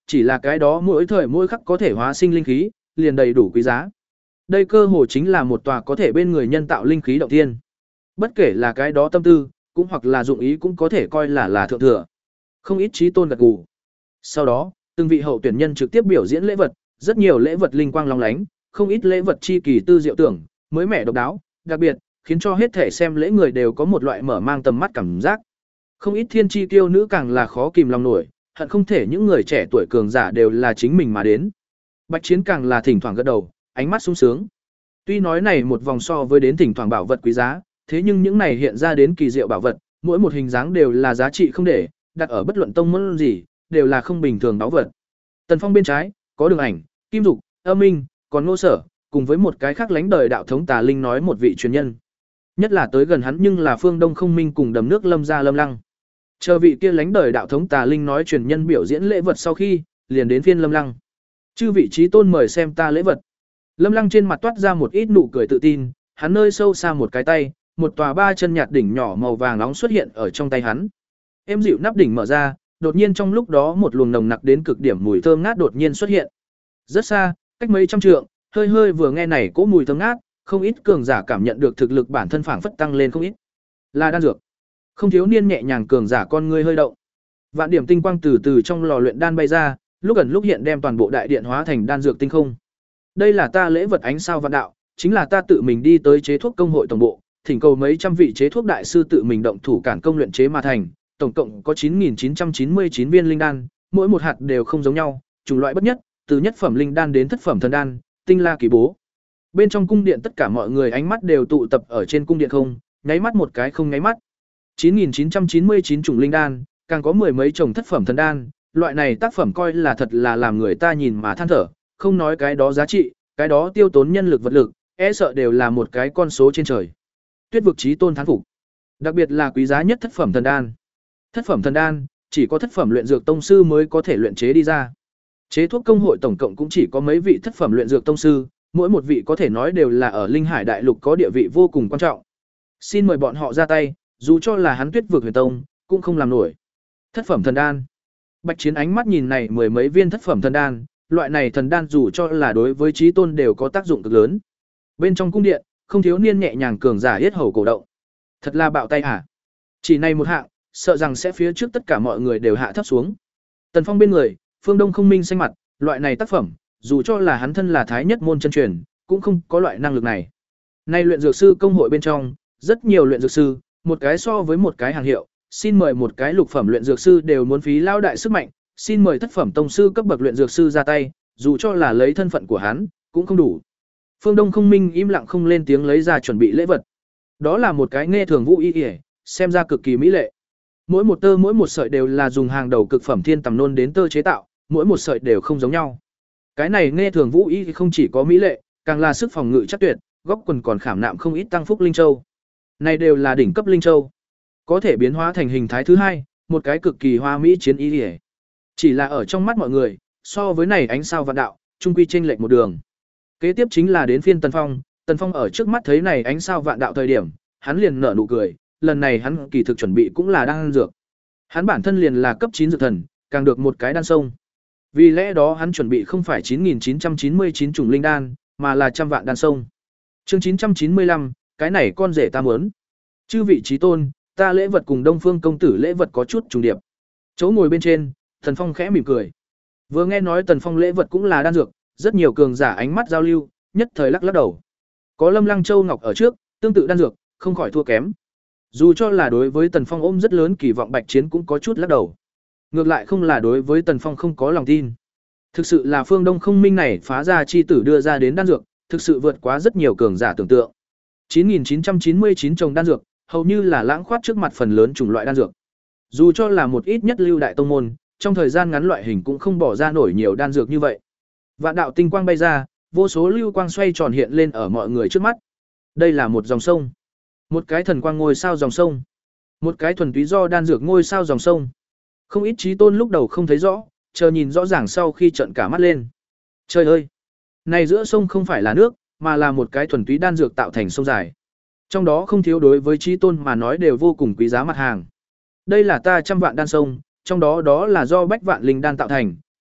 chỉ là cái đó mỗi thời mỗi khắc có thể hóa sinh linh khí, liền đầy đủ quý giá. Đây cơ hồ chính là một tòa có thể bên người nhân tạo linh khí động thiên. Bất kể là cái đó tâm tư, cũng hoặc là dụng ý cũng có thể coi là là thượng thừa. Không ít chí tôn gật gù. Sau đó, từng vị hậu tuyển nhân trực tiếp biểu diễn lễ vật, rất nhiều lễ vật linh quang long lánh, không ít lễ vật chi kỳ tư diệu tưởng, mới mẻ độc đáo, đặc biệt, khiến cho hết thể xem lễ người đều có một loại mở mang tầm mắt cảm giác. Không ít thiên chi tiêu nữ càng là khó kìm lòng nổi, hận không thể những người trẻ tuổi cường giả đều là chính mình mà đến. Bạch Chiến càng là thỉnh thoảng gật đầu, ánh mắt sung sướng. Tuy nói này một vòng so với đến thỉnh thoảng bảo vật quý giá, thế nhưng những này hiện ra đến kỳ diệu bảo vật, mỗi một hình dáng đều là giá trị không để, đặt ở bất luận tông môn gì, đều là không bình thường báu vật. Tần Phong bên trái, có Đường Ảnh, Kim Dục, Âm Minh, còn Ngô Sở, cùng với một cái khác lánh đời đạo thống Tà Linh nói một vị truyền nhân. Nhất là tới gần hắn nhưng là Phương Đông Không Minh cùng Đầm Nước Lâm gia Lâm Lăng. Chờ vị kia lánh đời đạo thống Tà Linh nói truyền nhân biểu diễn lễ vật sau khi, liền đến phiên Lâm Lăng. Chư vị trí tôn mời xem ta lễ vật. Lâm Lăng trên mặt toát ra một ít nụ cười tự tin, hắn nơi sâu xa một cái tay, một tòa ba chân nhạt đỉnh nhỏ màu vàng nóng xuất hiện ở trong tay hắn. Êm dịu nắp đỉnh mở ra, đột nhiên trong lúc đó một luồng nồng nặc đến cực điểm mùi thơm ngát đột nhiên xuất hiện. Rất xa, cách mấy trăm trượng, hơi hơi vừa nghe này cỗ mùi thơm ngát, không ít cường giả cảm nhận được thực lực bản thân phảng phất tăng lên không ít. Là đan dược. Không thiếu niên nhẹ nhàng cường giả con ngươi hơi động. Vạn điểm tinh quang từ từ trong lò luyện đan bay ra, lúc ẩn lúc hiện đem toàn bộ đại điện hóa thành đan dược tinh không. Đây là ta lễ vật ánh sao vạn đạo, chính là ta tự mình đi tới chế thuốc công hội tổng bộ, thỉnh cầu mấy trăm vị chế thuốc đại sư tự mình động thủ cản công luyện chế mà thành, tổng cộng có chín nghìn chín trăm chín mươi chín viên linh đan, mỗi một hạt đều không giống nhau, chủng loại bất nhất, từ nhất phẩm linh đan đến thất phẩm thần đan, tinh la kỳ bố. Bên trong cung điện tất cả mọi người ánh mắt đều tụ tập ở trên cung điện không, nháy mắt một cái không nháy mắt. chín nghìn chín trăm chín mươi chín chủng linh đan, càng có mười mấy chủng thất phẩm thần đan, loại này tác phẩm coi là thật là làm người ta nhìn mà than thở, không nói cái đó giá trị, cái đó tiêu tốn nhân lực vật lực, e sợ đều là một cái con số trên trời. Tuyết vực chí tôn thán phục. Đặc biệt là quý giá nhất thất phẩm thần đan. Thất phẩm thần đan, chỉ có thất phẩm luyện dược tông sư mới có thể luyện chế đi ra. Chế thuốc công hội tổng cộng cũng chỉ có mấy vị thất phẩm luyện dược tông sư, mỗi một vị có thể nói đều là ở Linh Hải đại lục có địa vị vô cùng quan trọng. Xin mời bọn họ ra tay, dù cho là hắn Tuyết vực huyền tông, cũng không làm nổi. Thất phẩm thần đan. Bạch Chiến ánh mắt nhìn này mười mấy viên thất phẩm thần đan, loại này thần đan dù cho là đối với chí tôn đều có tác dụng cực lớn. Bên trong cung điện, không thiếu niên nhẹ nhàng cường giả yết hầu cổ động. Thật là bạo tay hả? Chỉ này một hạng, sợ rằng sẽ phía trước tất cả mọi người đều hạ thấp xuống. Tần Phong bên người, Phương Đông Không Minh xanh mặt, loại này tác phẩm, dù cho là hắn thân là thái nhất môn chân truyền, cũng không có loại năng lực này. Nay luyện dược sư công hội bên trong, rất nhiều luyện dược sư, một cái so với một cái hàng hiệu, xin mời một cái lục phẩm luyện dược sư đều muốn phí lao đại sức mạnh, xin mời thất phẩm tông sư cấp bậc luyện dược sư ra tay, dù cho là lấy thân phận của hắn, cũng không đủ. Phương Đông Không Minh im lặng không lên tiếng lấy ra chuẩn bị lễ vật. Đó là một cái nghe thường vũ y y, xem ra cực kỳ mỹ lệ. Mỗi một tơ mỗi một sợi đều là dùng hàng đầu cực phẩm thiên tầm nôn đến tơ chế tạo, mỗi một sợi đều không giống nhau. Cái này nghe thường vũ y không chỉ có mỹ lệ, càng là sức phòng ngự chắc tuyệt, góc quần còn khảm nạm không ít tăng phúc linh châu. Này đều là đỉnh cấp linh châu, có thể biến hóa thành hình thái thứ hai, một cái cực kỳ hoa mỹ chiến y. Chỉ là ở trong mắt mọi người, so với này ánh sao vạn đạo, trung quy chênh lệch một đường. Kế tiếp chính là đến phiên Tần Phong, Tần Phong ở trước mắt thấy này ánh sao vạn đạo thời điểm, hắn liền nở nụ cười, lần này hắn kỳ thực chuẩn bị cũng là đan dược. Hắn bản thân liền là cấp chín dược thần, càng được một cái đan sông. Vì lẽ đó hắn chuẩn bị không phải chín nghìn chín trăm chín mươi chín chủng linh đan, mà là trăm vạn đan sông. Chương chín trăm chín mươi lăm, cái này con rể ta muốn. Chư vị trí tôn, ta lễ vật cùng Đông Phương công tử lễ vật có chút trùng điệp. Chỗ ngồi bên trên, Tần Phong khẽ mỉm cười. Vừa nghe nói Tần Phong lễ vật cũng là đan dược, rất nhiều cường giả ánh mắt giao lưu, nhất thời lắc lắc đầu. Có Lâm Lăng Châu Ngọc ở trước, tương tự đan dược, không khỏi thua kém. Dù cho là đối với Tần Phong ôm rất lớn kỳ vọng Bạch Chiến cũng có chút lắc đầu. Ngược lại không là đối với Tần Phong không có lòng tin. Thực sự là Phương Đông Không Minh này phá ra chi tử đưa ra đến đan dược, thực sự vượt quá rất nhiều cường giả tưởng tượng. chín nghìn chín trăm chín mươi chín chồng đan dược, hầu như là lãng khoát trước mặt phần lớn chủng loại đan dược. Dù cho là một ít nhất lưu đại tông môn, trong thời gian ngắn loại hình cũng không bỏ ra nổi nhiều đan dược như vậy. Vạn đạo tinh quang bay ra, vô số lưu quang xoay tròn hiện lên ở mọi người trước mắt. Đây là một dòng sông, một cái thần quang ngôi sao dòng sông, một cái thuần túy do đan dược ngôi sao dòng sông. Không ít trí tôn lúc đầu không thấy rõ, chờ nhìn rõ ràng sau khi trợn cả mắt lên. Trời ơi, này giữa sông không phải là nước, mà là một cái thuần túy đan dược tạo thành sông dài. Trong đó không thiếu đối với trí tôn mà nói đều vô cùng quý giá mặt hàng. Đây là ta trăm vạn đan sông, trong đó đó là do bách vạn linh đan tạo thành,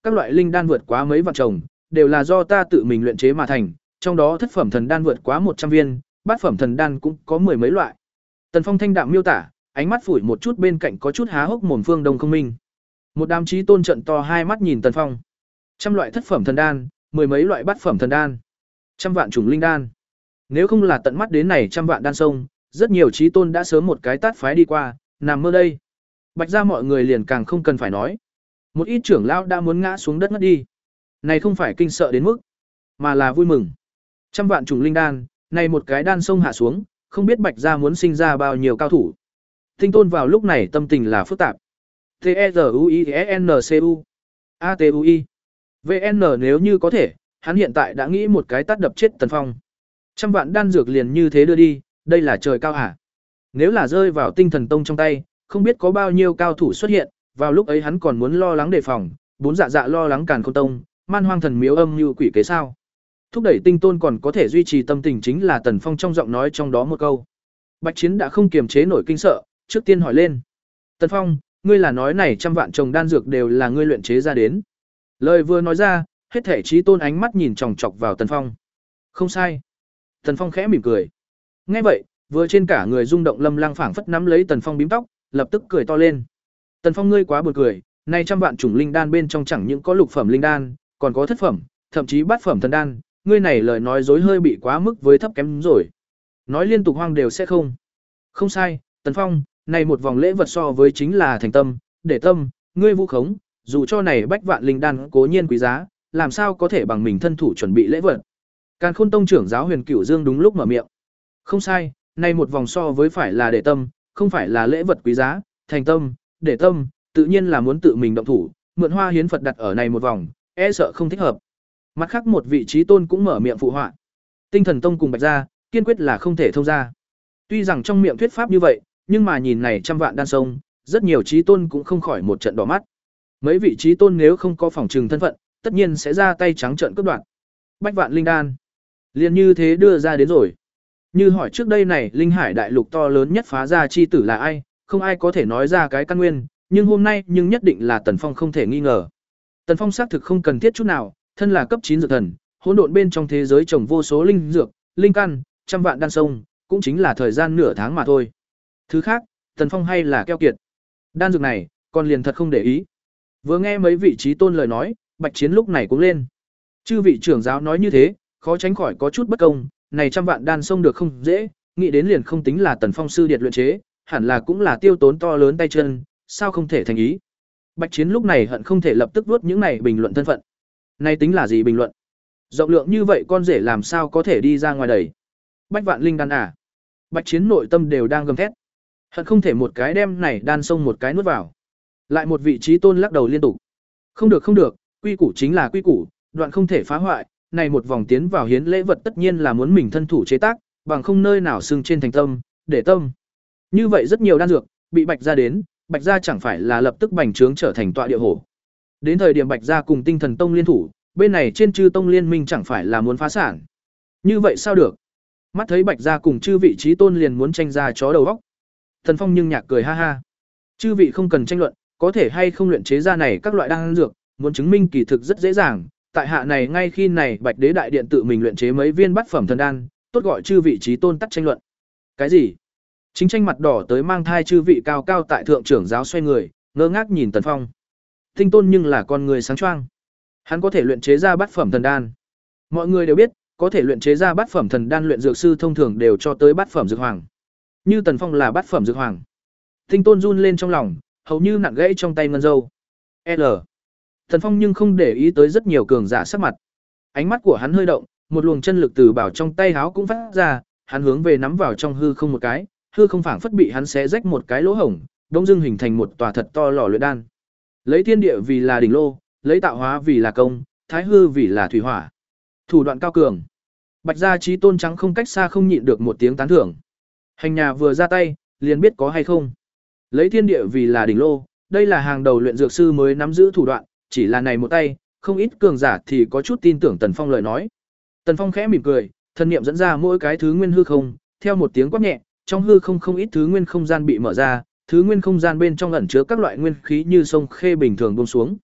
các loại linh đan vượt quá mấy vạn trồng, đều là do ta tự mình luyện chế mà thành, trong đó thất phẩm thần đan vượt quá một trăm viên, bát phẩm thần đan cũng có mười mấy loại. Tần Phong thanh đạm miêu tả, ánh mắt phủi một chút bên cạnh có chút há hốc mồm Phương Đông Không Minh. Một đám chí tôn trận to hai mắt nhìn Tần Phong. Trăm loại thất phẩm thần đan, mười mấy loại bát phẩm thần đan, trăm vạn chủng linh đan. Nếu không là tận mắt đến này trăm vạn đan sông, rất nhiều chí tôn đã sớm một cái tát phái đi qua, nằm mơ đây. Bạch gia mọi người liền càng không cần phải nói. Một ít trưởng lão đã muốn ngã xuống đất ngất đi. Này không phải kinh sợ đến mức, mà là vui mừng. Trăm vạn chủng linh đan, này một cái đan sông hạ xuống, không biết Bạch gia muốn sinh ra bao nhiêu cao thủ. Tinh Tôn vào lúc này tâm tình là phức tạp. T E R U I E N C U A T U I V N nếu như có thể, hắn hiện tại đã nghĩ một cái tát đập chết Tần Phong. Trăm vạn đan dược liền như thế đưa đi, đây là trời cao hả? Nếu là rơi vào Tinh Thần Tông trong tay, không biết có bao nhiêu cao thủ xuất hiện, vào lúc ấy hắn còn muốn lo lắng đề phòng, bốn dạ dạ lo lắng Càn Khôn Tông, Man Hoang Thần Miếu âm như quỷ kế sao? Thúc đẩy Tinh Tôn còn có thể duy trì tâm tình chính là Tần Phong trong giọng nói trong đó một câu. Bạch Chiến đã không kiềm chế nổi kinh sợ, trước tiên hỏi lên. Tần Phong, ngươi là nói này trăm vạn trồng đan dược đều là ngươi luyện chế ra đến. Lời vừa nói ra, hết thể chí tôn ánh mắt nhìn chòng chọc vào Tần Phong. Không sai. Tần Phong khẽ mỉm cười. Nghe vậy, vừa trên cả người rung động Lâm Lang phảng phất nắm lấy Tần Phong bím tóc, lập tức cười to lên. Tần Phong ngươi quá buồn cười, này trăm vạn chủng linh đan bên trong chẳng những có lục phẩm linh đan, còn có thất phẩm, thậm chí bát phẩm thần đan, ngươi này lời nói dối hơi bị quá mức với thấp kém rồi. Nói liên tục hoang đều sẽ không. Không sai, Tần Phong, này một vòng lễ vật so với chính là thành tâm, để tâm, ngươi vu khống, dù cho này bách vạn linh đan cố nhiên quý giá, làm sao có thể bằng mình thân thủ chuẩn bị lễ vật. Càn Khôn Tông trưởng giáo Huyền Cửu Dương đúng lúc mở miệng. Không sai, này một vòng so với phải là để tâm, không phải là lễ vật quý giá, thành tâm, để tâm, tự nhiên là muốn tự mình động thủ, mượn hoa hiến Phật đặt ở này một vòng, e sợ không thích hợp. Mặt khác một vị trí tôn cũng mở miệng phụ họa. Tinh Thần Tông cùng Bạch gia, kiên quyết là không thể thông ra. Tuy rằng trong miệng thuyết pháp như vậy, nhưng mà nhìn này trăm vạn đan sông, rất nhiều trí tôn cũng không khỏi một trận đỏ mắt. Mấy vị trí tôn nếu không có phòng trừng thân phận, tất nhiên sẽ ra tay trắng trợn cướp đoạt. Bách vạn linh đan, liền như thế đưa ra đến rồi. Như hỏi trước đây này, linh hải đại lục to lớn nhất phá ra chi tử là ai, không ai có thể nói ra cái căn nguyên, nhưng hôm nay nhưng nhất định là Tần Phong không thể nghi ngờ. Tần Phong xác thực không cần thiết chút nào, thân là cấp chín dược thần, hỗn độn bên trong thế giới trồng vô số linh dược, linh căn, trăm vạn đan sông, cũng chính là thời gian nửa tháng mà thôi. Thứ khác, Tần Phong hay là keo kiệt. Đan dược này, còn liền thật không để ý. Vừa nghe mấy vị trí tôn lời nói, Bạch Chiến lúc này cũng lên. Chư vị trưởng giáo nói như thế, khó tránh khỏi có chút bất công, này trăm vạn đan sông được không dễ, nghĩ đến liền không tính là Tần Phong sư điệt luyện chế, hẳn là cũng là tiêu tốn to lớn tay chân, sao không thể thành ý. Bạch Chiến lúc này hận không thể lập tức vuốt những này bình luận thân phận. Này tính là gì bình luận? Rộng lượng như vậy con rể làm sao có thể đi ra ngoài đầy? Bách vạn linh đan à? Bạch Chiến nội tâm đều đang gầm thét. Hận không thể một cái đem này đan sông một cái nuốt vào. Lại một vị trí tôn lắc đầu liên tục. Không được không được, quy củ chính là quy củ, đoạn không thể phá hoại, này một vòng tiến vào hiến lễ vật tất nhiên là muốn mình thân thủ chế tác, bằng không nơi nào xưng trên thành tâm, để tâm. Như vậy rất nhiều đan dược, bị Bạch gia đến, Bạch gia chẳng phải là lập tức bành trướng trở thành tọa địa hổ. Đến thời điểm Bạch gia cùng Tinh Thần Tông liên thủ, bên này trên chư tông liên minh chẳng phải là muốn phá sản. Như vậy sao được? Mắt thấy Bạch gia cùng chư vị trí tôn liền muốn tranh ra chó đầu óc. Thần Phong nhưng nhạc cười ha ha. Chư vị không cần tranh luận, có thể hay không luyện chế ra này các loại đan dược, muốn chứng minh kỳ thực rất dễ dàng. Tại hạ này ngay khi này Bạch Đế đại điện tự mình luyện chế mấy viên bát phẩm thần đan, tốt gọi chư vị trí tôn tắt tranh luận. Cái gì? Chính tranh mặt đỏ tới mang thai chư vị cao cao tại thượng trưởng giáo xoay người, ngơ ngác nhìn Tần Phong. Tinh Tôn nhưng là con người sáng choang. Hắn có thể luyện chế ra bát phẩm thần đan. Mọi người đều biết, có thể luyện chế ra bát phẩm thần đan luyện dược sư thông thường đều cho tới bát phẩm dược hoàng. Như Tần Phong là bát phẩm dược hoàng. Tinh Tôn run lên trong lòng, hầu như nặng gãy trong tay ngân dâu. L. Tần Phong nhưng không để ý tới rất nhiều cường giả sắc mặt. Ánh mắt của hắn hơi động, một luồng chân lực từ bảo trong tay háo cũng phát ra, hắn hướng về nắm vào trong hư không một cái, hư không phảng phất bị hắn xé rách một cái lỗ hổng, đông dưng hình thành một tòa thật to lò luyện đan. Lấy thiên địa vì là đỉnh lô, lấy tạo hóa vì là công, thái hư vì là thủy hỏa. Thủ đoạn cao cường. Bạch gia chí tôn trắng không cách xa không nhịn được một tiếng tán thưởng. Hành nhà vừa ra tay, liền biết có hay không. Lấy thiên địa vì là đỉnh lô, đây là hàng đầu luyện dược sư mới nắm giữ thủ đoạn, chỉ là này một tay, không ít cường giả thì có chút tin tưởng Tần Phong lời nói. Tần Phong khẽ mỉm cười, thần niệm dẫn ra mỗi cái thứ nguyên hư không, theo một tiếng quát nhẹ, trong hư không không ít thứ nguyên không gian bị mở ra, thứ nguyên không gian bên trong ẩn chứa các loại nguyên khí như sông khê bình thường buông xuống.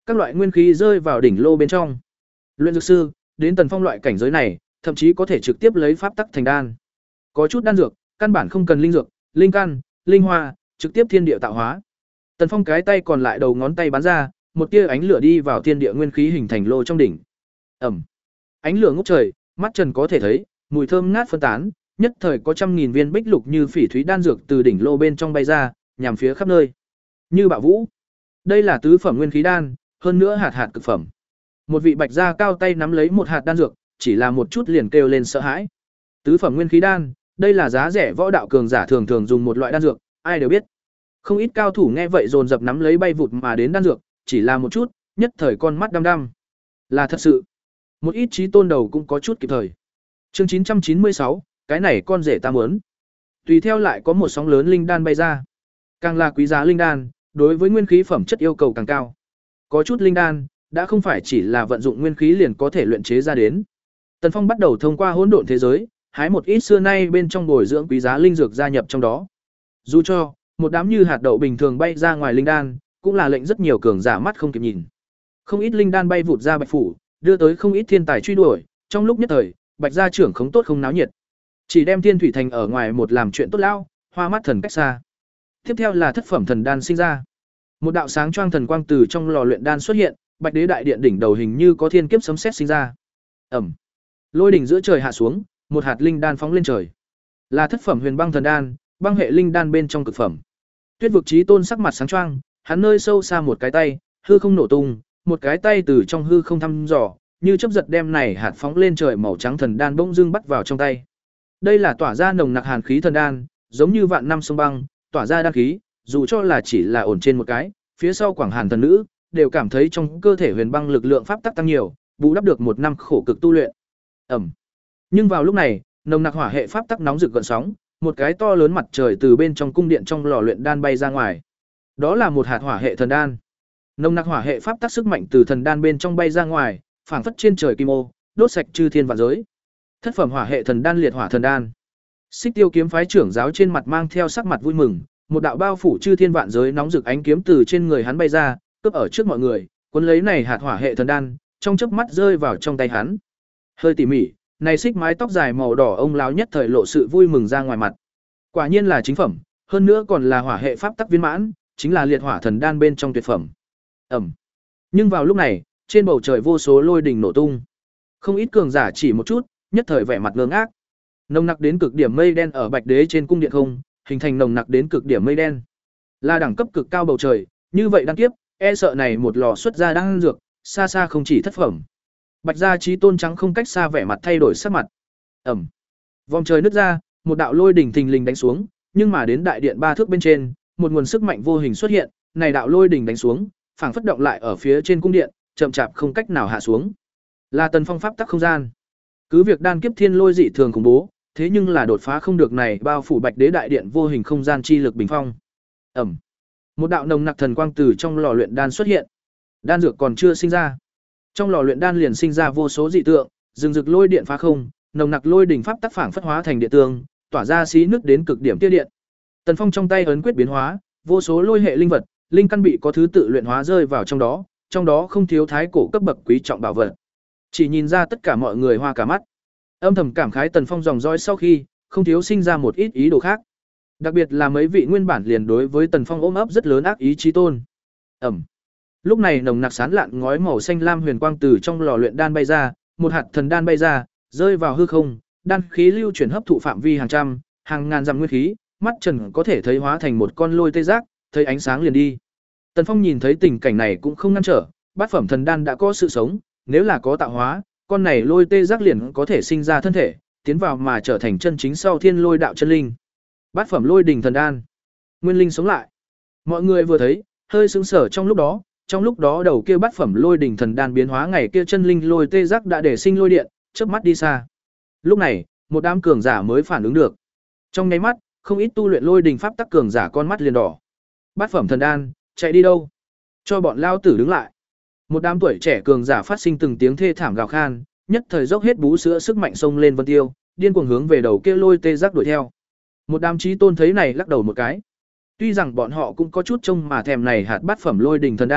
Các loại nguyên khí rơi vào đỉnh lô bên trong. Luyện dược sư, đến Tần Phong loại cảnh giới này, thậm chí có thể trực tiếp lấy pháp tắc thành đan. Có chút đan dược, căn bản không cần linh dược, linh căn, linh hoa, trực tiếp thiên địa tạo hóa. Tần Phong cái tay còn lại đầu ngón tay bắn ra, một tia ánh lửa đi vào thiên địa nguyên khí hình thành lô trong đỉnh. Ầm. Ánh lửa ngút trời, mắt Trần có thể thấy, mùi thơm ngát phân tán, nhất thời có trăm nghìn viên bích lục như phỉ thúy đan dược từ đỉnh lô bên trong bay ra, nhằm phía khắp nơi. Như bạo vũ. Đây là tứ phẩm nguyên khí đan, hơn nữa hạt hạt cực phẩm. Một vị bạch gia cao tay nắm lấy một hạt đan dược, chỉ là một chút liền kêu lên sợ hãi. Tứ phẩm nguyên khí đan, đây là giá rẻ võ đạo cường giả thường thường dùng một loại đan dược, ai đều biết. Không ít cao thủ nghe vậy dồn dập nắm lấy bay vụt mà đến đan dược, chỉ là một chút, nhất thời con mắt đăm đăm. Là thật sự. Một ít chí tôn đầu cũng có chút kịp thời. Chương chín trăm chín mươi sáu, cái này con rể ta muốn. Tùy theo lại có một sóng lớn linh đan bay ra. Càng là quý giá linh đan, đối với nguyên khí phẩm chất yêu cầu càng cao. Có chút linh đan đã không phải chỉ là vận dụng nguyên khí liền có thể luyện chế ra đến. Tần Phong bắt đầu thông qua hỗn độn thế giới, hái một ít xưa nay bên trong bồi dưỡng quý giá linh dược gia nhập trong đó. Dù cho một đám như hạt đậu bình thường bay ra ngoài linh đan, cũng là lệnh rất nhiều cường giả mắt không kịp nhìn. Không ít linh đan bay vụt ra Bạch phủ, đưa tới không ít thiên tài truy đuổi, trong lúc nhất thời, Bạch gia trưởng khống tốt không náo nhiệt. Chỉ đem Thiên Thủy Thành ở ngoài một làm chuyện tốt lao, hoa mắt thần cách xa. Tiếp theo là thất phẩm thần đan sinh ra. Một đạo sáng choang thần quang từ trong lò luyện đan xuất hiện, Bạch Đế đại điện đỉnh đầu hình như có thiên kiếp sấm sét sinh ra. Ầm. Lôi đỉnh giữa trời hạ xuống, một hạt linh đan phóng lên trời. Là thất phẩm huyền băng thần đan, băng hệ linh đan bên trong cực phẩm. Tuyết vực chí tôn sắc mặt sáng choang, hắn nơi sâu xa một cái tay, hư không nổ tung, một cái tay từ trong hư không thăm dò, như chớp giật đem này hạt phóng lên trời màu trắng thần đan bỗng dưng bắt vào trong tay. Đây là tỏa ra nồng nặc hàn khí thần đan, giống như vạn năm sông băng, tỏa ra đan khí, dù cho là chỉ là ổn trên một cái, phía sau Quảng Hàn thần nữ đều cảm thấy trong cơ thể huyền băng lực lượng pháp tắc tăng nhiều, bù đắp được một năm khổ cực tu luyện. Ẩm. Nhưng vào lúc này, nồng nặc hỏa hệ pháp tắc nóng rực gợn sóng, một cái to lớn mặt trời từ bên trong cung điện trong lò luyện đan bay ra ngoài. Đó là một hạt hỏa hệ thần đan. Nồng nặc hỏa hệ pháp tắc sức mạnh từ thần đan bên trong bay ra ngoài, phảng phất trên trời kim ô, đốt sạch chư thiên vạn giới. Thất phẩm hỏa hệ thần đan liệt hỏa thần đan. Xích Tiêu kiếm phái trưởng giáo trên mặt mang theo sắc mặt vui mừng, một đạo bao phủ chư thiên vạn giới nóng rực ánh kiếm từ trên người hắn bay ra, cướp ở trước mọi người, cuốn lấy này hạt hỏa hệ thần đan, trong chớp mắt rơi vào trong tay hắn. Hơi tỉ mỉ, này xích mái tóc dài màu đỏ ông lão nhất thời lộ sự vui mừng ra ngoài mặt. Quả nhiên là chính phẩm, hơn nữa còn là hỏa hệ pháp tắc viên mãn, chính là liệt hỏa thần đan bên trong tuyệt phẩm. Ẩm. Nhưng vào lúc này, trên bầu trời vô số lôi đình nổ tung. Không ít cường giả chỉ một chút, nhất thời vẻ mặt ngơ ngác. Nồng nặc đến cực điểm mây đen ở Bạch Đế trên cung điện không, hình thành nồng nặc đến cực điểm mây đen. Là đẳng cấp cực cao bầu trời, như vậy đăng kiếp, e sợ này một lò xuất ra đang dược, xa xa không chỉ thất phẩm. Bạch gia chí tôn trắng không cách xa vẻ mặt thay đổi sắc mặt. Ẩm. Vòng trời nứt ra, một đạo lôi đỉnh thình lình đánh xuống, nhưng mà đến đại điện ba thước bên trên, một nguồn sức mạnh vô hình xuất hiện, này đạo lôi đỉnh đánh xuống, phảng phất động lại ở phía trên cung điện, chậm chạp không cách nào hạ xuống. Là Tần Phong pháp tắc không gian. Cứ việc đan kiếp thiên lôi dị thường khủng bố, thế nhưng là đột phá không được này bao phủ Bạch Đế đại điện vô hình không gian chi lực bình phong. Ẩm. Một đạo nồng nặc thần quang từ trong lò luyện đan xuất hiện. Đan dược còn chưa sinh ra. Trong lò luyện đan liền sinh ra vô số dị tượng, rừng rực lôi điện phá không, nồng nặc lôi đỉnh pháp tắc phảng phất hóa thành điện tương, tỏa ra xí nước đến cực điểm tia điện. Tần Phong trong tay ấn quyết biến hóa, vô số lôi hệ linh vật, linh căn bị có thứ tự luyện hóa rơi vào trong đó, trong đó không thiếu thái cổ cấp bậc quý trọng bảo vật. Chỉ nhìn ra tất cả mọi người hoa cả mắt. Âm thầm cảm khái Tần Phong dòng dõi sau khi, không thiếu sinh ra một ít ý đồ khác. Đặc biệt là mấy vị nguyên bản liền đối với Tần Phong ôm ấp rất lớn ác ý chí tôn. Ẩm. Lúc này nồng nặc sán lạn ngói màu xanh lam huyền quang từ trong lò luyện đan bay ra, một hạt thần đan bay ra, rơi vào hư không, đan khí lưu chuyển hấp thụ phạm vi hàng trăm, hàng ngàn dặm nguyên khí, mắt Trần có thể thấy hóa thành một con lôi tê giác, thấy ánh sáng liền đi. Tần Phong nhìn thấy tình cảnh này cũng không ngăn trở, bát phẩm thần đan đã có sự sống, nếu là có tạo hóa, con này lôi tê giác liền có thể sinh ra thân thể, tiến vào mà trở thành chân chính sau thiên lôi đạo chân linh. Bát phẩm lôi đỉnh thần đan, nguyên linh sống lại. Mọi người vừa thấy, hơi sững sờ trong lúc đó, trong lúc đó đầu kia bát phẩm lôi đỉnh thần đan biến hóa ngày kia chân linh lôi tê giác đã để sinh lôi điện, chớp mắt đi xa. Lúc này, một đám cường giả mới phản ứng được. Trong nháy mắt, không ít tu luyện lôi đỉnh pháp tắc cường giả con mắt liền đỏ. Bát phẩm thần đan, chạy đi đâu? Cho bọn lao tử đứng lại. Một đám tuổi trẻ cường giả phát sinh từng tiếng thê thảm gào khan, nhất thời dốc hết bú sữa sức mạnh xông lên vân tiêu, điên cuồng hướng về đầu kia lôi tê giác đuổi theo. Một đám chí tôn thấy này lắc đầu một cái. Tuy rằng bọn họ cũng có chút trông mà thèm này hạt bát phẩm lôi đỉnh thần đan,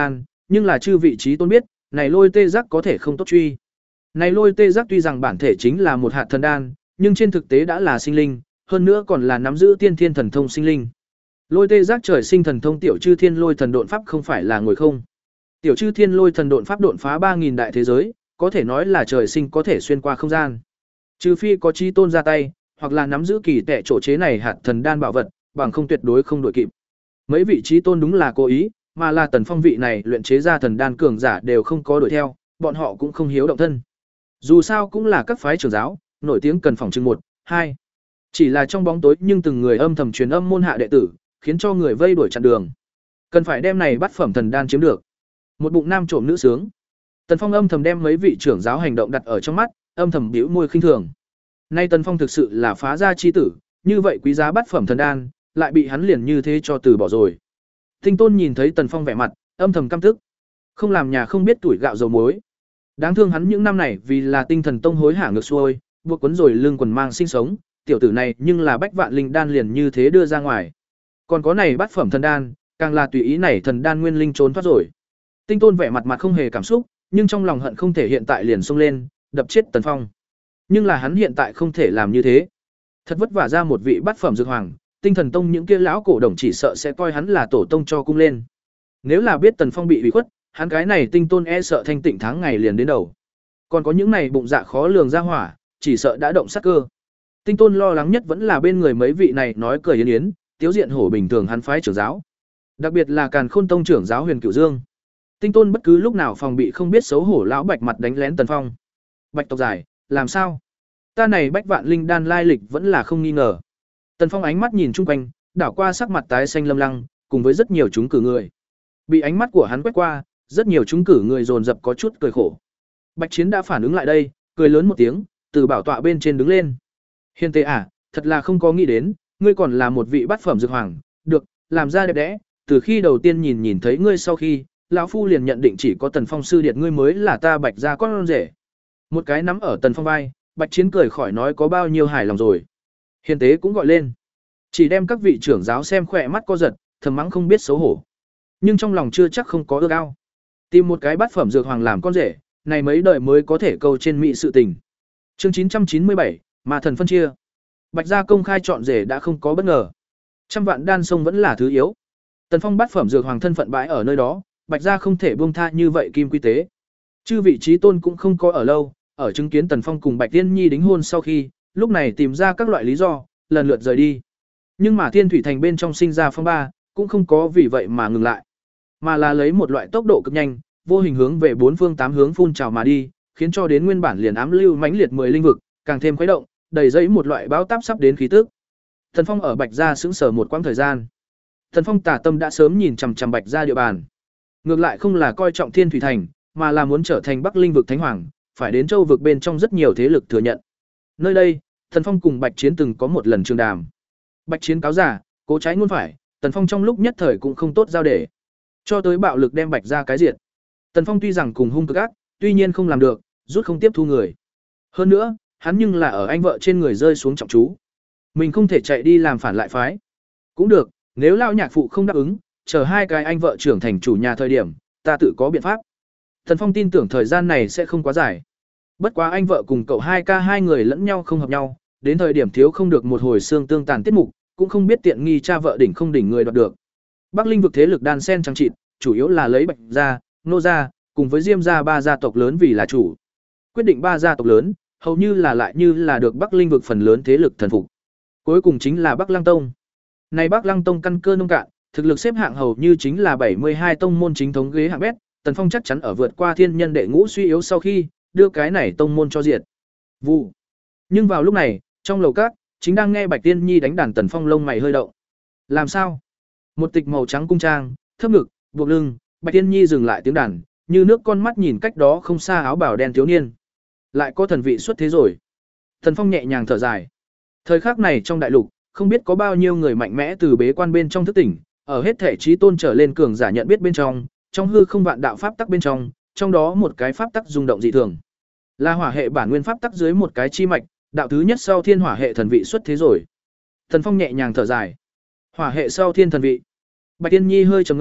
nhưng là chư vị trí tôn biết, này lôi tê giác có thể không tốt truy. Này lôi tê giác tuy rằng bản thể chính là một hạt thần đan, nhưng trên thực tế đã là sinh linh, hơn nữa còn là nắm giữ tiên thiên thần thông sinh linh. Lôi tê giác trời sinh thần thông tiểu chư thiên lôi thần độn pháp không phải là ngồi không. Tiểu chư thiên lôi thần độn pháp độn phá ba nghìn đại thế giới, có thể nói là trời sinh có thể xuyên qua không gian. Trừ phi có chi tôn ra tay, hoặc là nắm giữ kỳ tệ chỗ chế này hạt thần đan bảo vật, bằng không tuyệt đối không đổi kịp. Mấy vị trí tôn đúng là cố ý, mà là Tần Phong vị này luyện chế ra thần đan cường giả đều không có đuổi theo, bọn họ cũng không hiếu động thân. Dù sao cũng là các phái trưởng giáo, nổi tiếng cần phòng trưng một, hai. Chỉ là trong bóng tối nhưng từng người âm thầm truyền âm môn hạ đệ tử, khiến cho người vây đuổi chặn đường. Cần phải đem này bắt phẩm thần đan chiếm được. Một bụng nam trộm nữ sướng. Tần Phong âm thầm đem mấy vị trưởng giáo hành động đặt ở trong mắt, âm thầm bĩu môi khinh thường. Nay Tần Phong thực sự là phá gia chi tử, như vậy quý giá bắt phẩm thần đan, lại bị hắn liền như thế cho từ bỏ rồi. Tinh Tôn nhìn thấy Tần Phong vẻ mặt, âm thầm căm tức. Không làm nhà không biết tuổi gạo dầu muối. Đáng thương hắn những năm này vì là Tinh Thần Tông hối hả ngược xuôi, buộc quấn rồi lưng quần mang sinh sống, tiểu tử này nhưng là bách vạn linh đan liền như thế đưa ra ngoài. Còn có này bắt phẩm thần đan, càng là tùy ý này thần đan nguyên linh trốn thoát rồi. Tinh Tôn vẻ mặt mặt không hề cảm xúc, nhưng trong lòng hận không thể hiện tại liền xông lên, đập chết Tần Phong. Nhưng là hắn hiện tại không thể làm như thế. Thật vất vả ra một vị bát phẩm dược hoàng, Tinh Thần Tông những kia lão cổ đồng chỉ sợ sẽ coi hắn là tổ tông cho cung lên. Nếu là biết Tần Phong bị ủy khuất, hắn cái này Tinh Tôn e sợ thanh tịnh tháng ngày liền đến đầu. Còn có những này bụng dạ khó lường ra hỏa, chỉ sợ đã động sát cơ. Tinh Tôn lo lắng nhất vẫn là bên người mấy vị này nói cười yến yến, tiếu diện hổ bình thường hắn phái trưởng giáo. Đặc biệt là Càn Khôn Tông trưởng giáo Huyền Cửu Dương. Tinh Tôn bất cứ lúc nào phòng bị không biết xấu hổ lão Bạch mặt đánh lén Tần Phong. Bạch tộc giải, làm sao? Ta này bách vạn linh đan lai lịch vẫn là không nghi ngờ. Tần Phong ánh mắt nhìn chung quanh, đảo qua sắc mặt tái xanh lâm lăng, cùng với rất nhiều chúng cử người. Bị ánh mắt của hắn quét qua, rất nhiều chúng cử người dồn dập có chút cười khổ. Bạch Chiến đã phản ứng lại đây, cười lớn một tiếng, từ bảo tọa bên trên đứng lên. Hiền tề à, thật là không có nghĩ đến, ngươi còn là một vị bát phẩm dược hoàng, được, làm ra đẹp đẽ, từ khi đầu tiên nhìn nhìn thấy ngươi sau khi, lão phu liền nhận định chỉ có Tần Phong sư điệt ngươi mới là ta Bạch gia con rể. Một cái nắm ở Tần Phong vai, Bạch Chiến cười khỏi nói có bao nhiêu hài lòng rồi. Hiền tế cũng gọi lên, chỉ đem các vị trưởng giáo xem khỏe mắt co giật, thầm mắng không biết xấu hổ. Nhưng trong lòng chưa chắc không có ước ao. Tìm một cái bát phẩm dược hoàng làm con rể, này mấy đời mới có thể câu trên mỹ sự tình. Chương chín trăm chín mươi bảy, mà thần phân chia. Bạch gia công khai chọn rể đã không có bất ngờ. Trăm vạn đan sông vẫn là thứ yếu. Tần Phong bát phẩm dược hoàng thân phận bãi ở nơi đó, Bạch gia không thể buông tha như vậy kim quy tế. Chư vị trí tôn cũng không có ở lâu, ở chứng kiến Tần Phong cùng Bạch Tiên Nhi đính hôn sau khi, lúc này tìm ra các loại lý do, lần lượt rời đi. Nhưng mà Thiên Thủy Thành bên trong sinh ra phong ba, cũng không có vì vậy mà ngừng lại, mà là lấy một loại tốc độ cực nhanh, vô hình hướng về bốn phương tám hướng phun trào mà đi, khiến cho đến nguyên bản liền ám lưu mãnh liệt mười linh vực, càng thêm khuấy động, đầy dẫy một loại báo táp sắp đến khí tức. Tần Phong ở Bạch gia sững sờ một quãng thời gian. Tần Phong tả tâm đã sớm nhìn chằm chằm Bạch gia địa bàn. Ngược lại không là coi trọng Thiên Thủy Thành, mà là muốn trở thành Bắc Linh vực thánh hoàng, phải đến châu vực bên trong rất nhiều thế lực thừa nhận. Nơi đây, Tần Phong cùng Bạch Chiến từng có một lần trường đàm. Bạch Chiến cáo giả, cố trái ngôn phải, Tần Phong trong lúc nhất thời cũng không tốt giao để. Cho tới bạo lực đem Bạch gia cái diệt. Tần Phong tuy rằng cùng hung cực ác, tuy nhiên không làm được, rút không tiếp thu người. Hơn nữa, hắn nhưng là ở anh vợ trên người rơi xuống trọng chú. Mình không thể chạy đi làm phản lại phái. Cũng được, nếu lão nhạc phụ không đáp ứng, chờ hai cái anh vợ trưởng thành chủ nhà thời điểm, ta tự có biện pháp. Tần Phong tin tưởng thời gian này sẽ không quá dài. Bất quá anh vợ cùng cậu hai ca hai người lẫn nhau không hợp nhau, đến thời điểm thiếu không được một hồi xương tương tàn tiết mục, cũng không biết tiện nghi cha vợ đỉnh không đỉnh người đoạt được. Bắc Linh vực thế lực đan sen trắng trịt, chủ yếu là lấy Bạch gia, Nô gia, cùng với Diêm gia ba gia tộc lớn vì là chủ. Quyết định ba gia tộc lớn, hầu như là lại như là được Bắc Linh vực phần lớn thế lực thần phục. Cuối cùng chính là Bắc Lăng Tông. Này Bắc Lăng Tông căn cơ nông cạn, thực lực xếp hạng hầu như chính là bảy mươi hai tông môn chính thống ghế hạng bét, Tần Phong chắc chắn ở vượt qua thiên nhân đệ ngũ suy yếu sau khi đưa cái này tông môn cho diệt. Vụ. Nhưng vào lúc này, trong lầu các, chính đang nghe Bạch Tiên Nhi đánh đàn Tần Phong lông mày hơi động. Làm sao? Một tịch màu trắng cung trang, thấp ngực, buộc lưng, Bạch Tiên Nhi dừng lại tiếng đàn, như nước con mắt nhìn cách đó không xa áo bào đen thiếu niên. Lại có thần vị xuất thế rồi. Tần Phong nhẹ nhàng thở dài. Thời khắc này trong đại lục, không biết có bao nhiêu người mạnh mẽ từ bế quan bên trong thức tỉnh, ở hết thể trí tôn trở lên cường giả nhận biết bên trong, trong hư không vạn đạo pháp tắc bên trong, trong đó một cái pháp tắc rung động dị thường. Là hỏa hệ bản nguyên pháp tắc dưới một cái chi mạch, đạo thứ nhất sau thiên hỏa hệ thần vị xuất thế rồi. Tần Phong nhẹ nhàng thở dài. Hỏa hệ sau thiên thần vị. Bạch Tiên Nhi hơi trầm ngâm,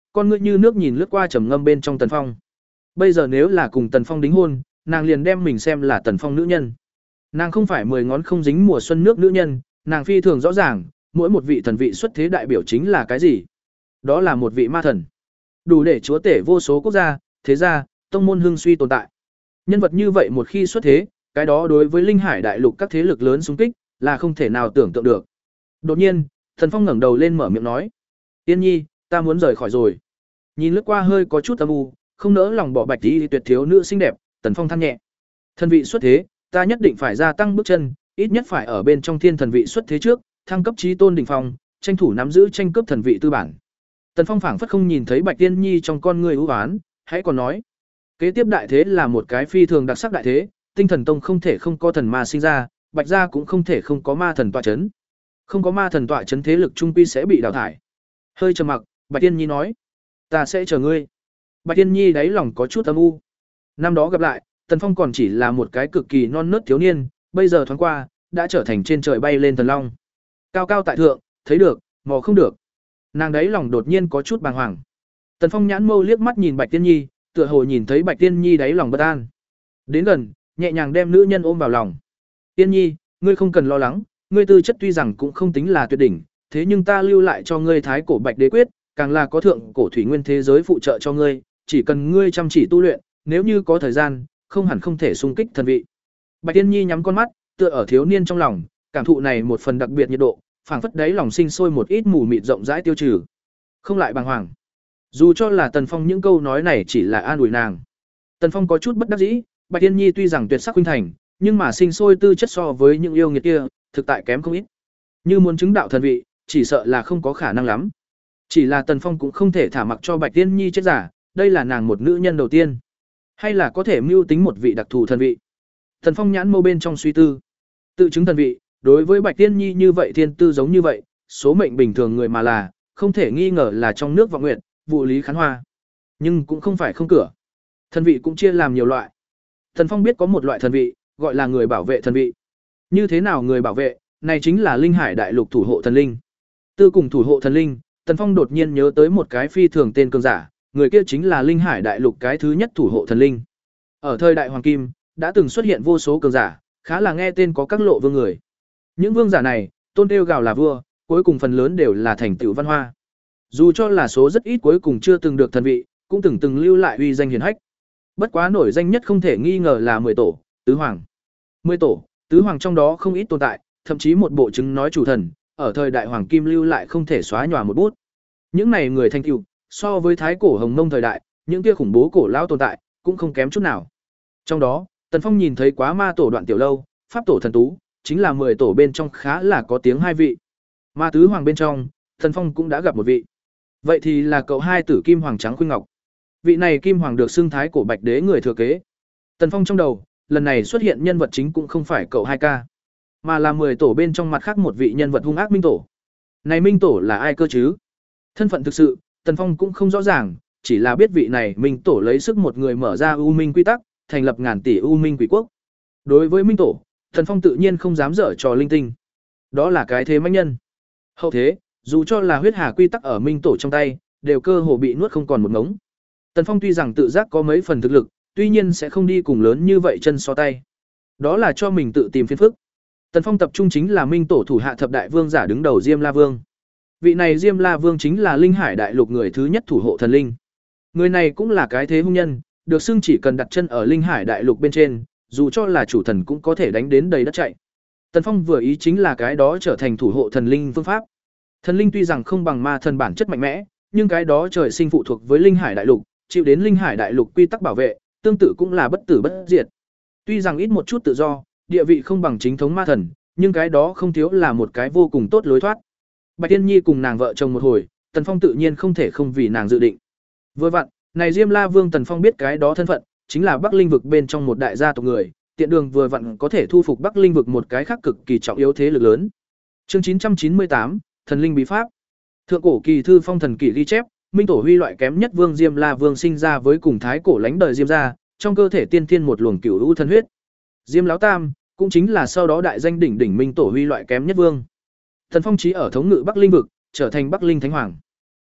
con ngươi như nước nhìn lướt qua trầm ngâm bên trong Tần Phong. Bây giờ nếu là cùng Tần Phong đính hôn, nàng liền đem mình xem là Tần Phong nữ nhân. Nàng không phải mười ngón không dính mùa xuân nước nữ nhân, nàng phi thường rõ ràng, mỗi một vị thần vị xuất thế đại biểu chính là cái gì? Đó là một vị ma thần, đủ để chúa tể vô số quốc gia, thế gia, tông môn hưng suy tồn tại. Nhân vật như vậy một khi xuất thế, cái đó đối với linh hải đại lục các thế lực lớn xung kích là không thể nào tưởng tượng được. Đột nhiên, Thần Phong ngẩng đầu lên mở miệng nói: "Tiên Nhi, ta muốn rời khỏi rồi." Nhìn lướt qua hơi có chút âm u, không nỡ lòng bỏ bạch tí tuyệt thiếu nữ xinh đẹp, Tần Phong than nhẹ: "Thần vị xuất thế, ta nhất định phải gia tăng bước chân, ít nhất phải ở bên trong thiên thần vị xuất thế trước, thăng cấp chí tôn đỉnh phong, tranh thủ nắm giữ tranh cướp thần vị tư bản." Tần Phong phảng phất không nhìn thấy Bạch Tiên Nhi trong con người u uất, hãy còn nói: "Kế tiếp đại thế là một cái phi thường đặc sắc đại thế, Tinh Thần Tông không thể không có thần ma sinh ra, Bạch gia cũng không thể không có ma thần tọa chấn. Không có ma thần tọa chấn thế lực trung quy sẽ bị đào thải." Hơi trầm mặc, Bạch Tiên Nhi nói: "Ta sẽ chờ ngươi." Bạch Tiên Nhi đáy lòng có chút âm u. Năm đó gặp lại, Tần Phong còn chỉ là một cái cực kỳ non nớt thiếu niên, bây giờ thoáng qua, đã trở thành trên trời bay lên thần long. Cao cao tại thượng, thấy được, mò không được. Nàng đáy lòng đột nhiên có chút bàng hoàng. Tần Phong nhãn mâu liếc mắt nhìn Bạch Tiên Nhi, tựa hồ nhìn thấy Bạch Tiên Nhi đáy lòng bất an. Đến gần, nhẹ nhàng đem nữ nhân ôm vào lòng. "Tiên Nhi, ngươi không cần lo lắng, ngươi tư chất tuy rằng cũng không tính là tuyệt đỉnh, thế nhưng ta lưu lại cho ngươi Thái cổ Bạch Đế quyết, càng là có thượng cổ thủy nguyên thế giới phụ trợ cho ngươi, chỉ cần ngươi chăm chỉ tu luyện, nếu như có thời gian, không hẳn không thể xung kích thần vị." Bạch Tiên Nhi nhắm con mắt, tựa ở thiếu niên trong lòng, cảm thụ này một phần đặc biệt nhiệt độ, phảng phất đáy lòng sinh sôi một ít mù mịt rộng rãi tiêu trừ. Không lại bàng hoàng. Dù cho là Tần Phong những câu nói này chỉ là an ủi nàng. Tần Phong có chút bất đắc dĩ, Bạch Tiên Nhi tuy rằng tuyệt sắc huynh thành, nhưng mà sinh sôi tư chất so với những yêu nghiệt kia, thực tại kém không ít. Như muốn chứng đạo thần vị, chỉ sợ là không có khả năng lắm. Chỉ là Tần Phong cũng không thể thả mặc cho Bạch Tiên Nhi chết giả, đây là nàng một nữ nhân đầu tiên. Hay là có thể mưu tính một vị đặc thù thần vị. Tần Phong nhãn mâu bên trong suy tư. Tự chứng thần vị, đối với Bạch Tiên Nhi như vậy thiên tư giống như vậy, số mệnh bình thường người mà là, không thể nghi ngờ là trong nước vọng nguyện, vụ lý khán hoa. Nhưng cũng không phải không cửa. Thần vị cũng chia làm nhiều loại. Tần Phong biết có một loại thần vị, gọi là người bảo vệ thần vị. Như thế nào người bảo vệ, này chính là linh hải đại lục thủ hộ thần linh. Tư cùng thủ hộ thần linh, Tần Phong đột nhiên nhớ tới một cái phi thường tên cường giả, người kia chính là linh hải đại lục cái thứ nhất thủ hộ thần linh. Ở thời đại hoàng kim, đã từng xuất hiện vô số cường giả, khá là nghe tên có các lộ vương người. Những vương giả này, tôn kêu gào là vua, cuối cùng phần lớn đều là thành tựu văn hoa. Dù cho là số rất ít cuối cùng chưa từng được thần vị, cũng từng từng lưu lại uy danh hiển hách. Bất quá nổi danh nhất không thể nghi ngờ là mười tổ, tứ hoàng. Mười tổ, tứ hoàng trong đó không ít tồn tại, thậm chí một bộ chứng nói chủ thần, ở thời đại hoàng kim lưu lại không thể xóa nhòa một bút. Những này người thành tựu, so với thái cổ Hồng Mông thời đại, những kia khủng bố cổ lão tồn tại, cũng không kém chút nào. Trong đó, Tần Phong nhìn thấy quá ma tổ Đoạn Tiểu Lâu, pháp tổ Thần Tú, chính là mười tổ bên trong khá là có tiếng hai vị. Ma tứ hoàng bên trong, Tần Phong cũng đã gặp một vị. Vậy thì là cậu hai tử Kim Hoàng Trắng Khuynh Ngọc. Vị này Kim Hoàng được xưng thái cổ Bạch Đế người thừa kế. Tần Phong trong đầu, lần này xuất hiện nhân vật chính cũng không phải cậu hai ca, mà là mười tổ bên trong mặt khác một vị nhân vật hung ác Minh Tổ. Này Minh Tổ là ai cơ chứ? Thân phận thực sự, Tần Phong cũng không rõ ràng, chỉ là biết vị này Minh Tổ lấy sức một người mở ra U Minh quy tắc, thành lập ngàn tỷ U Minh quỷ quốc. Đối với Minh Tổ, Tần Phong tự nhiên không dám dở trò linh tinh. Đó là cái thế mãnh nhân. Hậu thế, dù cho là huyết hà quy tắc ở Minh Tổ trong tay, đều cơ hồ bị nuốt không còn một ngống. Tần Phong tuy rằng tự giác có mấy phần thực lực, tuy nhiên sẽ không đi cùng lớn như vậy chân so tay. Đó là cho mình tự tìm phiền phức. Tần Phong tập trung chính là Minh Tổ thủ hạ thập đại vương giả đứng đầu Diêm La Vương. Vị này Diêm La Vương chính là linh hải đại lục người thứ nhất thủ hộ thần linh. Người này cũng là cái thế hung nhân, được xưng chỉ cần đặt chân ở linh hải đại lục bên trên, dù cho là chủ thần cũng có thể đánh đến đầy đất chạy. Tần Phong vừa ý chính là cái đó trở thành thủ hộ thần linh phương pháp. Thần linh tuy rằng không bằng ma thần bản chất mạnh mẽ, nhưng cái đó trời sinh phụ thuộc với linh hải đại lục, chịu đến linh hải đại lục quy tắc bảo vệ, tương tự cũng là bất tử bất diệt. Tuy rằng ít một chút tự do, địa vị không bằng chính thống ma thần, nhưng cái đó không thiếu là một cái vô cùng tốt lối thoát. Bạch Tiên Nhi cùng nàng vợ chồng một hồi, Tần Phong tự nhiên không thể không vì nàng dự định. Vừa vặn, này Diêm La Vương Tần Phong biết cái đó thân phận, chính là Bắc Linh vực bên trong một đại gia tộc người, tiện đường vừa vặn có thể thu phục Bắc Linh vực một cái khác cực kỳ trọng yếu thế lực lớn. Chương chín trăm chín mươi tám, Thần linh bí pháp. Thượng cổ kỳ thư phong thần kỷ ghi chép, Minh Tổ huy loại kém nhất Vương Diêm La Vương sinh ra với cùng thái cổ lãnh đời Diêm gia, trong cơ thể tiên thiên một luồng cửu u thần huyết. Diêm Lão Tam cũng chính là sau đó đại danh đỉnh đỉnh Minh Tổ huy loại kém nhất vương. Thần Phong chí ở thống ngự Bắc Linh vực, trở thành Bắc Linh Thánh Hoàng.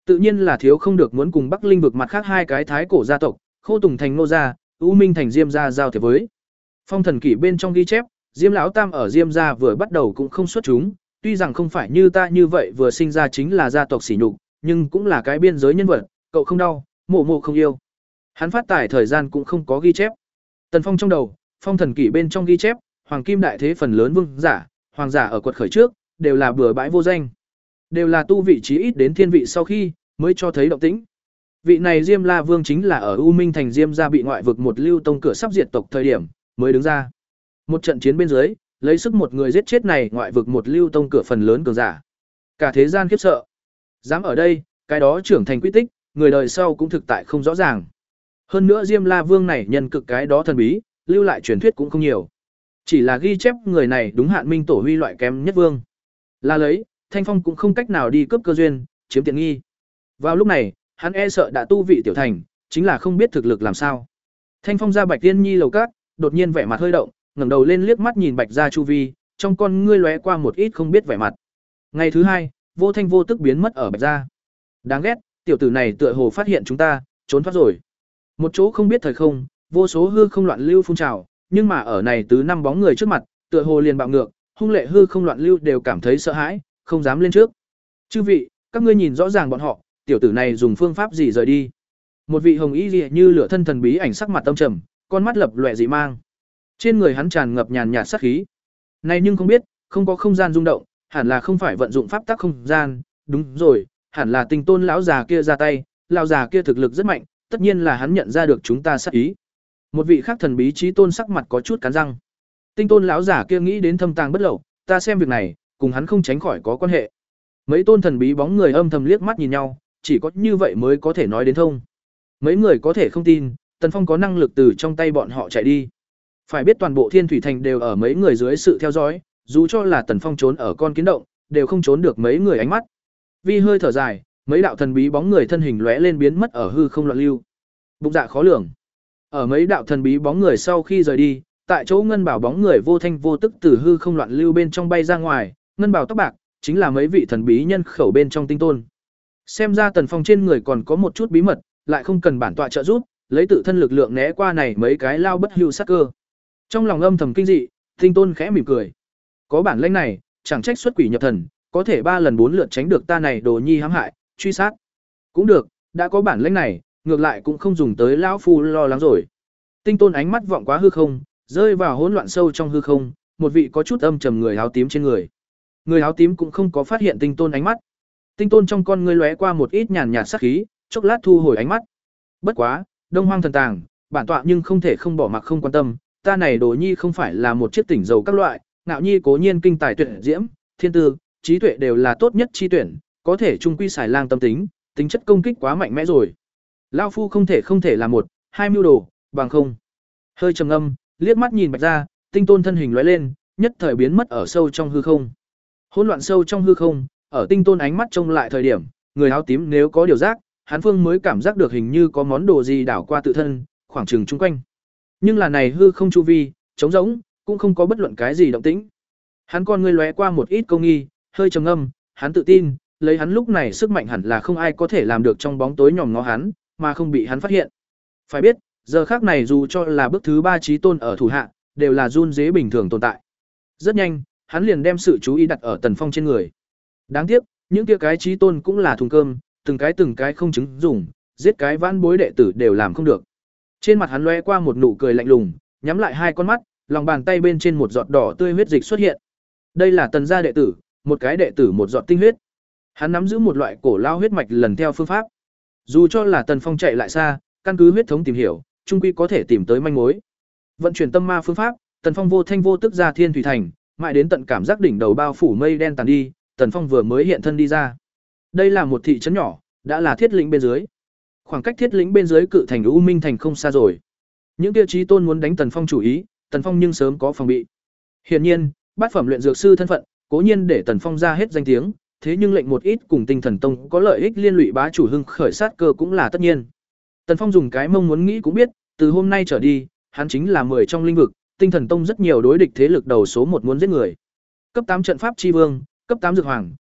Tự nhiên là thiếu không được muốn cùng Bắc Linh vực mặt khác hai cái thái cổ gia tộc, Khô Tùng thành Nô gia, U Minh thành Diêm gia giao thiệp với. Phong thần kỷ bên trong ghi chép, Diêm lão tam ở Diêm gia vừa bắt đầu cũng không xuất chúng, tuy rằng không phải như ta như vậy vừa sinh ra chính là gia tộc sỉ nhục, nhưng cũng là cái biên giới nhân vật, cậu không đau, mộ mộ không yêu. Hắn phát tải thời gian cũng không có ghi chép. Tần Phong trong đầu, phong thần kỷ bên trong ghi chép, hoàng kim đại thế phần lớn vương giả, hoàng giả ở quật khởi trước, đều là bừa bãi vô danh. Đều là tu vị trí ít đến thiên vị sau khi mới cho thấy động tĩnh. Vị này Diêm La Vương chính là ở U Minh thành Diêm gia bị ngoại vực một lưu tông cửa sắp diệt tộc thời điểm mới đứng ra. Một trận chiến bên dưới, lấy sức một người giết chết này ngoại vực một lưu tông cửa phần lớn cường giả. Cả thế gian khiếp sợ. Dám ở đây, cái đó trưởng thành quy tích, người đời sau cũng thực tại không rõ ràng. Hơn nữa Diêm La Vương này nhân cực cái đó thần bí, lưu lại truyền thuyết cũng không nhiều. Chỉ là ghi chép người này đúng hạn minh tổ huy loại kém nhất vương. Là lấy, Thanh Phong cũng không cách nào đi cướp cơ duyên, chiếm tiện nghi. Vào lúc này, hắn e sợ đã tu vị tiểu thành, chính là không biết thực lực làm sao. Thanh Phong ra Bạch Tiên Nhi lầu cát, đột nhiên vẻ mặt hơi động, ngẩng đầu lên liếc mắt nhìn Bạch gia chu vi, trong con ngươi lóe qua một ít không biết vẻ mặt. Ngày thứ hai, vô thanh vô tức biến mất ở Bạch gia. Đáng ghét, tiểu tử này tựa hồ phát hiện chúng ta, trốn thoát rồi. Một chỗ không biết thời không, vô số hư không loạn lưu phun trào, nhưng mà ở này tứ năm bóng người trước mặt, tựa hồ liền bạo ngược, hung lệ hư không loạn lưu đều cảm thấy sợ hãi, không dám lên trước. Chư vị, các ngươi nhìn rõ ràng bọn họ, tiểu tử này dùng phương pháp gì rời đi? Một vị hồng y liễu như lửa thân thần bí ảnh sắc mặt tâm trầm, con mắt lập lòe dị mang. Trên người hắn tràn ngập nhàn nhạt sát khí. Này nhưng không biết, không có không gian rung động, hẳn là không phải vận dụng pháp tắc không gian, đúng rồi, hẳn là Tinh Tôn lão già kia ra tay, lão già kia thực lực rất mạnh, tất nhiên là hắn nhận ra được chúng ta sát ý. Một vị khác thần bí chí tôn sắc mặt có chút cắn răng. Tinh Tôn lão giả kia nghĩ đến thâm tàng bất lậu, ta xem việc này, cùng hắn không tránh khỏi có quan hệ. Mấy tôn thần bí bóng người âm thầm liếc mắt nhìn nhau, chỉ có như vậy mới có thể nói đến thông. Mấy người có thể không tin, Tần Phong có năng lực từ trong tay bọn họ chạy đi. Phải biết toàn bộ Thiên Thủy Thành đều ở mấy người dưới sự theo dõi, dù cho là Tần Phong trốn ở con kiến động, đều không trốn được mấy người ánh mắt. Vi hơi thở dài, mấy đạo thần bí bóng người thân hình lóe lên biến mất ở hư không loạn lưu. Bụng dạ khó lường. Ở mấy đạo thần bí bóng người sau khi rời đi, tại chỗ ngân bảo bóng người vô thanh vô tức từ hư không loạn lưu bên trong bay ra ngoài, ngân bảo tóc bạc, chính là mấy vị thần bí nhân khẩu bên trong Tinh Tôn. Xem ra Tần Phong trên người còn có một chút bí mật, lại không cần bản tọa trợ giúp, lấy tự thân lực lượng né qua này mấy cái lao bất hữu sát cơ. Trong lòng âm thầm kinh dị, Tinh Tôn khẽ mỉm cười. Có bản lĩnh này, chẳng trách xuất quỷ nhập thần, có thể ba lần bốn lượt tránh được ta này đồ nhi hãm hại, truy sát. Cũng được, đã có bản lĩnh này, ngược lại cũng không dùng tới lão phu lo lắng rồi. Tinh Tôn ánh mắt vọng quá hư không, rơi vào hỗn loạn sâu trong hư không, một vị có chút âm trầm người áo tím trên người. Người áo tím cũng không có phát hiện Tinh Tôn ánh mắt. Tinh Tôn trong con ngươi lóe qua một ít nhàn nhạt sát khí, chốc lát thu hồi ánh mắt. Bất quá, Đông Hoang thần tàng, bản tọa nhưng không thể không bỏ mặc không quan tâm, ta này đồ nhi không phải là một chiếc tỉnh dầu các loại, ngạo nhi cố nhiên kinh tài tuyệt diễm, thiên tư, trí tuệ đều là tốt nhất chi tuyển, có thể trung quy xài lang tâm tính, tính chất công kích quá mạnh mẽ rồi. Lão phu không thể không thể là một, hai mưu đồ, bằng không. Hơi trầm ngâm, liếc mắt nhìn Bạch ra, Tinh Tôn thân hình lóe lên, nhất thời biến mất ở sâu trong hư không. Hỗn loạn sâu trong hư không, ở Tinh Tôn ánh mắt trông lại thời điểm, người áo tím nếu có điều giác, hắn phương mới cảm giác được hình như có món đồ gì đảo qua tự thân, khoảng chừng chung quanh. Nhưng là này hư không chu vi, trống rỗng, cũng không có bất luận cái gì động tĩnh. Hắn con ngươi lóe qua một ít câu nghi, hơi trầm ngâm, hắn tự tin, lấy hắn lúc này sức mạnh hẳn là không ai có thể làm được trong bóng tối nhòm ngó hắn, mà không bị hắn phát hiện. Phải biết, giờ khác này dù cho là bước thứ ba chí tôn ở thủ hạ, đều là run rế bình thường tồn tại. Rất nhanh, hắn liền đem sự chú ý đặt ở Tần Phong trên người. Đáng tiếc, những kia cái chí tôn cũng là thùng cơm, từng cái từng cái không chứng dùng, giết cái vãn bối đệ tử đều làm không được. Trên mặt hắn lóe qua một nụ cười lạnh lùng, nhắm lại hai con mắt, lòng bàn tay bên trên một giọt đỏ tươi huyết dịch xuất hiện. Đây là Tần gia đệ tử, một cái đệ tử một giọt tinh huyết. Hắn nắm giữ một loại cổ lao huyết mạch lần theo phương pháp. Dù cho là Tần Phong chạy lại xa, căn cứ huyết thống tìm hiểu, chung quy có thể tìm tới manh mối. Vận chuyển tâm ma phương pháp, Tần Phong vô thanh vô tức ra Thiên Thủy Thành, mãi đến tận cảm giác đỉnh đầu bao phủ mây đen tàn đi, Tần Phong vừa mới hiện thân đi ra. Đây là một thị trấn nhỏ, đã là thiết lĩnh bên dưới. Khoảng cách thiết lĩnh bên dưới cự thành U Minh thành không xa rồi. Những tiêu chí tôn muốn đánh Tần Phong chủ ý, Tần Phong nhưng sớm có phòng bị. Hiển nhiên, bát phẩm luyện dược sư thân phận, cố nhiên để Tần Phong ra hết danh tiếng, thế nhưng lệnh một ít cùng Tinh Thần Tông có lợi ích liên lụy bá chủ hưng khởi sát cơ cũng là tất nhiên. Tần Phong dùng cái mông muốn nghĩ cũng biết, từ hôm nay trở đi, hắn chính là mười trong linh vực, Tinh Thần Tông rất nhiều đối địch thế lực đầu số một muốn giết người. Cấp tám trận pháp chi vương, cấp tám dược hoàng,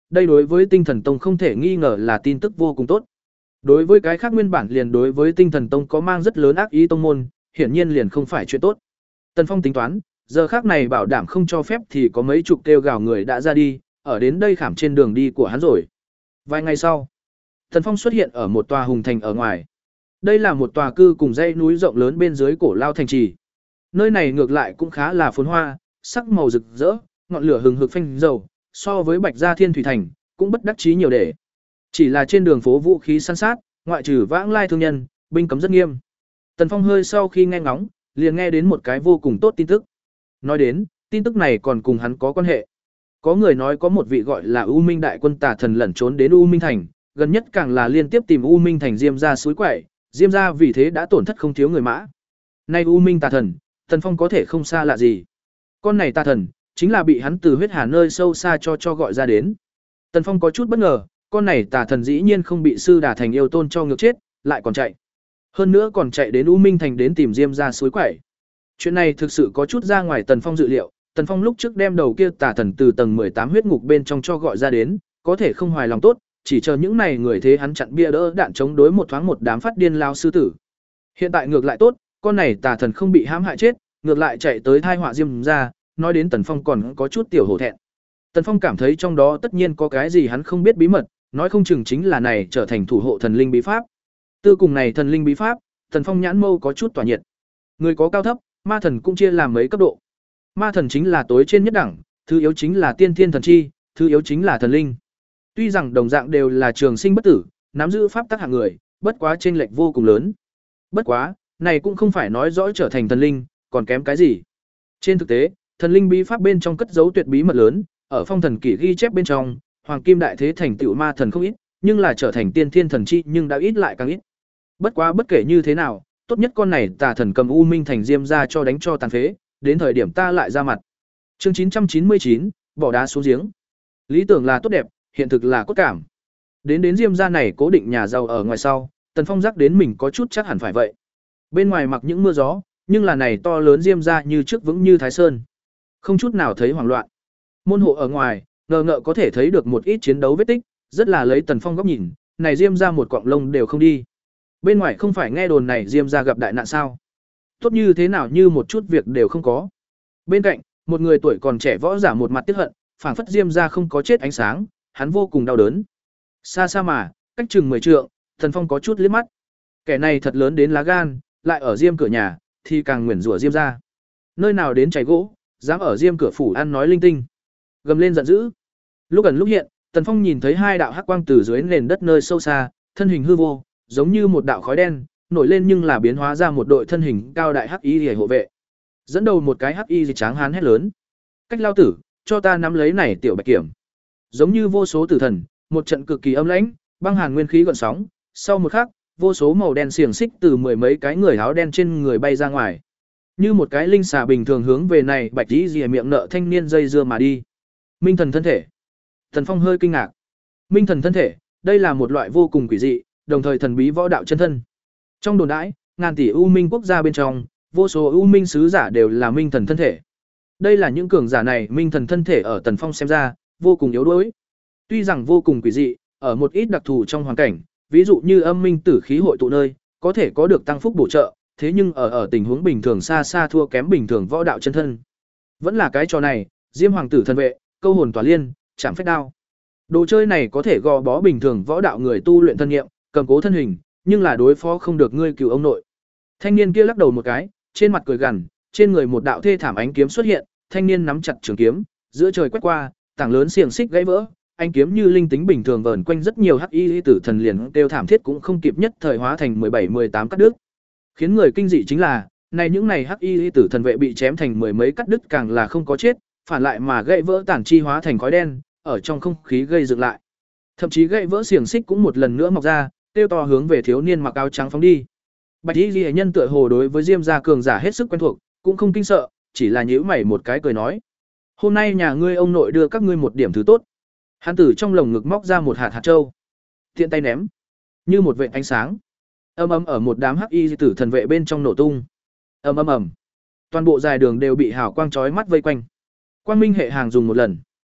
đây đối với Tinh Thần Tông không thể nghi ngờ là tin tức vô cùng tốt. Đối với cái khác nguyên bản liền đối với Tinh Thần Tông có mang rất lớn ác ý tông môn, hiển nhiên liền không phải chuyện tốt. Tần Phong tính toán, giờ khác này bảo đảm không cho phép thì có mấy chục kêu gào người đã ra đi, ở đến đây khảm trên đường đi của hắn rồi. Vài ngày sau, Tần Phong xuất hiện ở một tòa hùng thành ở ngoài. Đây là một tòa cư cùng dãy núi rộng lớn bên dưới cổ lao thành trì. Nơi này ngược lại cũng khá là phồn hoa, sắc màu rực rỡ, ngọn lửa hừng hực phanh dầu, so với Bạch Gia Thiên Thủy Thành, cũng bất đắc chí nhiều để. Chỉ là trên đường phố vũ khí săn sát, ngoại trừ vãng lai thương nhân, binh cấm rất nghiêm. Tần Phong hơi sau khi nghe ngóng, liền nghe đến một cái vô cùng tốt tin tức. Nói đến, tin tức này còn cùng hắn có quan hệ. Có người nói có một vị gọi là U Minh đại quân tà thần lẩn trốn đến U Minh thành, gần nhất càng là liên tiếp tìm U Minh thành Diêm gia suối quậy, Diêm gia vì thế đã tổn thất không thiếu người mã. Nay U Minh tà thần, Tần Phong có thể không xa lạ gì. Con này tà thần, chính là bị hắn từ huyết hà nơi sâu xa cho cho gọi ra đến. Tần Phong có chút bất ngờ, con này tà thần dĩ nhiên không bị sư đà thành yêu tôn cho ngược chết, lại còn chạy. Hơn nữa còn chạy đến U Minh thành đến tìm Diêm gia suối quậy. Chuyện này thực sự có chút ra ngoài Tần Phong dự liệu, Tần Phong lúc trước đem đầu kia tà thần từ tầng mười tám huyết ngục bên trong cho gọi ra đến, có thể không hoài lòng tốt, chỉ chờ những này người thế hắn chặn bia đỡ đạn chống đối một thoáng một đám phát điên lao sư tử. Hiện tại ngược lại tốt, con này tà thần không bị hãm hại chết, ngược lại chạy tới thai họa Diêm gia, nói đến Tần Phong còn có chút tiểu hổ thẹn. Tần Phong cảm thấy trong đó tất nhiên có cái gì hắn không biết bí mật, nói không chừng chính là này trở thành thủ hộ thần linh bí pháp. Tư cùng này thần linh bí pháp, Tần Phong nhãn mâu có chút tỏa nhiệt. Người có cao thấp, ma thần cũng chia làm mấy cấp độ. Ma thần chính là tối trên nhất đẳng, thứ yếu chính là tiên thiên thần chi, thứ yếu chính là thần linh. Tuy rằng đồng dạng đều là trường sinh bất tử, nắm giữ pháp tắc hạng người, bất quá chênh lệch vô cùng lớn. Bất quá, này cũng không phải nói rõ trở thành thần linh, còn kém cái gì. Trên thực tế, thần linh bí pháp bên trong cất giấu tuyệt bí mật lớn, ở phong thần kỷ ghi chép bên trong, hoàng kim đại thế thành tựu ma thần không ít, nhưng là trở thành tiên thiên thần chi nhưng đã ít lại càng ít. Bất quá bất kể như thế nào, tốt nhất con này tà thần cầm U Minh thành Diêm gia cho đánh cho tàn phế, đến thời điểm ta lại ra mặt. Chương chín trăm chín mươi chín, bỏ đá xuống giếng. Lý tưởng là tốt đẹp, hiện thực là cốt cảm. Đến đến Diêm gia này cố định nhà giàu ở ngoài sau, Tần Phong giác đến mình có chút chắc hẳn phải vậy. Bên ngoài mặc những mưa gió, nhưng là này to lớn Diêm gia như trước vững như Thái Sơn, không chút nào thấy hoảng loạn. Môn hộ ở ngoài, ngờ ngợ có thể thấy được một ít chiến đấu vết tích, rất là lấy Tần Phong góc nhìn, này Diêm gia một cọng lông đều không đi. Bên ngoài không phải nghe đồn này Diêm gia gặp đại nạn sao? Tốt như thế nào như một chút việc đều không có. Bên cạnh, một người tuổi còn trẻ võ giả một mặt tiếc hận, phảng phất Diêm gia không có chết ánh sáng, hắn vô cùng đau đớn. Xa xa mà, cách chừng mười trượng, Tần Phong có chút liếc mắt. Kẻ này thật lớn đến lá gan, lại ở Diêm cửa nhà, thì càng nguyền rủa Diêm gia. Nơi nào đến chảy gỗ, dám ở Diêm cửa phủ ăn nói linh tinh. Gầm lên giận dữ. Lúc gần lúc hiện, Tần Phong nhìn thấy hai đạo hắc quang từ dưới nền đất nơi sâu xa, thân hình hư vô, giống như một đạo khói đen, nổi lên nhưng là biến hóa ra một đội thân hình cao đại hắc y liễu hộ vệ. Dẫn đầu một cái hắc y gì tráng hán hét lớn: "Cách lao tử, cho ta nắm lấy này tiểu bạch kiểm." Giống như vô số tử thần, một trận cực kỳ âm lãnh, băng hàn nguyên khí gợn sóng, sau một khắc, vô số màu đen xiềng xích từ mười mấy cái người áo đen trên người bay ra ngoài. Như một cái linh xà bình thường hướng về này bạch y liễu miệng nợ thanh niên dây dưa mà đi. Minh thần thân thể. Tần Phong hơi kinh ngạc. Minh thần thân thể, đây là một loại vô cùng quỷ dị, đồng thời thần bí võ đạo chân thân. Trong đồn đãi, ngàn tỷ u minh quốc gia bên trong, vô số u minh sứ giả đều là minh thần thân thể. Đây là những cường giả này minh thần thân thể ở Tần Phong xem ra, vô cùng yếu đuối. Tuy rằng vô cùng quỷ dị, ở một ít đặc thù trong hoàn cảnh, ví dụ như âm minh tử khí hội tụ nơi, có thể có được tăng phúc bổ trợ, thế nhưng ở ở tình huống bình thường xa xa thua kém bình thường võ đạo chân thân. Vẫn là cái trò này, Diêm hoàng tử thần vệ, câu hồn tỏa liên, chạm phách đao. Đồ chơi này có thể gò bó bình thường võ đạo người tu luyện thân nghiệm, cầm cố thân hình, nhưng là đối phó không được ngươi cửu ông nội. Thanh niên kia lắc đầu một cái, trên mặt cười gằn, trên người một đạo thê thảm ánh kiếm xuất hiện, thanh niên nắm chặt trường kiếm, giữa trời quét qua, tảng lớn xiềng xích gãy vỡ, ánh kiếm như linh tính bình thường vờn quanh rất nhiều hắc y tử thần liền kêu thảm thiết cũng không kịp nhất thời hóa thành mười bảy mười tám cắt đứt. Khiến người kinh dị chính là, này những này hắc y tử thần vệ bị chém thành mười mấy cắt đứt càng là không có chết, phản lại mà gãy vỡ tản chi hóa thành khói đen, ở trong không khí gây dựng lại. Thậm chí gãy vỡ xiềng xích cũng một lần nữa mọc ra, tiêu to hướng về thiếu niên mặc áo trắng phóng đi. Bạch Y Liễu nhân tựa hồ đối với Diêm gia cường giả hết sức quen thuộc, cũng không kinh sợ, chỉ là nhíu mày một cái cười nói: "Hôm nay nhà ngươi ông nội đưa các ngươi một điểm thứ tốt." Hắn từ trong lồng ngực móc ra một hạt hạt châu, tiện tay ném, như một vệt ánh sáng. Ầm ầm ở một đám hắc y tử thần vệ bên trong nổ tung. Ầm ầm ầm. Toàn bộ dài đường đều bị hào quang chói mắt vây quanh. Quang minh hệ hàng dùng một lần.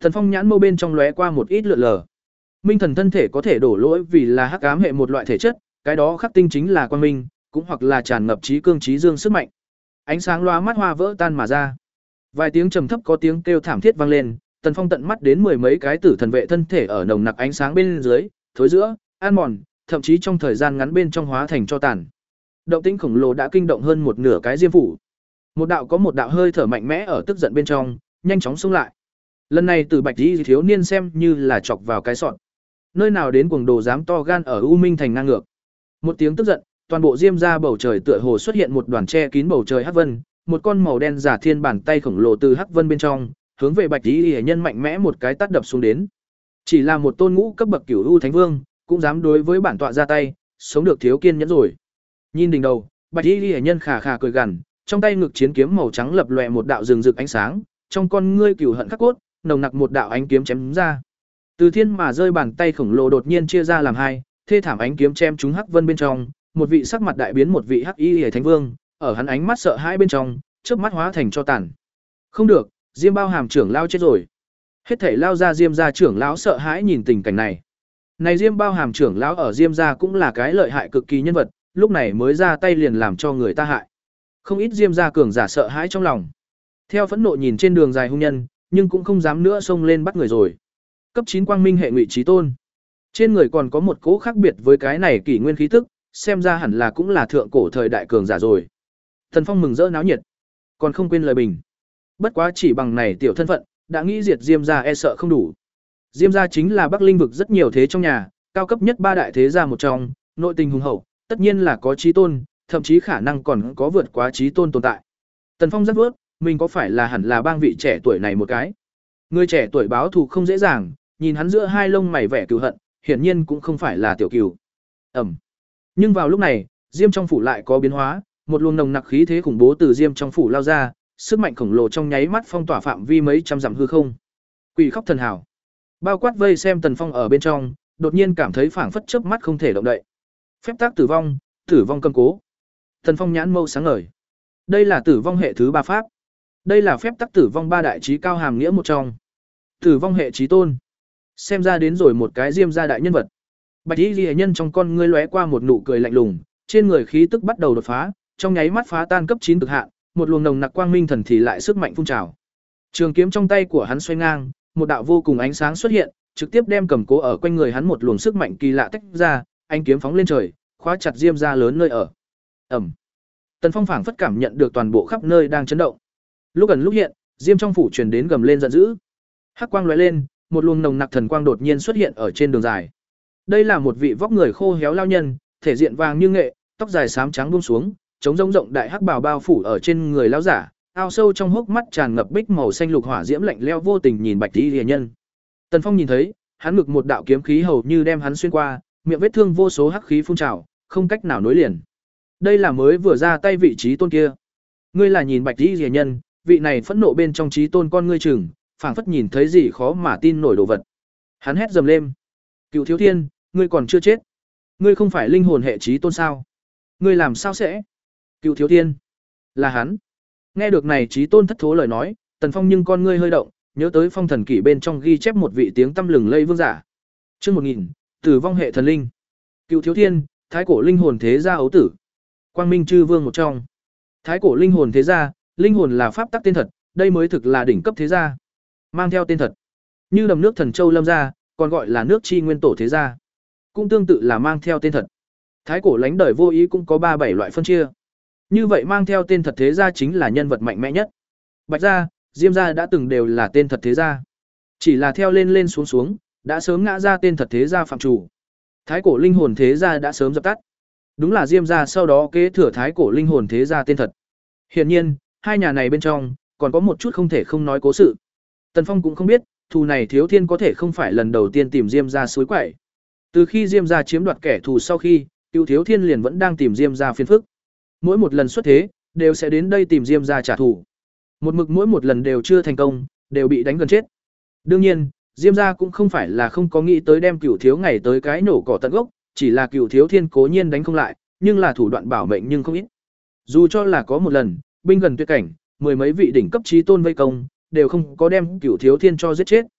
Tần Phong nhãn mâu bên trong lóe qua một ít lượn lờ. Minh thần thân thể có thể đổ lỗi vì là hắc ám hệ một loại thể chất, cái đó khắc tinh chính là quang minh, cũng hoặc là tràn ngập trí cương trí dương sức mạnh. Ánh sáng lóa mắt hoa vỡ tan mà ra. Vài tiếng trầm thấp có tiếng kêu thảm thiết vang lên, Tần Phong tận mắt đến mười mấy cái tử thần vệ thân thể ở nồng nặc ánh sáng bên dưới, thối giữa, ăn mòn, thậm chí trong thời gian ngắn bên trong hóa thành cho tàn. Động tĩnh khổng lồ đã kinh động hơn một nửa cái diêm phủ. Một đạo có một đạo hơi thở mạnh mẽ ở tức giận bên trong, nhanh chóng xông lại. Lần này từ Bạch Y thiếu niên xem như là chọc vào cái sọn. Nơi nào đến cuồng đồ dám to gan ở U Minh thành ngang ngược. Một tiếng tức giận, toàn bộ diêm ra bầu trời tựa hồ xuất hiện một đoàn che kín bầu trời hắc vân, một con màu đen giả thiên bàn tay khổng lồ từ hắc vân bên trong, hướng về Bạch Y nhân mạnh mẽ một cái tát đập xuống đến. Chỉ là một tôn ngũ cấp bậc cửu u thánh vương, cũng dám đối với bản tọa ra tay, sống được thiếu kiên nhẫn rồi. Nhìn đỉnh đầu, Bạch Y nhân khà khà cười gằn, trong tay ngực chiến kiếm màu trắng lập lòe một đạo rừng rực ánh sáng, trong con ngươi cửu hận khắc cốt, nồng nặc một đạo ánh kiếm chém ra. Từ thiên mà rơi bàn tay khổng lồ đột nhiên chia ra làm hai, thê thảm ánh kiếm chém trúng hắc vân bên trong, một vị sắc mặt đại biến một vị hắc y thánh vương, ở hắn ánh mắt sợ hãi bên trong, chớp mắt hóa thành cho tàn. Không được, Diêm Bao Hàm trưởng lão chết rồi. Hết thảy lao ra Diêm gia trưởng lão sợ hãi nhìn tình cảnh này. Này Diêm Bao Hàm trưởng lão ở Diêm gia cũng là cái lợi hại cực kỳ nhân vật, lúc này mới ra tay liền làm cho người ta hại. Không ít Diêm gia cường giả sợ hãi trong lòng. Theo phẫn nộ nhìn trên đường dài hung nhân, nhưng cũng không dám nữa xông lên bắt người rồi. Cấp chín quang minh hệ Ngụy Chí Tôn. Trên người còn có một cỗ khác biệt với cái này kỷ nguyên khí tức, xem ra hẳn là cũng là thượng cổ thời đại cường giả rồi. Thần Phong mừng rỡ náo nhiệt, còn không quên lời bình. Bất quá chỉ bằng này tiểu thân phận, đã nghĩ diệt Diêm gia e sợ không đủ. Diêm gia chính là Bắc Linh vực rất nhiều thế trong nhà, cao cấp nhất ba đại thế gia một trong, nội tình hùng hậu, tất nhiên là có chí tôn, thậm chí khả năng còn có vượt quá chí tôn tồn tại. Tần Phong rất vớt, mình có phải là hẳn là bang vị trẻ tuổi này một cái. Người trẻ tuổi báo thù không dễ dàng, nhìn hắn giữa hai lông mày vẻ cừu hận, hiển nhiên cũng không phải là tiểu cừu. Ẩm. Nhưng vào lúc này, Diêm trong phủ lại có biến hóa, một luồng nồng nặc khí thế khủng bố từ Diêm trong phủ lao ra, sức mạnh khổng lồ trong nháy mắt phong tỏa phạm vi mấy trăm dặm hư không. Quỷ khóc thần hào. Bao quát vây xem Tần Phong ở bên trong, đột nhiên cảm thấy phảng phất chớp mắt không thể động đậy. Phép tắc tử vong, tử vong cầm cố. Tần Phong nhãn mâu sáng ngời. Đây là tử vong hệ thứ ba pháp. Đây là phép tắc tử vong ba đại trí cao hàm nghĩa một trong. Tử vong hệ trí tôn. Xem ra đến rồi một cái Diêm gia đại nhân vật. Bạch Y Liễu nhân trong con ngươi lóe qua một nụ cười lạnh lùng, trên người khí tức bắt đầu đột phá, trong nháy mắt phá tan cấp chín cực hạn, một luồng nồng nặc quang minh thần thì lại sức mạnh phun trào. Trường kiếm trong tay của hắn xoay ngang, một đạo vô cùng ánh sáng xuất hiện, trực tiếp đem cầm cố ở quanh người hắn một luồng sức mạnh kỳ lạ tách ra, ánh kiếm phóng lên trời, khóa chặt Diêm gia lớn nơi ở. Ầm. Tần Phong phảng phất cảm nhận được toàn bộ khắp nơi đang chấn động. Lúc gần lúc hiện, Diêm trong phủ truyền đến gầm lên giận dữ. Hắc quang lóe lên, một luồng nồng nặc thần quang đột nhiên xuất hiện ở trên đường dài. Đây là một vị vóc người khô héo lao nhân, thể diện vàng như nghệ, tóc dài xám trắng buông xuống, chống rông rộng đại hắc bào bao phủ ở trên người lão giả, ao sâu trong hốc mắt tràn ngập bích màu xanh lục hỏa diễm lạnh lẽo vô tình nhìn Bạch Y Liễu nhân. Tần Phong nhìn thấy, hắn ngực một đạo kiếm khí hầu như đem hắn xuyên qua, miệng vết thương vô số hắc khí phun trào, không cách nào nối liền. Đây là mới vừa ra tay vị trí tôn kia. Ngươi là nhìn Bạch Y Liễu nhân, vị này phẫn nộ bên trong trí tôn con ngươi chừng, phảng phất nhìn thấy gì khó mà tin nổi đồ vật. Hắn hét dầm lên. Cựu Thiếu Thiên, ngươi còn chưa chết. Ngươi không phải linh hồn hệ trí tôn sao? Ngươi làm sao sẽ? Cựu Thiếu Thiên. Là hắn. Nghe được này trí tôn thất thố lời nói, Tần Phong nhưng con ngươi hơi động, nhớ tới phong thần kỷ bên trong ghi chép một vị tiếng tăm lừng lây vương giả. Chương một nghìn, tử vong hệ thần linh. Cựu Thiếu Thiên, thái cổ linh hồn thế gia ấu tử. Quang Minh chư vương một trong. Thái cổ linh hồn thế gia, linh hồn là pháp tắc tên thật, đây mới thực là đỉnh cấp thế gia. Mang theo tên thật. Như đầm nước thần châu lâm gia, còn gọi là nước chi nguyên tổ thế gia. Cũng tương tự là mang theo tên thật. Thái cổ lánh đời vô ý cũng có ba bảy loại phân chia. Như vậy mang theo tên thật thế gia chính là nhân vật mạnh mẽ nhất. Bạch gia, Diêm gia đã từng đều là tên thật thế gia. Chỉ là theo lên lên xuống xuống, đã sớm ngã ra tên thật thế gia phạm chủ. Thái cổ linh hồn thế gia đã sớm dập tắt. Đúng là Diêm gia sau đó kế thừa thái cổ linh hồn thế gia tên thật. Hiển nhiên, hai nhà này bên trong còn có một chút không thể không nói cố sự. Tần Phong cũng không biết, thù này Thiếu Thiên có thể không phải lần đầu tiên tìm Diêm gia suối quẩy. Từ khi Diêm gia chiếm đoạt kẻ thù sau khi, Cựu Thiếu Thiên liền vẫn đang tìm Diêm gia phiền phức. Mỗi một lần xuất thế, đều sẽ đến đây tìm Diêm gia trả thù. Một mực mỗi một lần đều chưa thành công, đều bị đánh gần chết. Đương nhiên, Diêm gia cũng không phải là không có nghĩ tới đem Cựu Thiếu ngày tới cái nổ cỏ tận gốc, chỉ là Cựu Thiếu Thiên cố nhiên đánh không lại, nhưng là thủ đoạn bảo mệnh nhưng không ít. Dù cho là có một lần, binh gần tuyệt cảnh, mười mấy vị đỉnh cấp chí tôn vây công, đều không có đem Cựu Thiếu Thiên cho giết chết.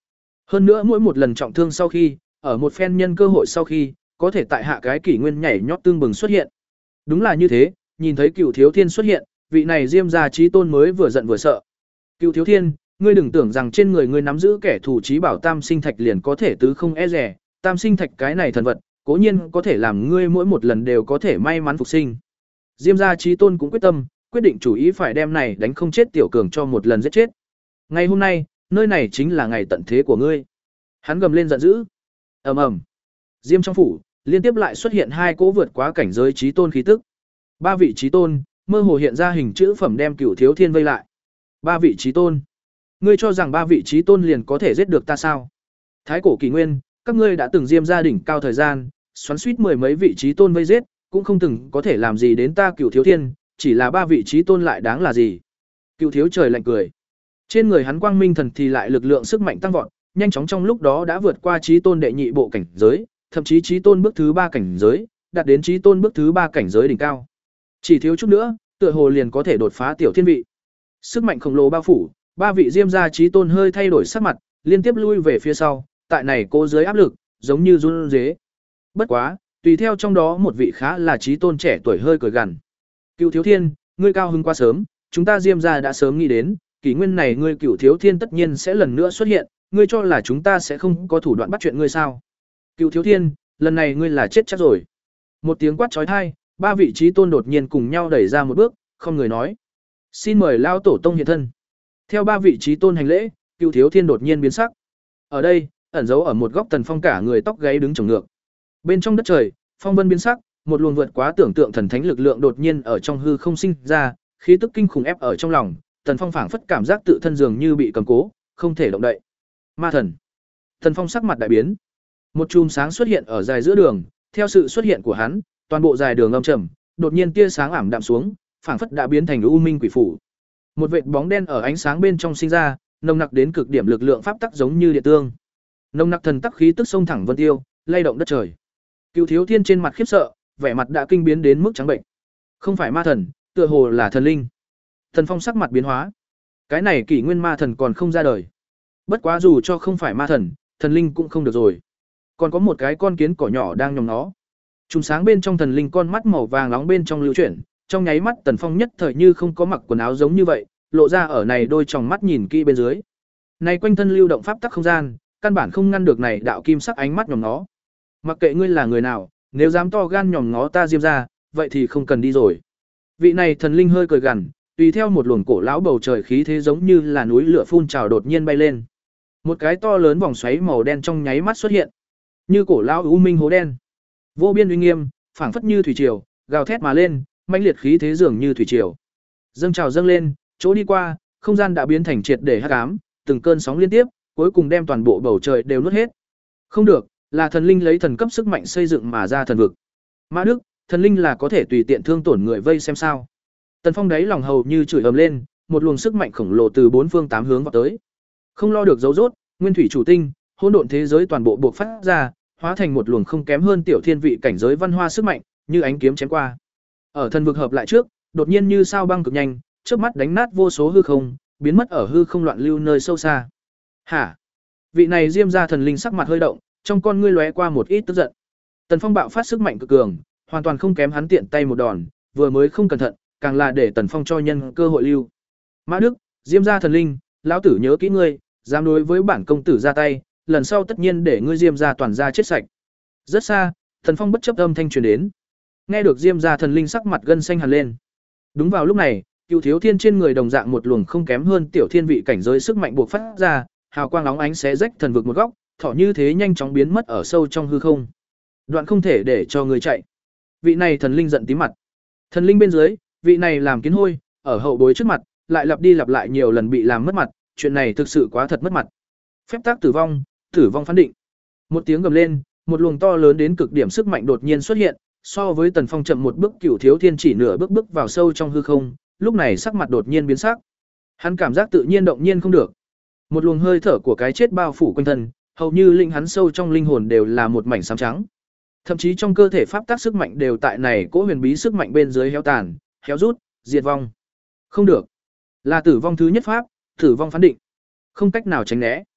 Hơn nữa mỗi một lần trọng thương sau khi, ở một phen nhân cơ hội sau khi, có thể tại hạ cái kỷ nguyên nhảy nhót tương bừng xuất hiện. Đúng là như thế, nhìn thấy Cửu Thiếu Thiên xuất hiện, vị này Diêm gia chí tôn mới vừa giận vừa sợ. Cửu Thiếu Thiên, ngươi đừng tưởng rằng trên người ngươi nắm giữ kẻ thù chí bảo Tam Sinh Thạch liền có thể tứ không e dè, Tam Sinh Thạch cái này thần vật, cố nhiên có thể làm ngươi mỗi một lần đều có thể may mắn phục sinh. Diêm gia chí tôn cũng quyết tâm, quyết định chủ ý phải đem này đánh không chết tiểu cường cho một lần giết chết. Ngày hôm nay, nơi này chính là ngày tận thế của ngươi. Hắn gầm lên giận dữ. Ầm ầm. Diêm trong phủ, liên tiếp lại xuất hiện hai cỗ vượt quá cảnh giới chí tôn khí tức. Ba vị chí tôn, mơ hồ hiện ra hình chữ phẩm đem Cửu Thiếu Thiên vây lại. Ba vị chí tôn, ngươi cho rằng ba vị chí tôn liền có thể giết được ta sao? Thái cổ kỷ nguyên, các ngươi đã từng Diêm gia đỉnh cao thời gian, xoắn suýt mười mấy vị chí tôn vây giết, cũng không từng có thể làm gì đến ta Cửu Thiếu Thiên, chỉ là ba vị chí tôn lại đáng là gì? Cửu Thiếu trời lạnh cười. Trên người hắn quang minh thần thì lại lực lượng sức mạnh tăng vọt, nhanh chóng trong lúc đó đã vượt qua chí tôn đệ nhị bộ cảnh giới, thậm chí chí tôn bước thứ ba cảnh giới, đạt đến chí tôn bước thứ ba cảnh giới đỉnh cao. Chỉ thiếu chút nữa, tựa hồ liền có thể đột phá tiểu thiên vị. Sức mạnh khổng lồ bao phủ, ba vị Diêm gia chí tôn hơi thay đổi sắc mặt, liên tiếp lui về phía sau, tại này cố dưới áp lực, giống như run rế. Bất quá, tùy theo trong đó một vị khá là chí tôn trẻ tuổi hơi cười gằn. Cửu Thiếu Thiên, ngươi cao hứng quá sớm, chúng ta Diêm gia đã sớm nghĩ đến, kỷ nguyên này ngươi Cửu Thiếu Thiên tất nhiên sẽ lần nữa xuất hiện, ngươi cho là chúng ta sẽ không có thủ đoạn bắt chuyện ngươi sao? Cửu Thiếu Thiên, lần này ngươi là chết chắc rồi. Một tiếng quát chói tai, ba vị chí tôn đột nhiên cùng nhau đẩy ra một bước, không người nói: "Xin mời lao tổ tông hiện thân." Theo ba vị chí tôn hành lễ, Cửu Thiếu Thiên đột nhiên biến sắc. Ở đây, ẩn giấu ở một góc Tần Phong cả người tóc gáy đứng chồng ngược. Bên trong đất trời, phong vân biến sắc, một luồng vượt quá tưởng tượng thần thánh lực lượng đột nhiên ở trong hư không sinh ra, khí tức kinh khủng ép ở trong lòng, Tần Phong phảng phất cảm giác tự thân dường như bị cầm cố, không thể động đậy. Ma thần. Tần Phong sắc mặt đại biến. Một chùm sáng xuất hiện ở dài giữa đường, theo sự xuất hiện của hắn, toàn bộ dài đường âm trầm, đột nhiên tia sáng ảm đạm xuống, phảng phất đã biến thành u minh quỷ phủ. Một vệt bóng đen ở ánh sáng bên trong sinh ra, nồng nặc đến cực điểm lực lượng pháp tắc giống như địa tương. Nồng nặc thần tắc khí tức sông thẳng vân tiêu, lay động đất trời. Cửu Thiếu Thiên trên mặt khiếp sợ, vẻ mặt đã kinh biến đến mức trắng bệnh. Không phải ma thần, tựa hồ là thần linh. Thần Phong sắc mặt biến hóa. Cái này kỷ nguyên ma thần còn không ra đời. Bất quá dù cho không phải ma thần, thần linh cũng không được rồi. Còn có một cái con kiến cỏ nhỏ đang nhòm nó. Trùng sáng bên trong thần linh con mắt màu vàng nóng bên trong lưu chuyển, trong nháy mắt Tần Phong nhất thời như không có mặc quần áo giống như vậy, lộ ra ở này đôi tròng mắt nhìn kỹ bên dưới. Này quanh thân lưu động pháp tắc không gian, căn bản không ngăn được này đạo kim sắc ánh mắt nhòm nó. Mặc kệ ngươi là người nào, nếu dám to gan nhòm ngó ta Diêm gia, vậy thì không cần đi rồi. Vị này thần linh hơi cười gằn, tùy theo một luồng cổ lão bầu trời khí thế giống như là núi lửa phun trào đột nhiên bay lên. Một cái to lớn vòng xoáy màu đen trong nháy mắt xuất hiện, như cổ lão u minh hố đen. Vô biên uy nghiêm, phảng phất như thủy triều, gào thét mà lên, mãnh liệt khí thế dường như thủy triều. Dâng trào dâng lên, chỗ đi qua, không gian đã biến thành triệt để hắc ám, từng cơn sóng liên tiếp, cuối cùng đem toàn bộ bầu trời đều nuốt hết. Không được, là thần linh lấy thần cấp sức mạnh xây dựng mà ra thần vực. Mã Đức, thần linh là có thể tùy tiện thương tổn người vây xem sao? Tần Phong đáy lòng hầu như chửi ầm lên, một luồng sức mạnh khổng lồ từ bốn phương tám hướng vọt tới. Không lo được dấu rốt, nguyên thủy chủ tinh, hỗn độn thế giới toàn bộ bộc phát ra, hóa thành một luồng không kém hơn tiểu thiên vị cảnh giới văn hoa sức mạnh, như ánh kiếm chém qua. Ở thần vực hợp lại trước, đột nhiên như sao băng cực nhanh, chớp mắt đánh nát vô số hư không, biến mất ở hư không loạn lưu nơi sâu xa. Hả? Vị này Diêm gia thần linh sắc mặt hơi động, trong con ngươi lóe qua một ít tức giận. Tần Phong bạo phát sức mạnh cực cường, hoàn toàn không kém hắn tiện tay một đòn, vừa mới không cẩn thận, càng là để Tần Phong cho nhân cơ hội lưu. Mã Đức, Diêm gia thần linh, lão tử nhớ kỹ ngươi, dám đối với bản công tử ra tay, lần sau tất nhiên để ngươi Diêm gia toàn gia chết sạch. Rất xa, Tần Phong bất chấp âm thanh truyền đến. Nghe được Diêm gia thần linh sắc mặt gân xanh hẳn lên. Đúng vào lúc này, Cửu Thiếu Thiên trên người đồng dạng một luồng không kém hơn tiểu thiên vị cảnh giới sức mạnh buộc phát ra, hào quang óng ánh xé rách thần vực một góc, thỏ như thế nhanh chóng biến mất ở sâu trong hư không. Đoạn không thể để cho người chạy. Vị này thần linh giận tím mặt. Thần linh bên dưới, vị này làm kiến hôi, ở hậu bối trước mặt, lại lặp đi lặp lại nhiều lần bị làm mất mặt, chuyện này thực sự quá thật mất mặt. Phép tắc tử vong, tử vong phán định. Một tiếng gầm lên, một luồng to lớn đến cực điểm sức mạnh đột nhiên xuất hiện, so với Tần Phong chậm một bước, Cửu Thiếu Thiên chỉ nửa bước bước vào sâu trong hư không, lúc này sắc mặt đột nhiên biến sắc. Hắn cảm giác tự nhiên động nhiên không được. Một luồng hơi thở của cái chết bao phủ quanh thân, hầu như linh hắn sâu trong linh hồn đều là một mảnh xám trắng. Thậm chí trong cơ thể pháp tắc sức mạnh đều tại này cỗ huyền bí sức mạnh bên dưới héo tàn, héo rút, diệt vong. Không được, là tử vong thứ nhất pháp, tử vong phán định, không cách nào tránh né.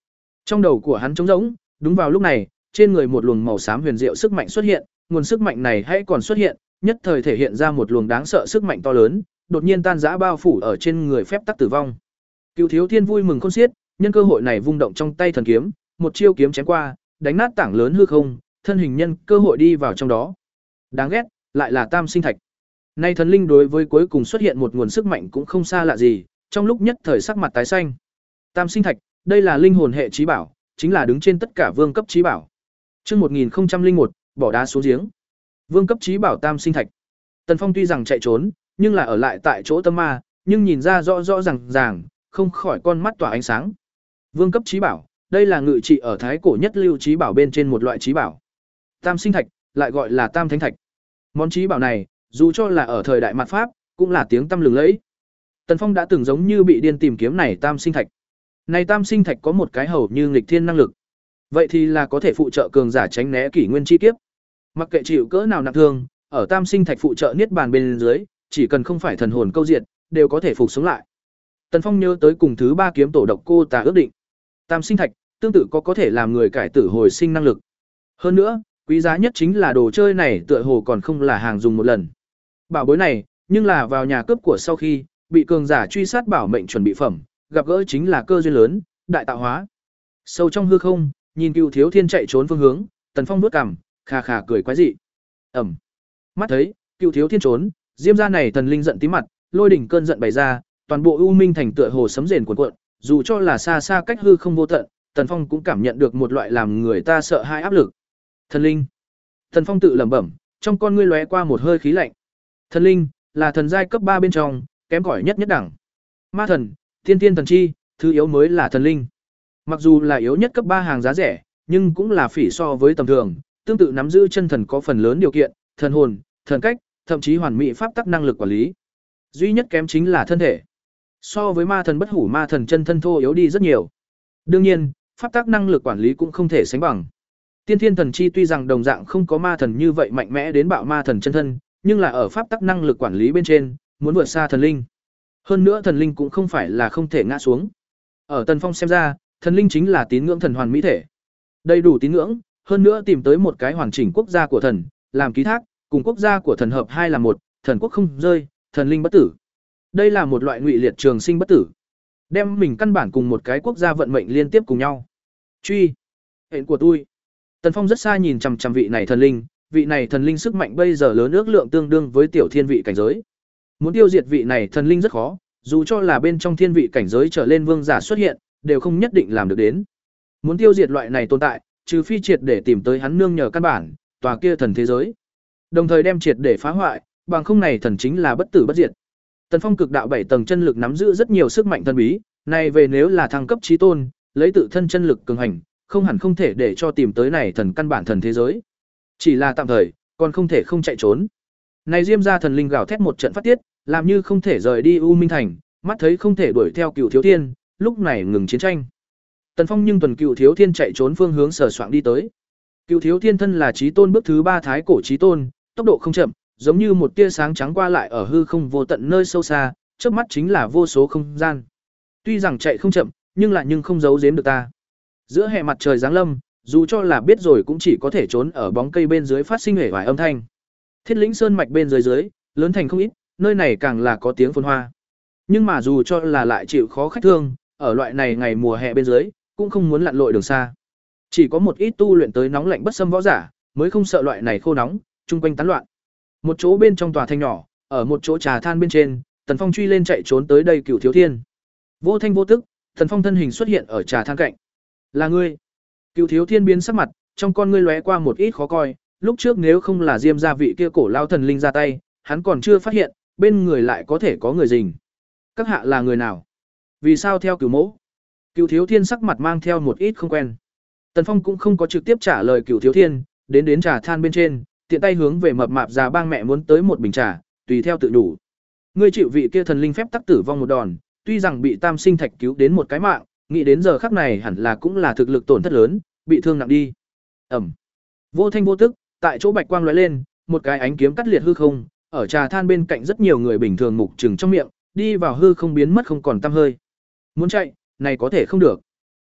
Trong đầu của hắn trống rỗng, đúng vào lúc này, trên người một luồng màu xám huyền diệu sức mạnh xuất hiện, nguồn sức mạnh này hãy còn xuất hiện, nhất thời thể hiện ra một luồng đáng sợ sức mạnh to lớn, đột nhiên tan rã bao phủ ở trên người phép tắc tử vong. Cửu Thiếu Thiên vui mừng khôn xiết, nhân cơ hội này vung động trong tay thần kiếm, một chiêu kiếm chém qua, đánh nát tảng lớn hư không, thân hình nhân cơ hội đi vào trong đó. Đáng ghét, lại là Tam Sinh Thạch. Nay thần linh đối với cuối cùng xuất hiện một nguồn sức mạnh cũng không xa lạ gì, trong lúc nhất thời sắc mặt tái xanh. Tam Sinh Thạch, đây là linh hồn hệ trí bảo, chính là đứng trên tất cả vương cấp trí bảo. Chương một nghìn không trăm lẻ một, bỏ đá xuống giếng. Vương cấp trí bảo Tam Sinh Thạch. Tần Phong tuy rằng chạy trốn, nhưng là ở lại tại chỗ tâm ma, nhưng nhìn ra rõ rõ ràng ràng, không khỏi con mắt tỏa ánh sáng. Vương cấp trí bảo, đây là ngự trị ở thái cổ nhất lưu trí bảo bên trên một loại trí bảo. Tam Sinh Thạch, lại gọi là Tam Thánh Thạch. Món trí bảo này, dù cho là ở thời đại mạt Pháp, cũng là tiếng tăm lừng lẫy. Tần Phong đã từng giống như bị điên tìm kiếm này Tam Sinh Thạch. Này Tam Sinh Thạch có một cái hầu như nghịch thiên năng lực. Vậy thì là có thể phụ trợ cường giả tránh né kỷ nguyên chi kiếp. Mặc kệ chịu cỡ nào nặng thương, ở Tam Sinh Thạch phụ trợ niết bàn bên dưới, chỉ cần không phải thần hồn câu diệt, đều có thể phục sống lại. Tần Phong nhớ tới cùng thứ ba kiếm tổ độc cô tà ước định. Tam Sinh Thạch tương tự có có thể làm người cải tử hồi sinh năng lực. Hơn nữa, quý giá nhất chính là đồ chơi này tựa hồ còn không là hàng dùng một lần. Bảo bối này, nhưng là vào nhà cướp của sau khi bị cường giả truy sát bảo mệnh chuẩn bị phẩm, gặp gỡ chính là cơ duyên lớn, đại tạo hóa. Sâu trong hư không, nhìn Cửu Thiếu Thiên chạy trốn phương hướng, Tần Phong vuốt cằm, khà khà cười quái dị. Ẩm. Mắt thấy, Cửu Thiếu Thiên trốn, diêm gia này thần linh giận tím mặt, lôi đỉnh cơn giận bày ra, toàn bộ U Minh thành tựa hồ sấm rền cuộn cuộn, dù cho là xa xa cách hư không vô tận, Tần Phong cũng cảm nhận được một loại làm người ta sợ hãi áp lực. Thần linh. Tần Phong tự lẩm bẩm, trong con ngươi lóe qua một hơi khí lạnh. Thần linh là thần giai cấp ba bên trong, kém cỏi nhất nhất đẳng. Ma thần, tiên tiên thần chi, thứ yếu mới là thần linh. Mặc dù là yếu nhất cấp ba hàng giá rẻ, nhưng cũng là phỉ so với tầm thường, tương tự nắm giữ chân thần có phần lớn điều kiện, thần hồn, thần cách, thậm chí hoàn mỹ pháp tắc năng lực quản lý. Duy nhất kém chính là thân thể. So với ma thần bất hủ ma thần chân thân thô yếu đi rất nhiều. Đương nhiên, pháp tắc năng lực quản lý cũng không thể sánh bằng. Tiên thiên thần chi tuy rằng đồng dạng không có ma thần như vậy mạnh mẽ đến bạo ma thần chân thân, nhưng là ở pháp tắc năng lực quản lý bên trên, muốn vượt xa thần linh. Hơn nữa thần linh cũng không phải là không thể ngã xuống. Ở Tần Phong xem ra, thần linh chính là tín ngưỡng thần hoàn mỹ thể. Đầy đủ tín ngưỡng, hơn nữa tìm tới một cái hoàn chỉnh quốc gia của thần, làm ký thác, cùng quốc gia của thần hợp hai là một, thần quốc không rơi, thần linh bất tử. Đây là một loại ngụy liệt trường sinh bất tử. Đem mình căn bản cùng một cái quốc gia vận mệnh liên tiếp cùng nhau. Truy, hẹn của tôi. Tần Phong rất xa nhìn chằm chằm vị này thần linh, vị này thần linh sức mạnh bây giờ lớn ước lượng tương đương với tiểu thiên vị cảnh giới. Muốn tiêu diệt vị này thần linh rất khó, dù cho là bên trong thiên vị cảnh giới trở lên vương giả xuất hiện, đều không nhất định làm được đến. Muốn tiêu diệt loại này tồn tại, trừ phi triệt để tìm tới hắn nương nhờ căn bản, tòa kia thần thế giới. Đồng thời đem triệt để phá hoại, bằng không này thần chính là bất tử bất diệt. Tần Phong cực đạo bảy tầng chân lực nắm giữ rất nhiều sức mạnh thần bí, này về nếu là thăng cấp chí tôn, lấy tự thân chân lực cường hành, không hẳn không thể để cho tìm tới này thần căn bản thần thế giới. Chỉ là tạm thời, còn không thể không chạy trốn. Này Diêm gia thần linh gào thét một trận phát tiết, làm như không thể rời đi U Minh thành, mắt thấy không thể đuổi theo Cửu Thiếu Thiên, lúc này ngừng chiến tranh. Tần Phong nhưng tuần Cửu Thiếu Thiên chạy trốn phương hướng sờ soạng đi tới. Cửu Thiếu Thiên thân là chí tôn bước thứ ba thái cổ chí tôn, tốc độ không chậm, giống như một tia sáng trắng qua lại ở hư không vô tận nơi sâu xa, trước mắt chính là vô số không gian. Tuy rằng chạy không chậm, nhưng lại nhưng không giấu giếm được ta. Giữa hè mặt trời giáng lâm, dù cho là biết rồi cũng chỉ có thể trốn ở bóng cây bên dưới phát sinh hể vài âm thanh. Thiết Lĩnh Sơn mạch bên dưới dưới, lớn thành không ít, nơi này càng là có tiếng phồn hoa. Nhưng mà dù cho là lại chịu khó khách thương, ở loại này ngày mùa hè bên dưới, cũng không muốn lặn lội đường xa. Chỉ có một ít tu luyện tới nóng lạnh bất xâm võ giả, mới không sợ loại này khô nóng, chung quanh tán loạn. Một chỗ bên trong tòa thành nhỏ, ở một chỗ trà than bên trên, Tần Phong truy lên chạy trốn tới đây Cửu Thiếu Thiên. Vô thanh vô tức, Tần Phong thân hình xuất hiện ở trà than cạnh. Là ngươi? Cửu Thiếu Thiên biến sắc mặt, trong con ngươi lóe qua một ít khó coi, lúc trước nếu không là Diêm gia vị kia cổ lao thần linh ra tay, hắn còn chưa phát hiện, bên người lại có thể có người rình. Các hạ là người nào? Vì sao theo Cửu mỗ? Cửu Thiếu Thiên sắc mặt mang theo một ít không quen. Tần Phong cũng không có trực tiếp trả lời Cửu Thiếu Thiên, đến đến trà than bên trên, tiện tay hướng về mập mạp già bang mẹ muốn tới một bình trà, tùy theo tự đủ. Ngươi chịu vị kia thần linh phép tắc tử vong một đòn, tuy rằng bị Tam Sinh Thạch cứu đến một cái mạng, nghĩ đến giờ khắc này hẳn là cũng là thực lực tổn thất lớn, bị thương nặng đi. Ẩm. Vô thanh vô tức, tại chỗ bạch quang lóe lên, một cái ánh kiếm cắt liệt hư không, ở trà than bên cạnh rất nhiều người bình thường mục trừng trong miệng, đi vào hư không biến mất không còn tăm hơi. Muốn chạy, này có thể không được.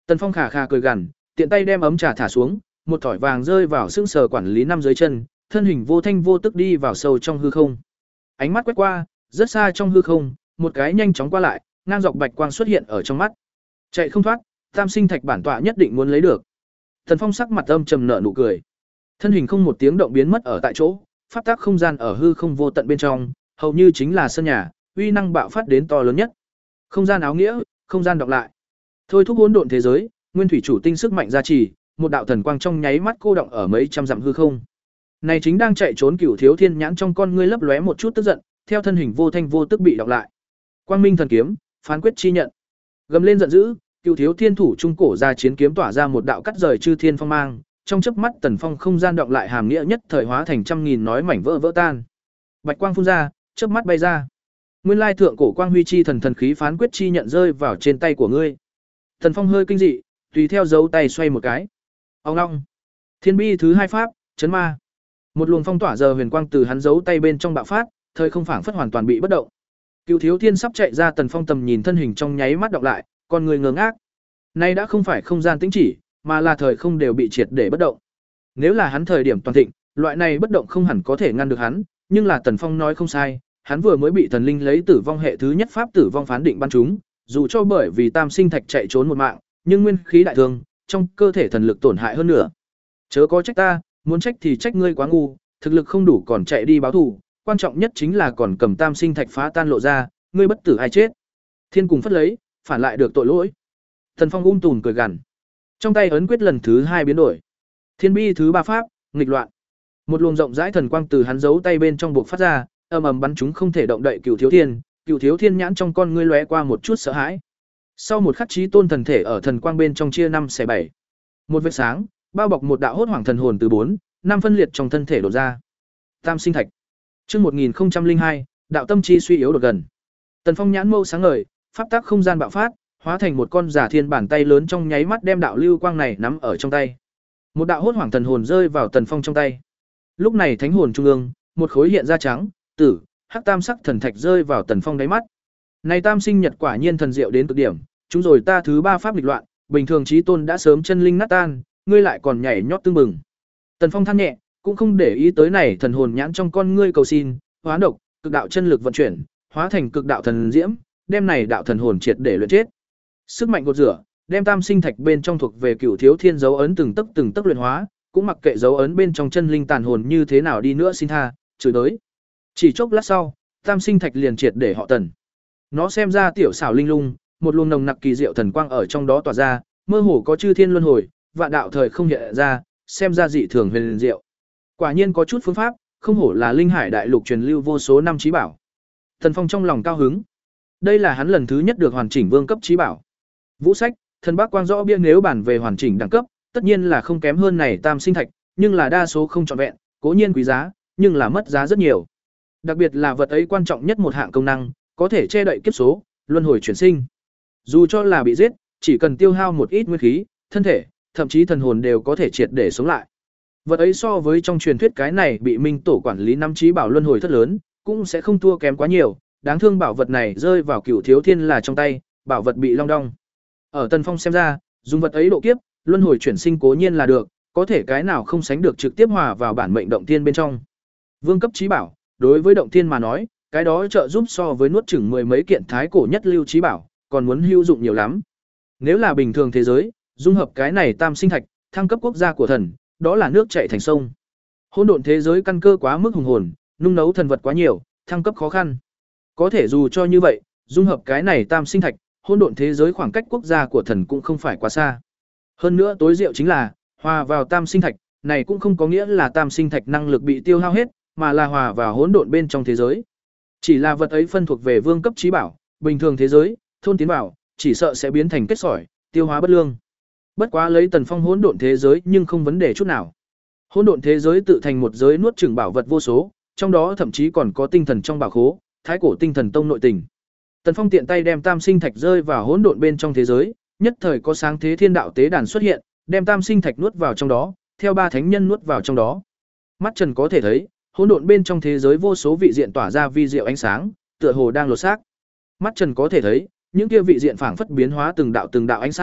Tần Phong khà khà cười gằn, tiện tay đem ấm trà thả xuống, một thỏi vàng rơi vào xương sờ quản lý năm dưới chân, thân hình vô thanh vô tức đi vào sâu trong hư không. Ánh mắt quét qua, rất xa trong hư không, một cái nhanh chóng qua lại, ngang dọc bạch quang xuất hiện ở trong mắt. Chạy không thoát, tam sinh thạch bản tọa nhất định muốn lấy được. Tần Phong sắc mặt âm trầm nở nụ cười. Thân hình không một tiếng động biến mất ở tại chỗ, pháp tắc không gian ở hư không vô tận bên trong, hầu như chính là sân nhà, uy năng bạo phát đến to lớn nhất. Không gian áo nghĩa, không gian đọc lại. Thôi thúc hỗn độn thế giới, nguyên thủy chủ tinh sức mạnh gia trì, một đạo thần quang trong nháy mắt cô động ở mấy trăm dặm hư không. Này chính đang chạy trốn Cửu Thiếu Thiên nhãn trong con ngươi lấp lóe một chút tức giận, theo thân hình vô thanh vô tức bị đọc lại. Quang Minh thần kiếm, phán quyết chi nhận. Gầm lên giận dữ, Cửu Thiếu Thiên thủ trung cổ ra chiến kiếm tỏa ra một đạo cắt rời chư thiên phong mang, trong chớp mắt Tần Phong không gian đọc lại hàm nghĩa nhất thời hóa thành trăm nghìn nói mảnh vỡ vỡ tan. Bạch quang phun ra, chớp mắt bay ra. Nguyên lai thượng cổ quang huy chi thần thần khí phán quyết chi nhận rơi vào trên tay của ngươi. Tần Phong hơi kinh dị, tùy theo dấu tay xoay một cái. Ông long. Thiên bi thứ hai pháp, chấn ma. Một luồng phong tỏa giờ huyền quang từ hắn giấu tay bên trong bạo phát, thời không phảng phất hoàn toàn bị bất động. Cựu Thiếu Thiên sắp chạy ra, Tần Phong tầm nhìn thân hình trong nháy mắt đọc lại, con người ngơ ngác. Nay đã không phải không gian tĩnh chỉ, mà là thời không đều bị triệt để bất động. Nếu là hắn thời điểm toàn thịnh, loại này bất động không hẳn có thể ngăn được hắn, nhưng là Tần Phong nói không sai, hắn vừa mới bị thần linh lấy tử vong hệ thứ nhất pháp tử vong phán định ban chúng, dù cho bởi vì tam sinh thạch chạy trốn một mạng, nhưng nguyên khí đại thương, trong cơ thể thần lực tổn hại hơn nữa. Chớ có trách ta, muốn trách thì trách ngươi quá ngu, thực lực không đủ còn chạy đi báo thù, quan trọng nhất chính là còn cầm tam sinh thạch phá tan lộ ra, ngươi bất tử ai chết. Thiên cùng phất lấy, phản lại được tội lỗi. Thần Phong ung tùn cười gằn. Trong tay ấn quyết lần thứ hai biến đổi. Thiên bi thứ ba pháp, nghịch loạn. Một luồng rộng rãi thần quang từ hắn giấu tay bên trong buộc phát ra, ầm ầm bắn chúng không thể động đậy Cửu Thiếu Thiên, Cửu Thiếu Thiên nhãn trong con ngươi lóe qua một chút sợ hãi. Sau một khắc chí tôn thần thể ở thần quang bên trong chia năm xẻ bảy. Một vệt sáng, bao bọc một đạo hốt hoảng thần hồn từ bốn, năm phân liệt trong thân thể đổ ra. Tam sinh thạch. Chương một nghìn không trăm lẻ hai, đạo tâm chi suy yếu đột gần. Tần Phong nhãn mâu sáng ngời, pháp tắc không gian bạo phát, hóa thành một con giả thiên bàn tay lớn trong nháy mắt đem đạo lưu quang này nắm ở trong tay. Một đạo hốt hoảng thần hồn rơi vào Tần Phong trong tay. Lúc này thánh hồn trung ương, một khối hiện ra trắng, tử, hắc tam sắc thần thạch rơi vào Tần Phong đáy mắt. Này tam sinh nhật quả nhiên thần diệu đến cực điểm, chúng rồi ta thứ ba pháp nghịch loạn, bình thường chí tôn đã sớm chân linh nát tan, ngươi lại còn nhảy nhót tương mừng. Tần Phong than nhẹ, cũng không để ý tới này thần hồn nhãn trong con ngươi cầu xin, hóa độc, cực đạo chân lực vận chuyển, hóa thành cực đạo thần diễm, đem này đạo thần hồn triệt để luyện chết. Sức mạnh cột rửa, đem tam sinh thạch bên trong thuộc về Cửu Thiếu Thiên dấu ấn từng tấc từng tấc luyện hóa, cũng mặc kệ dấu ấn bên trong chân linh tàn hồn như thế nào đi nữa xin tha, chửi đới. Chỉ chốc lát sau, tam sinh thạch liền triệt để họ Tần. Nó xem ra tiểu xảo linh lung, một luồng nồng nặc kỳ diệu thần quang ở trong đó tỏa ra, mơ hồ có chư thiên luân hồi, vạn đạo thời không hiện ra, xem ra dị thường huyền diệu. Quả nhiên có chút phương pháp, không hổ là linh hải đại lục truyền lưu vô số năm chí bảo. Tần Phong trong lòng cao hứng. Đây là hắn lần thứ nhất được hoàn chỉnh vương cấp chí bảo. Vũ sách, thần bác quang rõ bia nếu bản về hoàn chỉnh đẳng cấp, tất nhiên là không kém hơn này tam sinh thạch, nhưng là đa số không trọn vẹn, cố nhiên quý giá, nhưng là mất giá rất nhiều. Đặc biệt là vật ấy quan trọng nhất một hạng công năng, có thể che đậy kiếp số, luân hồi chuyển sinh. Dù cho là bị giết, chỉ cần tiêu hao một ít nguyên khí, thân thể, thậm chí thần hồn đều có thể triệt để sống lại. Vật ấy so với trong truyền thuyết cái này bị Minh Tổ quản lý năm chí bảo luân hồi thất lớn, cũng sẽ không thua kém quá nhiều, đáng thương bảo vật này rơi vào Cửu Thiếu Thiên là trong tay, bảo vật bị long đong. Ở Tần Phong xem ra, dùng vật ấy độ kiếp, luân hồi chuyển sinh cố nhiên là được, có thể cái nào không sánh được trực tiếp hòa vào bản mệnh động thiên bên trong. Vương cấp chí bảo, đối với động thiên mà nói, cái đó trợ giúp so với nuốt chửng mười mấy kiện thái cổ nhất lưu chí bảo, còn muốn hữu dụng nhiều lắm. Nếu là bình thường thế giới, dung hợp cái này tam sinh thạch, thăng cấp quốc gia của thần, đó là nước chảy thành sông. Hỗn độn thế giới căn cơ quá mức hùng hồn, nung nấu thần vật quá nhiều, thăng cấp khó khăn. Có thể dù cho như vậy, dung hợp cái này tam sinh thạch, hỗn độn thế giới khoảng cách quốc gia của thần cũng không phải quá xa. Hơn nữa tối diệu chính là, hòa vào tam sinh thạch, này cũng không có nghĩa là tam sinh thạch năng lực bị tiêu hao hết, mà là hòa vào hỗn độn bên trong thế giới. Chỉ là vật ấy phân thuộc về vương cấp chí bảo, bình thường thế giới, thôn tiến bảo, chỉ sợ sẽ biến thành kết sỏi, tiêu hóa bất lương. Bất quá lấy Tần Phong hỗn độn thế giới nhưng không vấn đề chút nào. Hỗn độn thế giới tự thành một giới nuốt chửng bảo vật vô số, trong đó thậm chí còn có tinh thần trong bảo khố, thái cổ tinh thần tông nội tình. Tần Phong tiện tay đem tam sinh thạch rơi vào hỗn độn bên trong thế giới, nhất thời có sáng thế thiên đạo tế đàn xuất hiện, đem tam sinh thạch nuốt vào trong đó, theo ba thánh nhân nuốt vào trong đó. Mắt Trần có thể thấy, hỗn độn bên trong thế giới vô số vị diện tỏa ra vi diệu ánh sáng, tựa hồ đang lột xác. Mắt Trần có thể thấy, những kia vị diện phảng phất biến hóa từng đạo từng đạo ánh sao,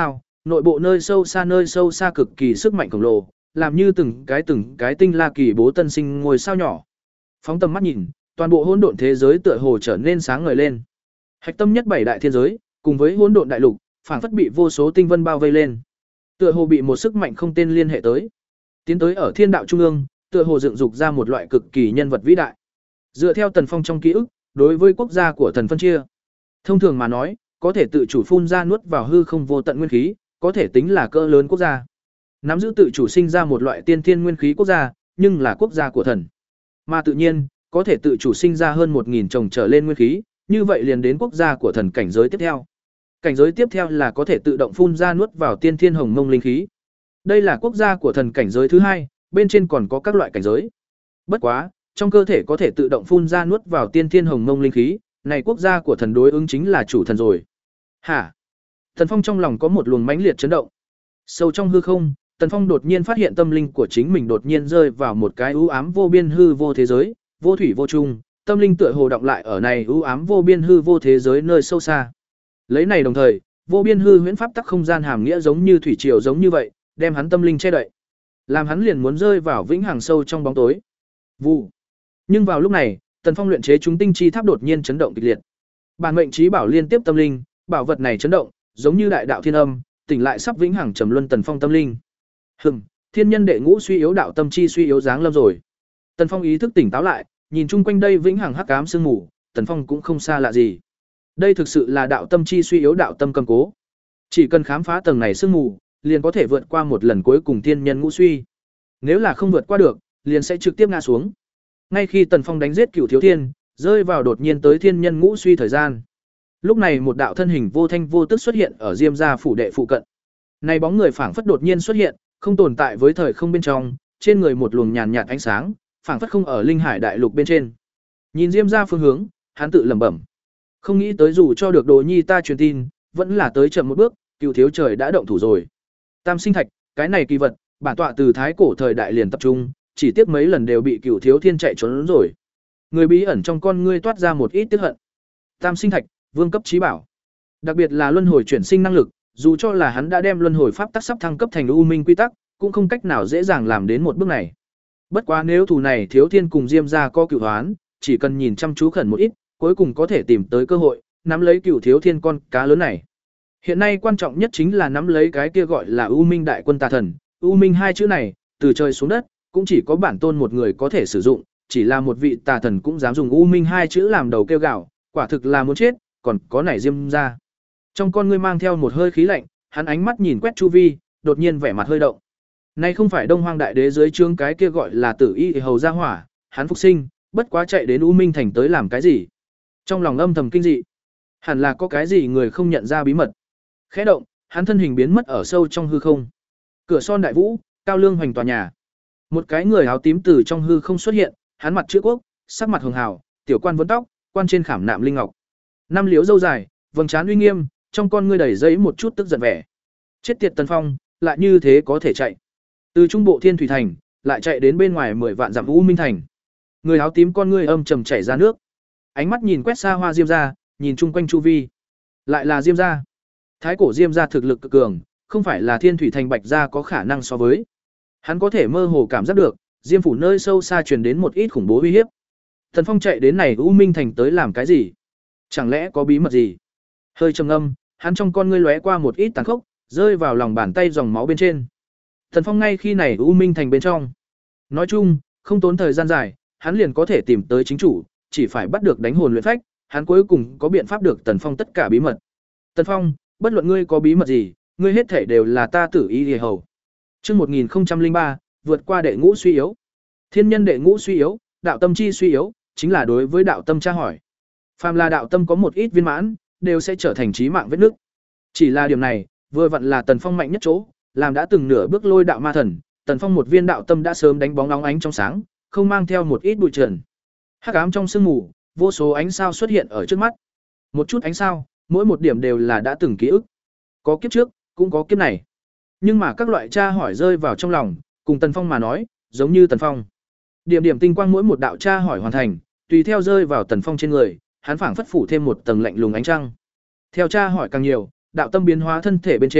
nội bộ nơi sâu xa nơi sâu xa cực kỳ sức mạnh khổng lồ, làm như từng cái từng cái tinh la kỳ bố tân sinh ngôi sao nhỏ. Phóng tầm mắt nhìn, toàn bộ hỗn độn thế giới tựa hồ trở nên sáng ngời lên. Hạch tâm nhất bảy đại thiên giới, cùng với hỗn độn đại lục, phảng phất bị vô số tinh vân bao vây lên. Tựa hồ bị một sức mạnh không tên liên hệ tới. Tiến tới ở thiên đạo trung ương, tựa hồ dựng dục ra một loại cực kỳ nhân vật vĩ đại. Dựa theo Tần Phong trong ký ức, đối với quốc gia của thần phân chia, thông thường mà nói, có thể tự chủ phun ra nuốt vào hư không vô tận nguyên khí, có thể tính là cỡ lớn quốc gia. Nắm giữ tự chủ sinh ra một loại tiên thiên nguyên khí quốc gia, nhưng là quốc gia của thần. Mà tự nhiên, có thể tự chủ sinh ra hơn một nghìn chồng trở lên nguyên khí, như vậy liền đến quốc gia của thần cảnh giới tiếp theo. Cảnh giới tiếp theo là có thể tự động phun ra nuốt vào tiên thiên hồng mông linh khí. Đây là quốc gia của thần cảnh giới thứ hai, bên trên còn có các loại cảnh giới. Bất quá, trong cơ thể có thể tự động phun ra nuốt vào tiên thiên hồng mông linh khí, này quốc gia của thần đối ứng chính là chủ thần rồi. Hả? Tần Phong trong lòng có một luồng mãnh liệt chấn động. Sâu trong hư không, Tần Phong đột nhiên phát hiện tâm linh của chính mình đột nhiên rơi vào một cái u ám vô biên hư vô thế giới, vô thủy vô chung, tâm linh tựa hồ động lại ở này u ám vô biên hư vô thế giới nơi sâu xa. Lấy này đồng thời, vô biên hư huyễn pháp tắc không gian hàm nghĩa giống như thủy triều giống như vậy, đem hắn tâm linh che đậy, làm hắn liền muốn rơi vào vĩnh hằng sâu trong bóng tối. Vụ. Nhưng vào lúc này, Tần Phong luyện chế chúng tinh chi tháp đột nhiên chấn động kịch liệt. Bản mệnh trí bảo liên tiếp tâm linh, bảo vật này chấn động, giống như đại đạo thiên âm, tỉnh lại sắp vĩnh hằng trầm luân Tần Phong tâm linh. Hừm, thiên nhân đệ ngũ suy yếu đạo tâm chi suy yếu dáng lâm rồi. Tần Phong ý thức tỉnh táo lại, nhìn chung quanh đây vĩnh hằng hắc ám sương mù, Tần Phong cũng không xa lạ gì. Đây thực sự là đạo tâm chi suy yếu đạo tâm cầm cố. Chỉ cần khám phá tầng này sương mù, liền có thể vượt qua một lần cuối cùng thiên nhân ngũ suy. Nếu là không vượt qua được, liền sẽ trực tiếp ngã xuống. Ngay khi Tần Phong đánh giết Cửu Thiếu Thiên, rơi vào đột nhiên tới thiên nhân ngũ suy thời gian. Lúc này một đạo thân hình vô thanh vô tức xuất hiện ở Diêm gia phủ đệ phụ cận. Này bóng người phảng phất đột nhiên xuất hiện, không tồn tại với thời không bên trong, trên người một luồng nhàn nhạt ánh sáng, phảng phất không ở linh hải đại lục bên trên. Nhìn Diêm gia phương hướng, hắn tự lẩm bẩm, không nghĩ tới dù cho được Đồ Nhi ta truyền tin, vẫn là tới chậm một bước, Cửu thiếu trời đã động thủ rồi. Tam sinh thạch, cái này kỳ vật, bản tọa từ thái cổ thời đại liền tập trung, chỉ tiếc mấy lần đều bị Cửu thiếu thiên chạy trốn rồi. Người bí ẩn trong con ngươi toát ra một ít tiếc hận. Tam sinh thạch, vương cấp trí bảo. Đặc biệt là luân hồi chuyển sinh năng lực, dù cho là hắn đã đem luân hồi pháp tắc sắp thăng cấp thành u minh quy tắc, cũng không cách nào dễ dàng làm đến một bước này. Bất quá nếu thủ này Thiếu Thiên cùng Diêm gia có cửu hoán, chỉ cần nhìn chăm chú khẩn một ít, cuối cùng có thể tìm tới cơ hội, nắm lấy Cửu Thiếu Thiên con cá lớn này. Hiện nay quan trọng nhất chính là nắm lấy cái kia gọi là U Minh đại quân tà thần, U Minh hai chữ này, từ trời xuống đất, cũng chỉ có bản tôn một người có thể sử dụng, chỉ là một vị tà thần cũng dám dùng U Minh hai chữ làm đầu kêu gào, quả thực là muốn chết, còn có nảy Diêm gia. Trong con ngươi mang theo một hơi khí lạnh, hắn ánh mắt nhìn quét chu vi, đột nhiên vẻ mặt hơi động. Nay không phải Đông Hoang đại đế dưới trướng cái kia gọi là Tử Y hầu gia hỏa, hắn phục sinh, bất quá chạy đến U Minh thành tới làm cái gì? Trong lòng âm thầm kinh dị, hẳn là có cái gì người không nhận ra bí mật. Khẽ động, hắn thân hình biến mất ở sâu trong hư không. Cửa son đại vũ, cao lương hoành tòa nhà. Một cái người áo tím từ trong hư không xuất hiện, hắn mặt chữ quốc, sắc mặt hường hào, tiểu quan vấn tóc, quan trên khảm nạm linh ngọc. Năm liếu râu dài, vầng trán uy nghiêm, trong con ngươi đầy giấy một chút tức giận vẻ. Chết tiệt Tần Phong, lại như thế có thể chạy. Từ trung bộ Thiên Thủy thành, lại chạy đến bên ngoài mười vạn dặm U Minh thành. Người áo tím con ngươi âm trầm chảy ra nước. Ánh mắt nhìn quét xa hoa Diêm gia, nhìn chung quanh chu vi. Lại là Diêm gia. Thái cổ Diêm gia thực lực cực cường, không phải là Thiên Thủy thành Bạch gia có khả năng so với. Hắn có thể mơ hồ cảm giác được, Diêm phủ nơi sâu xa truyền đến một ít khủng bố uy hiếp. Tần Phong chạy đến này U Minh thành tới làm cái gì? Chẳng lẽ có bí mật gì? Hơi trầm ngâm, hắn trong con ngươi lóe qua một ít tàn khốc, rơi vào lòng bàn tay dòng máu bên trên. Tần Phong ngay khi này U Minh thành bên trong. Nói chung, không tốn thời gian dài, hắn liền có thể tìm tới chính chủ, chỉ phải bắt được đánh hồn luyện phách, hắn cuối cùng có biện pháp được Tần Phong tất cả bí mật. Tần Phong, bất luận ngươi có bí mật gì, ngươi hết thể đều là ta Tử Y Liề hầu. Chương một nghìn không trăm lẻ ba, vượt qua đệ ngũ suy yếu. Thiên nhân đệ ngũ suy yếu, đạo tâm chi suy yếu, chính là đối với đạo tâm tra hỏi. Phàm là đạo tâm có một ít viên mãn, đều sẽ trở thành chí mạng vết nứt. Chỉ là điểm này, vừa vặn là Tần Phong mạnh nhất chỗ, làm đã từng nửa bước lôi đạo ma thần, Tần Phong một viên đạo tâm đã sớm đánh bóng óng ánh trong sáng, không mang theo một ít bụi trần. Hắc ám trong sương mù, vô số ánh sao xuất hiện ở trước mắt. Một chút ánh sao, mỗi một điểm đều là đã từng ký ức. Có kiếp trước, cũng có kiếp này. Nhưng mà các loại tra hỏi rơi vào trong lòng, cùng Tần Phong mà nói, giống như Tần Phong. Điểm điểm tinh quang mỗi một đạo tra hỏi hoàn thành, tùy theo rơi vào Tần Phong trên người, hắn phảng phất phủ thêm một tầng lạnh lùng ánh trăng. Theo tra hỏi càng nhiều, đạo tâm biến hóa thân thể bên trên,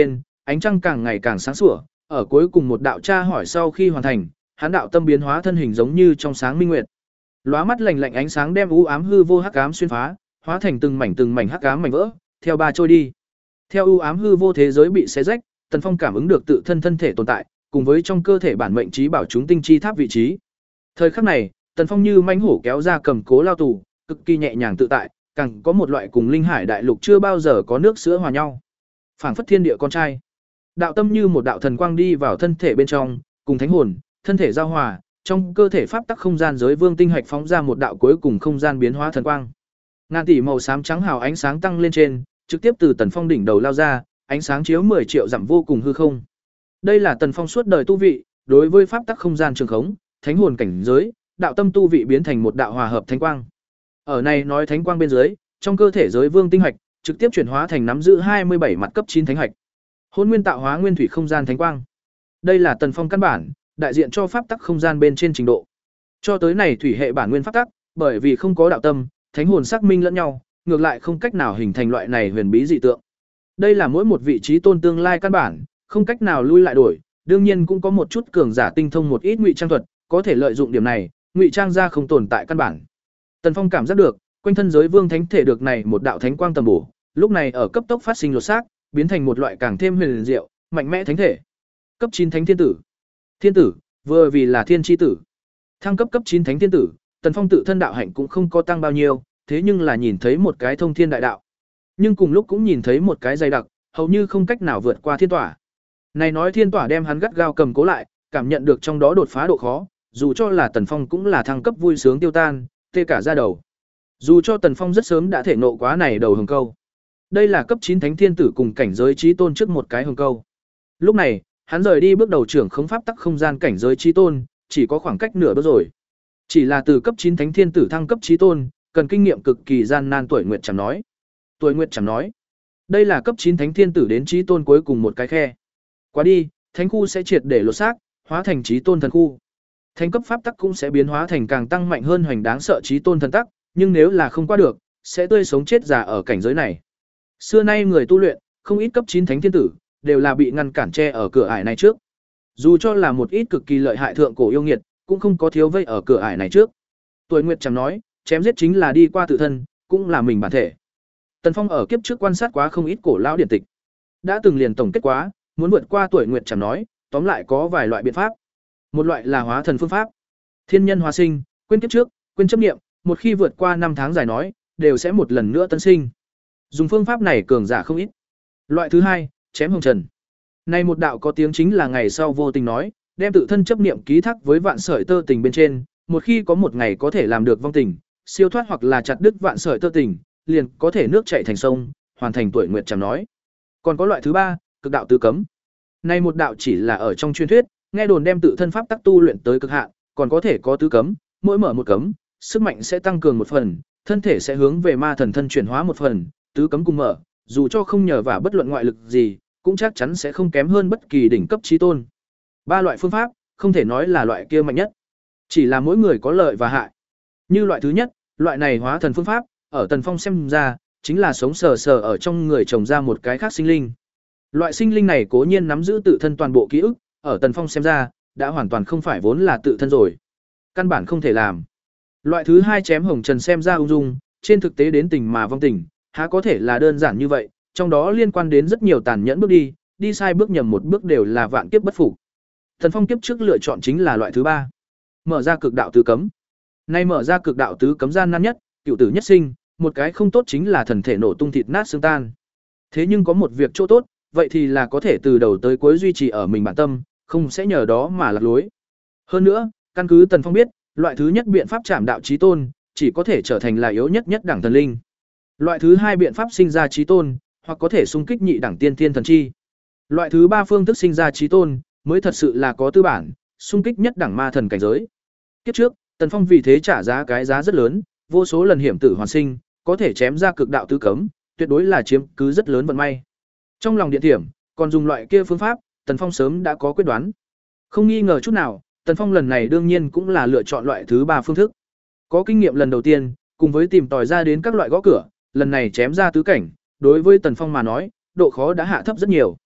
ánh trăng càng ngày càng sáng sủa, ở cuối cùng một đạo tra hỏi sau khi hoàn thành, hắn đạo tâm biến hóa thân hình giống như trong sáng minh nguyệt. Lóa mắt lạnh lạnh ánh sáng đem u ám hư vô hắc ám xuyên phá, hóa thành từng mảnh từng mảnh hắc ám mảnh vỡ, theo ba trôi đi. Theo u ám hư vô thế giới bị xé rách, Tần Phong cảm ứng được tự thân thân thể tồn tại, cùng với trong cơ thể bản mệnh trí bảo chúng tinh chi tháp vị trí. Thời khắc này, Tần Phong như mãnh hổ kéo ra cầm cố lao tù, cực kỳ nhẹ nhàng tự tại, càng có một loại cùng linh hải đại lục chưa bao giờ có nước sữa hòa nhau. Phảng phất thiên địa con trai. Đạo tâm như một đạo thần quang đi vào thân thể bên trong, cùng thánh hồn, thân thể giao hòa, trong cơ thể pháp tắc không gian giới vương tinh hạch phóng ra một đạo cuối cùng không gian biến hóa thần quang. Ngàn tỷ màu xám trắng hào ánh sáng tăng lên trên, trực tiếp từ Tần Phong đỉnh đầu lao ra, ánh sáng chiếu mười triệu dặm vô cùng hư không. Đây là Tần Phong suốt đời tu vị, đối với pháp tắc không gian trường khống, thánh hồn cảnh giới, đạo tâm tu vị biến thành một đạo hòa hợp thánh quang. Ở này nói thánh quang bên dưới, trong cơ thể giới vương tinh hạch trực tiếp chuyển hóa thành nắm giữ hai mươi bảy mặt cấp chín thánh hạch. Hôn nguyên tạo hóa nguyên thủy không gian thánh quang. Đây là Tần Phong căn bản, đại diện cho pháp tắc không gian bên trên trình độ. Cho tới này thủy hệ bản nguyên pháp tắc, bởi vì không có đạo tâm, thánh hồn xác minh lẫn nhau, ngược lại không cách nào hình thành loại này huyền bí dị tượng. Đây là mỗi một vị trí tôn tương lai căn bản, không cách nào lui lại đổi, đương nhiên cũng có một chút cường giả tinh thông một ít ngụy trang thuật, có thể lợi dụng điểm này, ngụy trang ra không tồn tại căn bản. Tần Phong cảm giác được, quanh thân giới vương thánh thể được này một đạo thánh quang tầm bổ, lúc này ở cấp tốc phát sinh lột xác, biến thành một loại càng thêm huyền diệu, mạnh mẽ thánh thể. Cấp chín thánh thiên tử. Thiên tử, vừa vì là thiên chi tử. Thăng cấp cấp chín thánh thiên tử, Tần Phong tự thân đạo hạnh cũng không có tăng bao nhiêu, thế nhưng là nhìn thấy một cái thông thiên đại đạo. Nhưng cùng lúc cũng nhìn thấy một cái dày đặc, hầu như không cách nào vượt qua thiên tỏa. Này nói thiên tỏa đem hắn gắt gao cầm cố lại, cảm nhận được trong đó đột phá độ khó, dù cho là Tần Phong cũng là thăng cấp vui sướng tiêu tan, tê cả da đầu. Dù cho Tần Phong rất sớm đã thể nộ quá này đầu hồng câu. Đây là cấp chín thánh thiên tử cùng cảnh giới chí tôn trước một cái hồng câu. Lúc này, hắn rời đi bước đầu trưởng không pháp tắc không gian cảnh giới chí tôn, chỉ có khoảng cách nửa bước rồi. Chỉ là từ cấp chín thánh thiên tử thăng cấp chí tôn, cần kinh nghiệm cực kỳ gian nan. Tuổi Nguyệt chẳng nói. Tuổi Nguyệt chẳng nói. Đây là cấp chín thánh thiên tử đến chí tôn cuối cùng một cái khe. Qua đi, thánh khu sẽ triệt để lột xác, hóa thành chí tôn thần khu. Thánh cấp pháp tắc cũng sẽ biến hóa thành càng tăng mạnh hơn hoành đáng sợ chí tôn thần tắc, nhưng nếu là không qua được, sẽ tươi sống chết già ở cảnh giới này. Xưa nay người tu luyện, không ít cấp chín thánh thiên tử, đều là bị ngăn cản che ở cửa ải này trước. Dù cho là một ít cực kỳ lợi hại thượng cổ yêu nghiệt, cũng không có thiếu vây ở cửa ải này trước. Tuổi Nguyệt chẳng nói, chém giết chính là đi qua tự thân, cũng là mình bản thể. Tần Phong ở kiếp trước quan sát quá không ít cổ lão điển tịch, đã từng liền tổng kết quá, muốn vượt qua Tuổi Nguyệt chẳng nói, tóm lại có vài loại biện pháp. Một loại là hóa thần phương pháp, thiên nhân hóa sinh, quên kiếp trước, quên chấp niệm, một khi vượt qua năm tháng dài nói, đều sẽ một lần nữa tân sinh. Dùng phương pháp này cường giả không ít. Loại thứ hai, chém hồng trần. Này một đạo có tiếng chính là ngày sau vô tình nói, đem tự thân chấp niệm ký thác với vạn sợi tơ tình bên trên, một khi có một ngày có thể làm được vong tình, siêu thoát hoặc là chặt đứt vạn sợi tơ tình, liền có thể nước chảy thành sông, hoàn thành Tuổi Nguyệt chẳng nói. Còn có loại thứ ba, cực đạo tứ cấm. Này một đạo chỉ là ở trong truyền thuyết, nghe đồn đem tự thân pháp tắc tu luyện tới cực hạn, còn có thể có tứ cấm, mỗi mở một cấm, sức mạnh sẽ tăng cường một phần, thân thể sẽ hướng về ma thần thân chuyển hóa một phần, tứ cấm cùng mở, dù cho không nhờ vào bất luận ngoại lực gì, cũng chắc chắn sẽ không kém hơn bất kỳ đỉnh cấp chí tôn. Ba loại phương pháp, không thể nói là loại kia mạnh nhất, chỉ là mỗi người có lợi và hại. Như loại thứ nhất, loại này hóa thần phương pháp, ở Tần Phong xem ra, chính là sống sờ sờ ở trong người trồng ra một cái khác sinh linh. Loại sinh linh này cố nhiên nắm giữ tự thân toàn bộ ký ức, ở Tần Phong xem ra, đã hoàn toàn không phải vốn là tự thân rồi. Căn bản không thể làm. Loại thứ hai chém hồng trần xem ra ung dung, trên thực tế đến tình mà vong tình, há có thể là đơn giản như vậy, trong đó liên quan đến rất nhiều tàn nhẫn bước đi, đi sai bước nhầm một bước đều là vạn kiếp bất phục. Tần Phong kiếp trước lựa chọn chính là loại thứ ba, mở ra cực đạo tứ cấm. Nay mở ra cực đạo tứ cấm gian nan nhất, cựu tử nhất sinh, một cái không tốt chính là thần thể nổ tung thịt nát xương tan. Thế nhưng có một việc chỗ tốt, vậy thì là có thể từ đầu tới cuối duy trì ở mình bản tâm, không sẽ nhờ đó mà lạc lối. Hơn nữa, căn cứ Tần Phong biết, loại thứ nhất biện pháp chạm đạo chí tôn, chỉ có thể trở thành là yếu nhất nhất đẳng thần linh. Loại thứ hai biện pháp sinh ra chí tôn, hoặc có thể xung kích nhị đẳng tiên thiên thần chi. Loại thứ ba phương thức sinh ra chí tôn, mới thật sự là có tư bản, xung kích nhất đẳng ma thần cảnh giới. Kiếp trước, Tần Phong vì thế trả giá cái giá rất lớn, vô số lần hiểm tử hoàn sinh, có thể chém ra cực đạo tứ cấm, tuyệt đối là chiếm cứ rất lớn vận may. Trong lòng điện thiểm, còn dùng loại kia phương pháp, Tần Phong sớm đã có quyết đoán. Không nghi ngờ chút nào, Tần Phong lần này đương nhiên cũng là lựa chọn loại thứ ba phương thức. Có kinh nghiệm lần đầu tiên, cùng với tìm tòi ra đến các loại gõ cửa, lần này chém ra tứ cảnh, đối với Tần Phong mà nói, độ khó đã hạ thấp rất nhiều.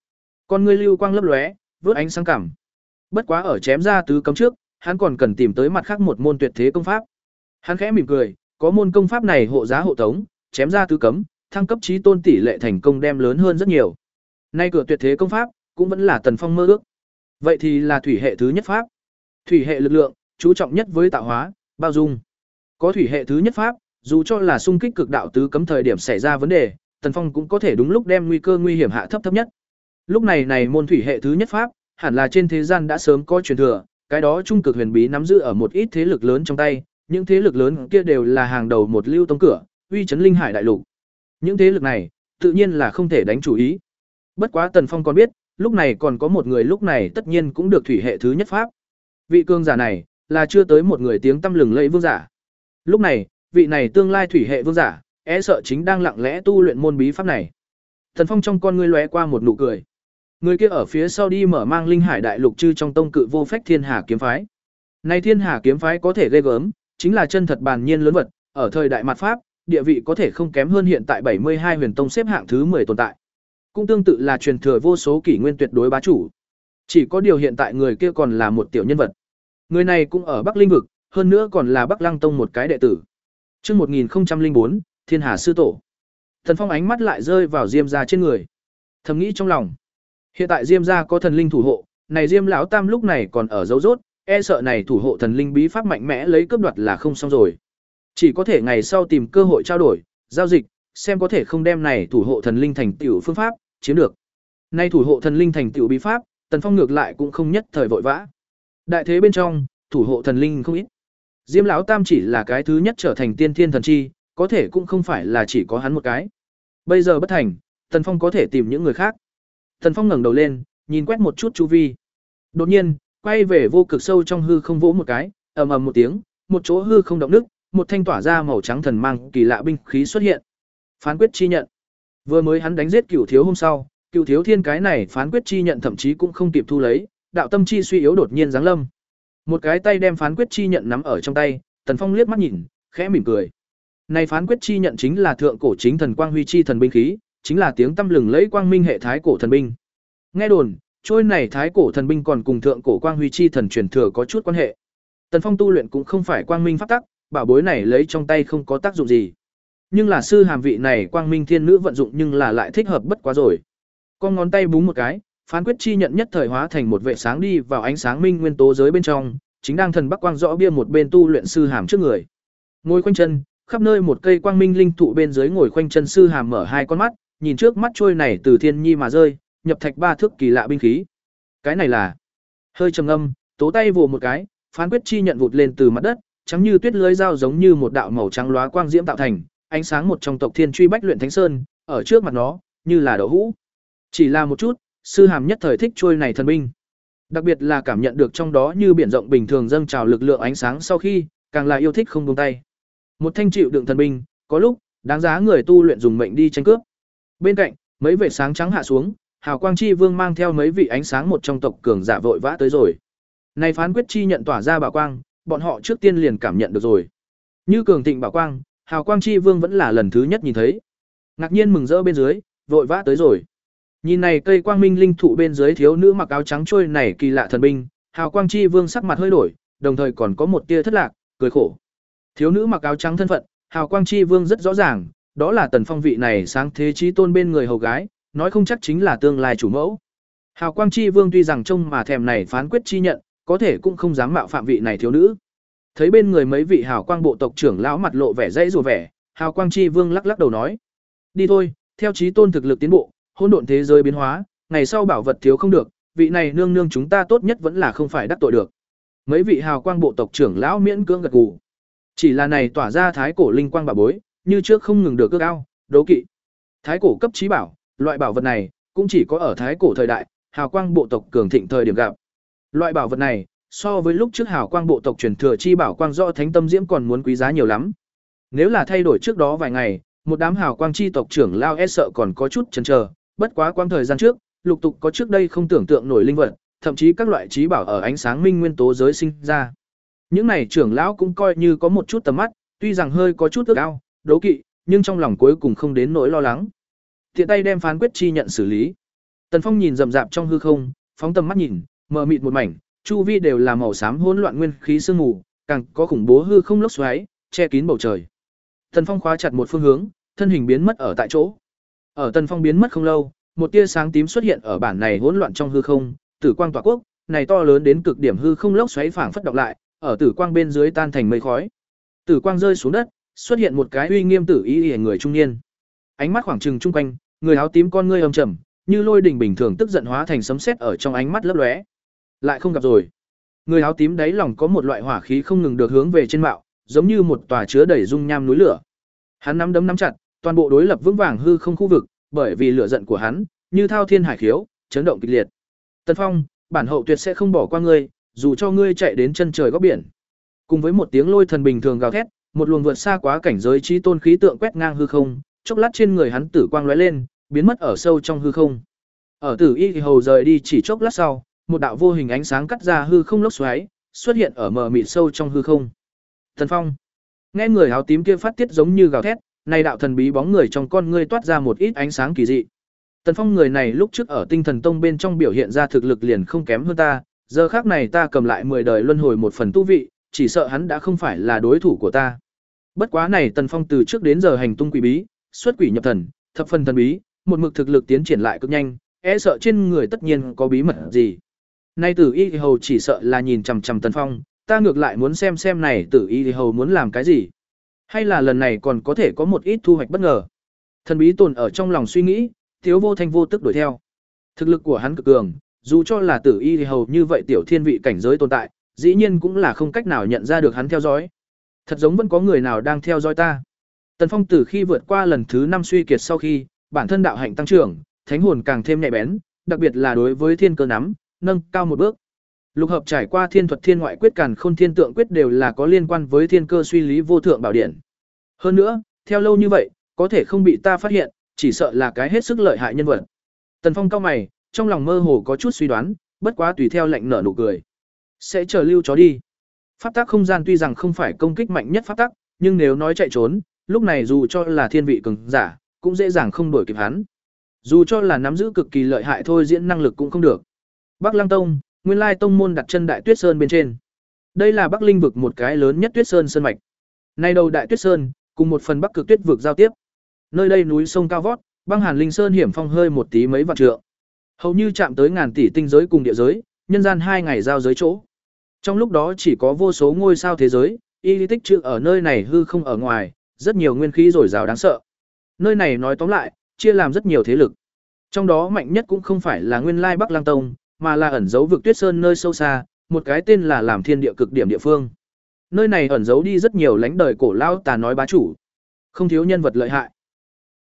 Con ngươi lưu quang lấp lóe, vớt ánh sáng cảm. Bất quá ở chém ra tứ cấm trước, hắn còn cần tìm tới mặt khác một môn tuyệt thế công pháp. Hắn khẽ mỉm cười, có môn công pháp này hộ giá hộ tống, chém ra tứ cấm, thăng cấp chí tôn tỷ lệ thành công đem lớn hơn rất nhiều. Nay cửa tuyệt thế công pháp cũng vẫn là Tần Phong mơ ước. Vậy thì là thủy hệ thứ nhất pháp. Thủy hệ lực lượng, chú trọng nhất với tạo hóa, bao dung. Có thủy hệ thứ nhất pháp, dù cho là xung kích cực đạo tứ cấm thời điểm xảy ra vấn đề, Tần Phong cũng có thể đúng lúc đem nguy cơ nguy hiểm hạ thấp thấp nhất. Lúc này này môn thủy hệ thứ nhất pháp, hẳn là trên thế gian đã sớm có truyền thừa, cái đó trung cực huyền bí nắm giữ ở một ít thế lực lớn trong tay, những thế lực lớn kia đều là hàng đầu một lưu tông cửa, uy chấn linh hải đại lục. Những thế lực này, tự nhiên là không thể đánh chủ ý. Bất quá Tần Phong còn biết, lúc này còn có một người lúc này tất nhiên cũng được thủy hệ thứ nhất pháp. Vị cường giả này, là chưa tới một người tiếng tăm lừng lẫy vương giả. Lúc này, vị này tương lai thủy hệ vương giả, e sợ chính đang lặng lẽ tu luyện môn bí pháp này. Tần Phong trong con ngươi lóe qua một nụ cười. Người kia ở phía sau đi mở mang linh hải đại lục chư trong tông cự vô phách thiên hà kiếm phái. Nay thiên hà kiếm phái có thể ghê gớm, chính là chân thật bàn nhiên lớn vật, ở thời đại mặt pháp, địa vị có thể không kém hơn hiện tại bảy mươi hai huyền tông xếp hạng thứ mười tồn tại. Cũng tương tự là truyền thừa vô số kỷ nguyên tuyệt đối bá chủ. Chỉ có điều hiện tại người kia còn là một tiểu nhân vật. Người này cũng ở Bắc Linh vực, hơn nữa còn là Bắc Lăng tông một cái đệ tử. Chương một nghìn không trăm lẻ bốn, Thiên Hà sư tổ. Thần Phong ánh mắt lại rơi vào Diêm gia trên người. Thầm nghĩ trong lòng, hiện tại Diêm gia có thần linh thủ hộ, này Diêm lão tam lúc này còn ở dấu rốt, e sợ này thủ hộ thần linh bí pháp mạnh mẽ lấy cướp đoạt là không xong rồi. Chỉ có thể ngày sau tìm cơ hội trao đổi, giao dịch, xem có thể không đem này thủ hộ thần linh thành tiểu phương pháp chiếm được. Nay thủ hộ thần linh thành tiểu bí pháp, Tần Phong ngược lại cũng không nhất thời vội vã. Đại thế bên trong, thủ hộ thần linh không ít. Diêm lão tam chỉ là cái thứ nhất trở thành tiên thiên thần chi, có thể cũng không phải là chỉ có hắn một cái. Bây giờ bất thành, Tần Phong có thể tìm những người khác. Tần Phong ngẩng đầu lên, nhìn quét một chút chu vi. Đột nhiên, quay về vô cực sâu trong hư không vỗ một cái, ầm ầm một tiếng, một chỗ hư không động nứt, một thanh tỏa ra màu trắng thần mang kỳ lạ binh khí xuất hiện. Phán quyết chi nhận. Vừa mới hắn đánh giết Cửu Thiếu hôm sau, Cửu Thiếu Thiên cái này phán quyết chi nhận thậm chí cũng không kịp thu lấy, đạo tâm chi suy yếu đột nhiên giáng lâm. Một cái tay đem phán quyết chi nhận nắm ở trong tay, Tần Phong liếc mắt nhìn, khẽ mỉm cười. Này phán quyết chi nhận chính là thượng cổ chính thần quang huy chi thần binh khí, chính là tiếng tăm lừng lẫy quang minh hệ thái cổ thần binh. Nghe đồn, trôi này thái cổ thần binh còn cùng thượng cổ quang huy chi thần truyền thừa có chút quan hệ. Tần Phong tu luyện cũng không phải quang minh pháp tắc, bảo bối này lấy trong tay không có tác dụng gì. Nhưng là sư hàm vị này quang minh thiên nữ vận dụng nhưng là lại thích hợp bất quá rồi. Con ngón tay búng một cái, phán quyết chi nhận nhất thời hóa thành một vệ sáng đi vào ánh sáng minh nguyên tố giới bên trong, chính đang thần bắc quang rõ bia một bên tu luyện sư hàm trước người. Ngồi khoanh chân, khắp nơi một cây quang minh linh thụ bên dưới ngồi khoanh chân sư hàm mở hai con mắt, nhìn trước mắt trôi này từ thiên nhi mà rơi, nhập thạch ba thước kỳ lạ binh khí. Cái này là hơi trầm ngâm, tố tay vồ một cái, phán quyết chi nhận vụt lên từ mặt đất, trắng như tuyết lưới dao giống như một đạo màu trắng lóa quang diễm tạo thành, ánh sáng một trong tộc thiên truy bách luyện thánh sơn, ở trước mặt nó, như là đậu hũ. Chỉ là một chút, sư hàm nhất thời thích trôi này thần binh. Đặc biệt là cảm nhận được trong đó như biển rộng bình thường dâng trào lực lượng ánh sáng sau khi, càng là yêu thích không buông tay. Một thanh chịu đựng thần binh, có lúc đáng giá người tu luyện dùng mệnh đi tranh cướp. Bên cạnh, mấy vệt sáng trắng hạ xuống, hào quang chi vương mang theo mấy vị ánh sáng một trong tộc cường giả vội vã tới rồi. Này phán quyết chi nhận tỏa ra bảo quang, bọn họ trước tiên liền cảm nhận được rồi. Như cường thịnh bảo quang, hào quang chi vương vẫn là lần thứ nhất nhìn thấy. Ngạc nhiên mừng rỡ bên dưới, vội vã tới rồi. Nhìn này cây quang minh linh thụ bên dưới thiếu nữ mặc áo trắng trôi này kỳ lạ thần binh, hào quang chi vương sắc mặt hơi đổi, đồng thời còn có một tia thất lạc, cười khổ. Thiếu nữ mặc áo trắng thân phận, hào quang chi vương rất rõ ràng, đó là Tần Phong vị này sáng thế chí tôn bên người hầu gái, nói không chắc chính là tương lai chủ mẫu. Hào quang chi vương tuy rằng trông mà thèm này phán quyết chi nhận, có thể cũng không dám mạo phạm vị này thiếu nữ. Thấy bên người mấy vị hào quang bộ tộc trưởng lão mặt lộ vẻ dãy rủa vẻ, hào quang chi vương lắc lắc đầu nói: "Đi thôi, theo chí tôn thực lực tiến bộ, hỗn độn thế giới biến hóa, ngày sau bảo vật thiếu không được, vị này nương nương chúng ta tốt nhất vẫn là không phải đắc tội được." Mấy vị hào quang bộ tộc trưởng lão miễn cưỡng gật gù. Chỉ là này tỏa ra thái cổ linh quang bảo bối, như trước không ngừng được ước ao, đố kỵ. Thái cổ cấp chí bảo, loại bảo vật này cũng chỉ có ở thái cổ thời đại, hào quang bộ tộc cường thịnh thời điểm gặp. Loại bảo vật này, so với lúc trước hào quang bộ tộc truyền thừa chi bảo quang rõ thánh tâm diễm còn muốn quý giá nhiều lắm. Nếu là thay đổi trước đó vài ngày, một đám hào quang chi tộc trưởng lao e sợ còn có chút chần chờ, bất quá quang thời gian trước, lục tục có trước đây không tưởng tượng nổi linh vật, thậm chí các loại chí bảo ở ánh sáng minh nguyên tố giới sinh ra. Những này trưởng lão cũng coi như có một chút tầm mắt, tuy rằng hơi có chút ước ao, đố kỵ, nhưng trong lòng cuối cùng không đến nỗi lo lắng. Tiện tay đem phán quyết chi nhận xử lý. Tần Phong nhìn rậm rạp trong hư không, phóng tầm mắt nhìn, mờ mịt một mảnh, chu vi đều là màu xám hỗn loạn nguyên khí sương mù, càng có khủng bố hư không lốc xoáy, che kín bầu trời. Tần Phong khóa chặt một phương hướng, thân hình biến mất ở tại chỗ. Ở Tần Phong biến mất không lâu, một tia sáng tím xuất hiện ở bản này hỗn loạn trong hư không, tử quang tỏa quốc, này to lớn đến cực điểm hư không lốc xoáy phảng phất đọc lại, ở tử quang bên dưới tan thành mây khói. Tử quang rơi xuống đất, xuất hiện một cái uy nghiêm tử y y người trung niên. Ánh mắt khoảng trừng chung quanh, người áo tím con ngươi âm trầm, như lôi đình bình thường tức giận hóa thành sấm sét ở trong ánh mắt lấp lóe. Lại không gặp rồi. Người áo tím đáy lòng có một loại hỏa khí không ngừng được hướng về trên mạo, giống như một tòa chứa đầy dung nham núi lửa. Hắn nắm đấm nắm chặt, toàn bộ đối lập vững vàng hư không khu vực, bởi vì lửa giận của hắn, như thao thiên hải khiếu, chấn động kịch liệt. Tần Phong, bản hậu tuyệt sẽ không bỏ qua ngươi, dù cho ngươi chạy đến chân trời góc biển. Cùng với một tiếng lôi thần bình thường gào thét, một luồng vượt xa quá cảnh giới trí tôn khí tượng quét ngang hư không, chốc lát trên người hắn tử quang lóe lên, biến mất ở sâu trong hư không. Ở Tử Y thì hầu rời đi chỉ chốc lát sau, một đạo vô hình ánh sáng cắt ra hư không lốc xoáy, xuất hiện ở mờ mịt sâu trong hư không. Tần Phong, nghe người áo tím kia phát tiết giống như gào thét, này đạo thần bí bóng người trong con ngươi toát ra một ít ánh sáng kỳ dị. Tần Phong người này lúc trước ở Tinh Thần Tông bên trong biểu hiện ra thực lực liền không kém hơn ta, giờ khắc này ta cầm lại mười đời luân hồi một phần tu vị, chỉ sợ hắn đã không phải là đối thủ của ta. Bất quá này Tần Phong từ trước đến giờ hành tung quỷ bí, xuất quỷ nhập thần, thập phần thần bí, một mực thực lực tiến triển lại cực nhanh, e sợ trên người tất nhiên có bí mật gì. Nay Tử Y hầu chỉ sợ là nhìn chằm chằm Tần Phong, ta ngược lại muốn xem xem này Tử Y hầu muốn làm cái gì, hay là lần này còn có thể có một ít thu hoạch bất ngờ. Thần bí tồn ở trong lòng suy nghĩ, thiếu vô thanh vô tức đuổi theo. Thực lực của hắn cực cường, dù cho là Tử Y hầu như vậy tiểu thiên vị cảnh giới tồn tại, dĩ nhiên cũng là không cách nào nhận ra được hắn theo dõi. Thật giống vẫn có người nào đang theo dõi ta. Tần Phong từ khi vượt qua lần thứ năm suy kiệt sau khi, bản thân đạo hạnh tăng trưởng, thánh hồn càng thêm nhạy bén, đặc biệt là đối với thiên cơ nắm, nâng cao một bước. Lục hợp trải qua thiên thuật thiên ngoại quyết càn khôn thiên tượng quyết đều là có liên quan với thiên cơ suy lý vô thượng bảo điện. Hơn nữa, theo lâu như vậy, có thể không bị ta phát hiện, chỉ sợ là cái hết sức lợi hại nhân vật. Tần Phong cau mày, trong lòng mơ hồ có chút suy đoán, bất quá tùy theo lệnh nở nụ cười. Sẽ chờ lưu chó đi. Pháp tắc không gian tuy rằng không phải công kích mạnh nhất pháp tắc, nhưng nếu nói chạy trốn, lúc này dù cho là thiên vị cường giả, cũng dễ dàng không đuổi kịp hắn. Dù cho là nắm giữ cực kỳ lợi hại thôi diễn năng lực cũng không được. Bắc Lăng Tông, nguyên lai tông môn đặt chân Đại Tuyết Sơn bên trên. Đây là Bắc Linh vực một cái lớn nhất Tuyết Sơn sơn mạch. Nay đầu Đại Tuyết Sơn, cùng một phần Bắc Cực Tuyết vực giao tiếp. Nơi đây núi sông cao vót, băng hàn linh sơn hiểm phong hơi một tí mấy vạn trượng. Hầu như chạm tới ngàn tỷ tinh giới cùng địa giới, nhân gian hai ngày giao giới chỗ. Trong lúc đó chỉ có vô số ngôi sao thế giới, y lý tích trữ ở nơi này hư không ở ngoài, rất nhiều nguyên khí dồi dào đáng sợ. Nơi này nói tóm lại, chia làm rất nhiều thế lực. Trong đó mạnh nhất cũng không phải là nguyên lai Bắc Lang Tông, mà là ẩn giấu vực Tuyết Sơn nơi sâu xa, một cái tên là làm thiên địa cực điểm địa phương. Nơi này ẩn giấu đi rất nhiều lãnh đời cổ lao tà nói bá chủ, không thiếu nhân vật lợi hại.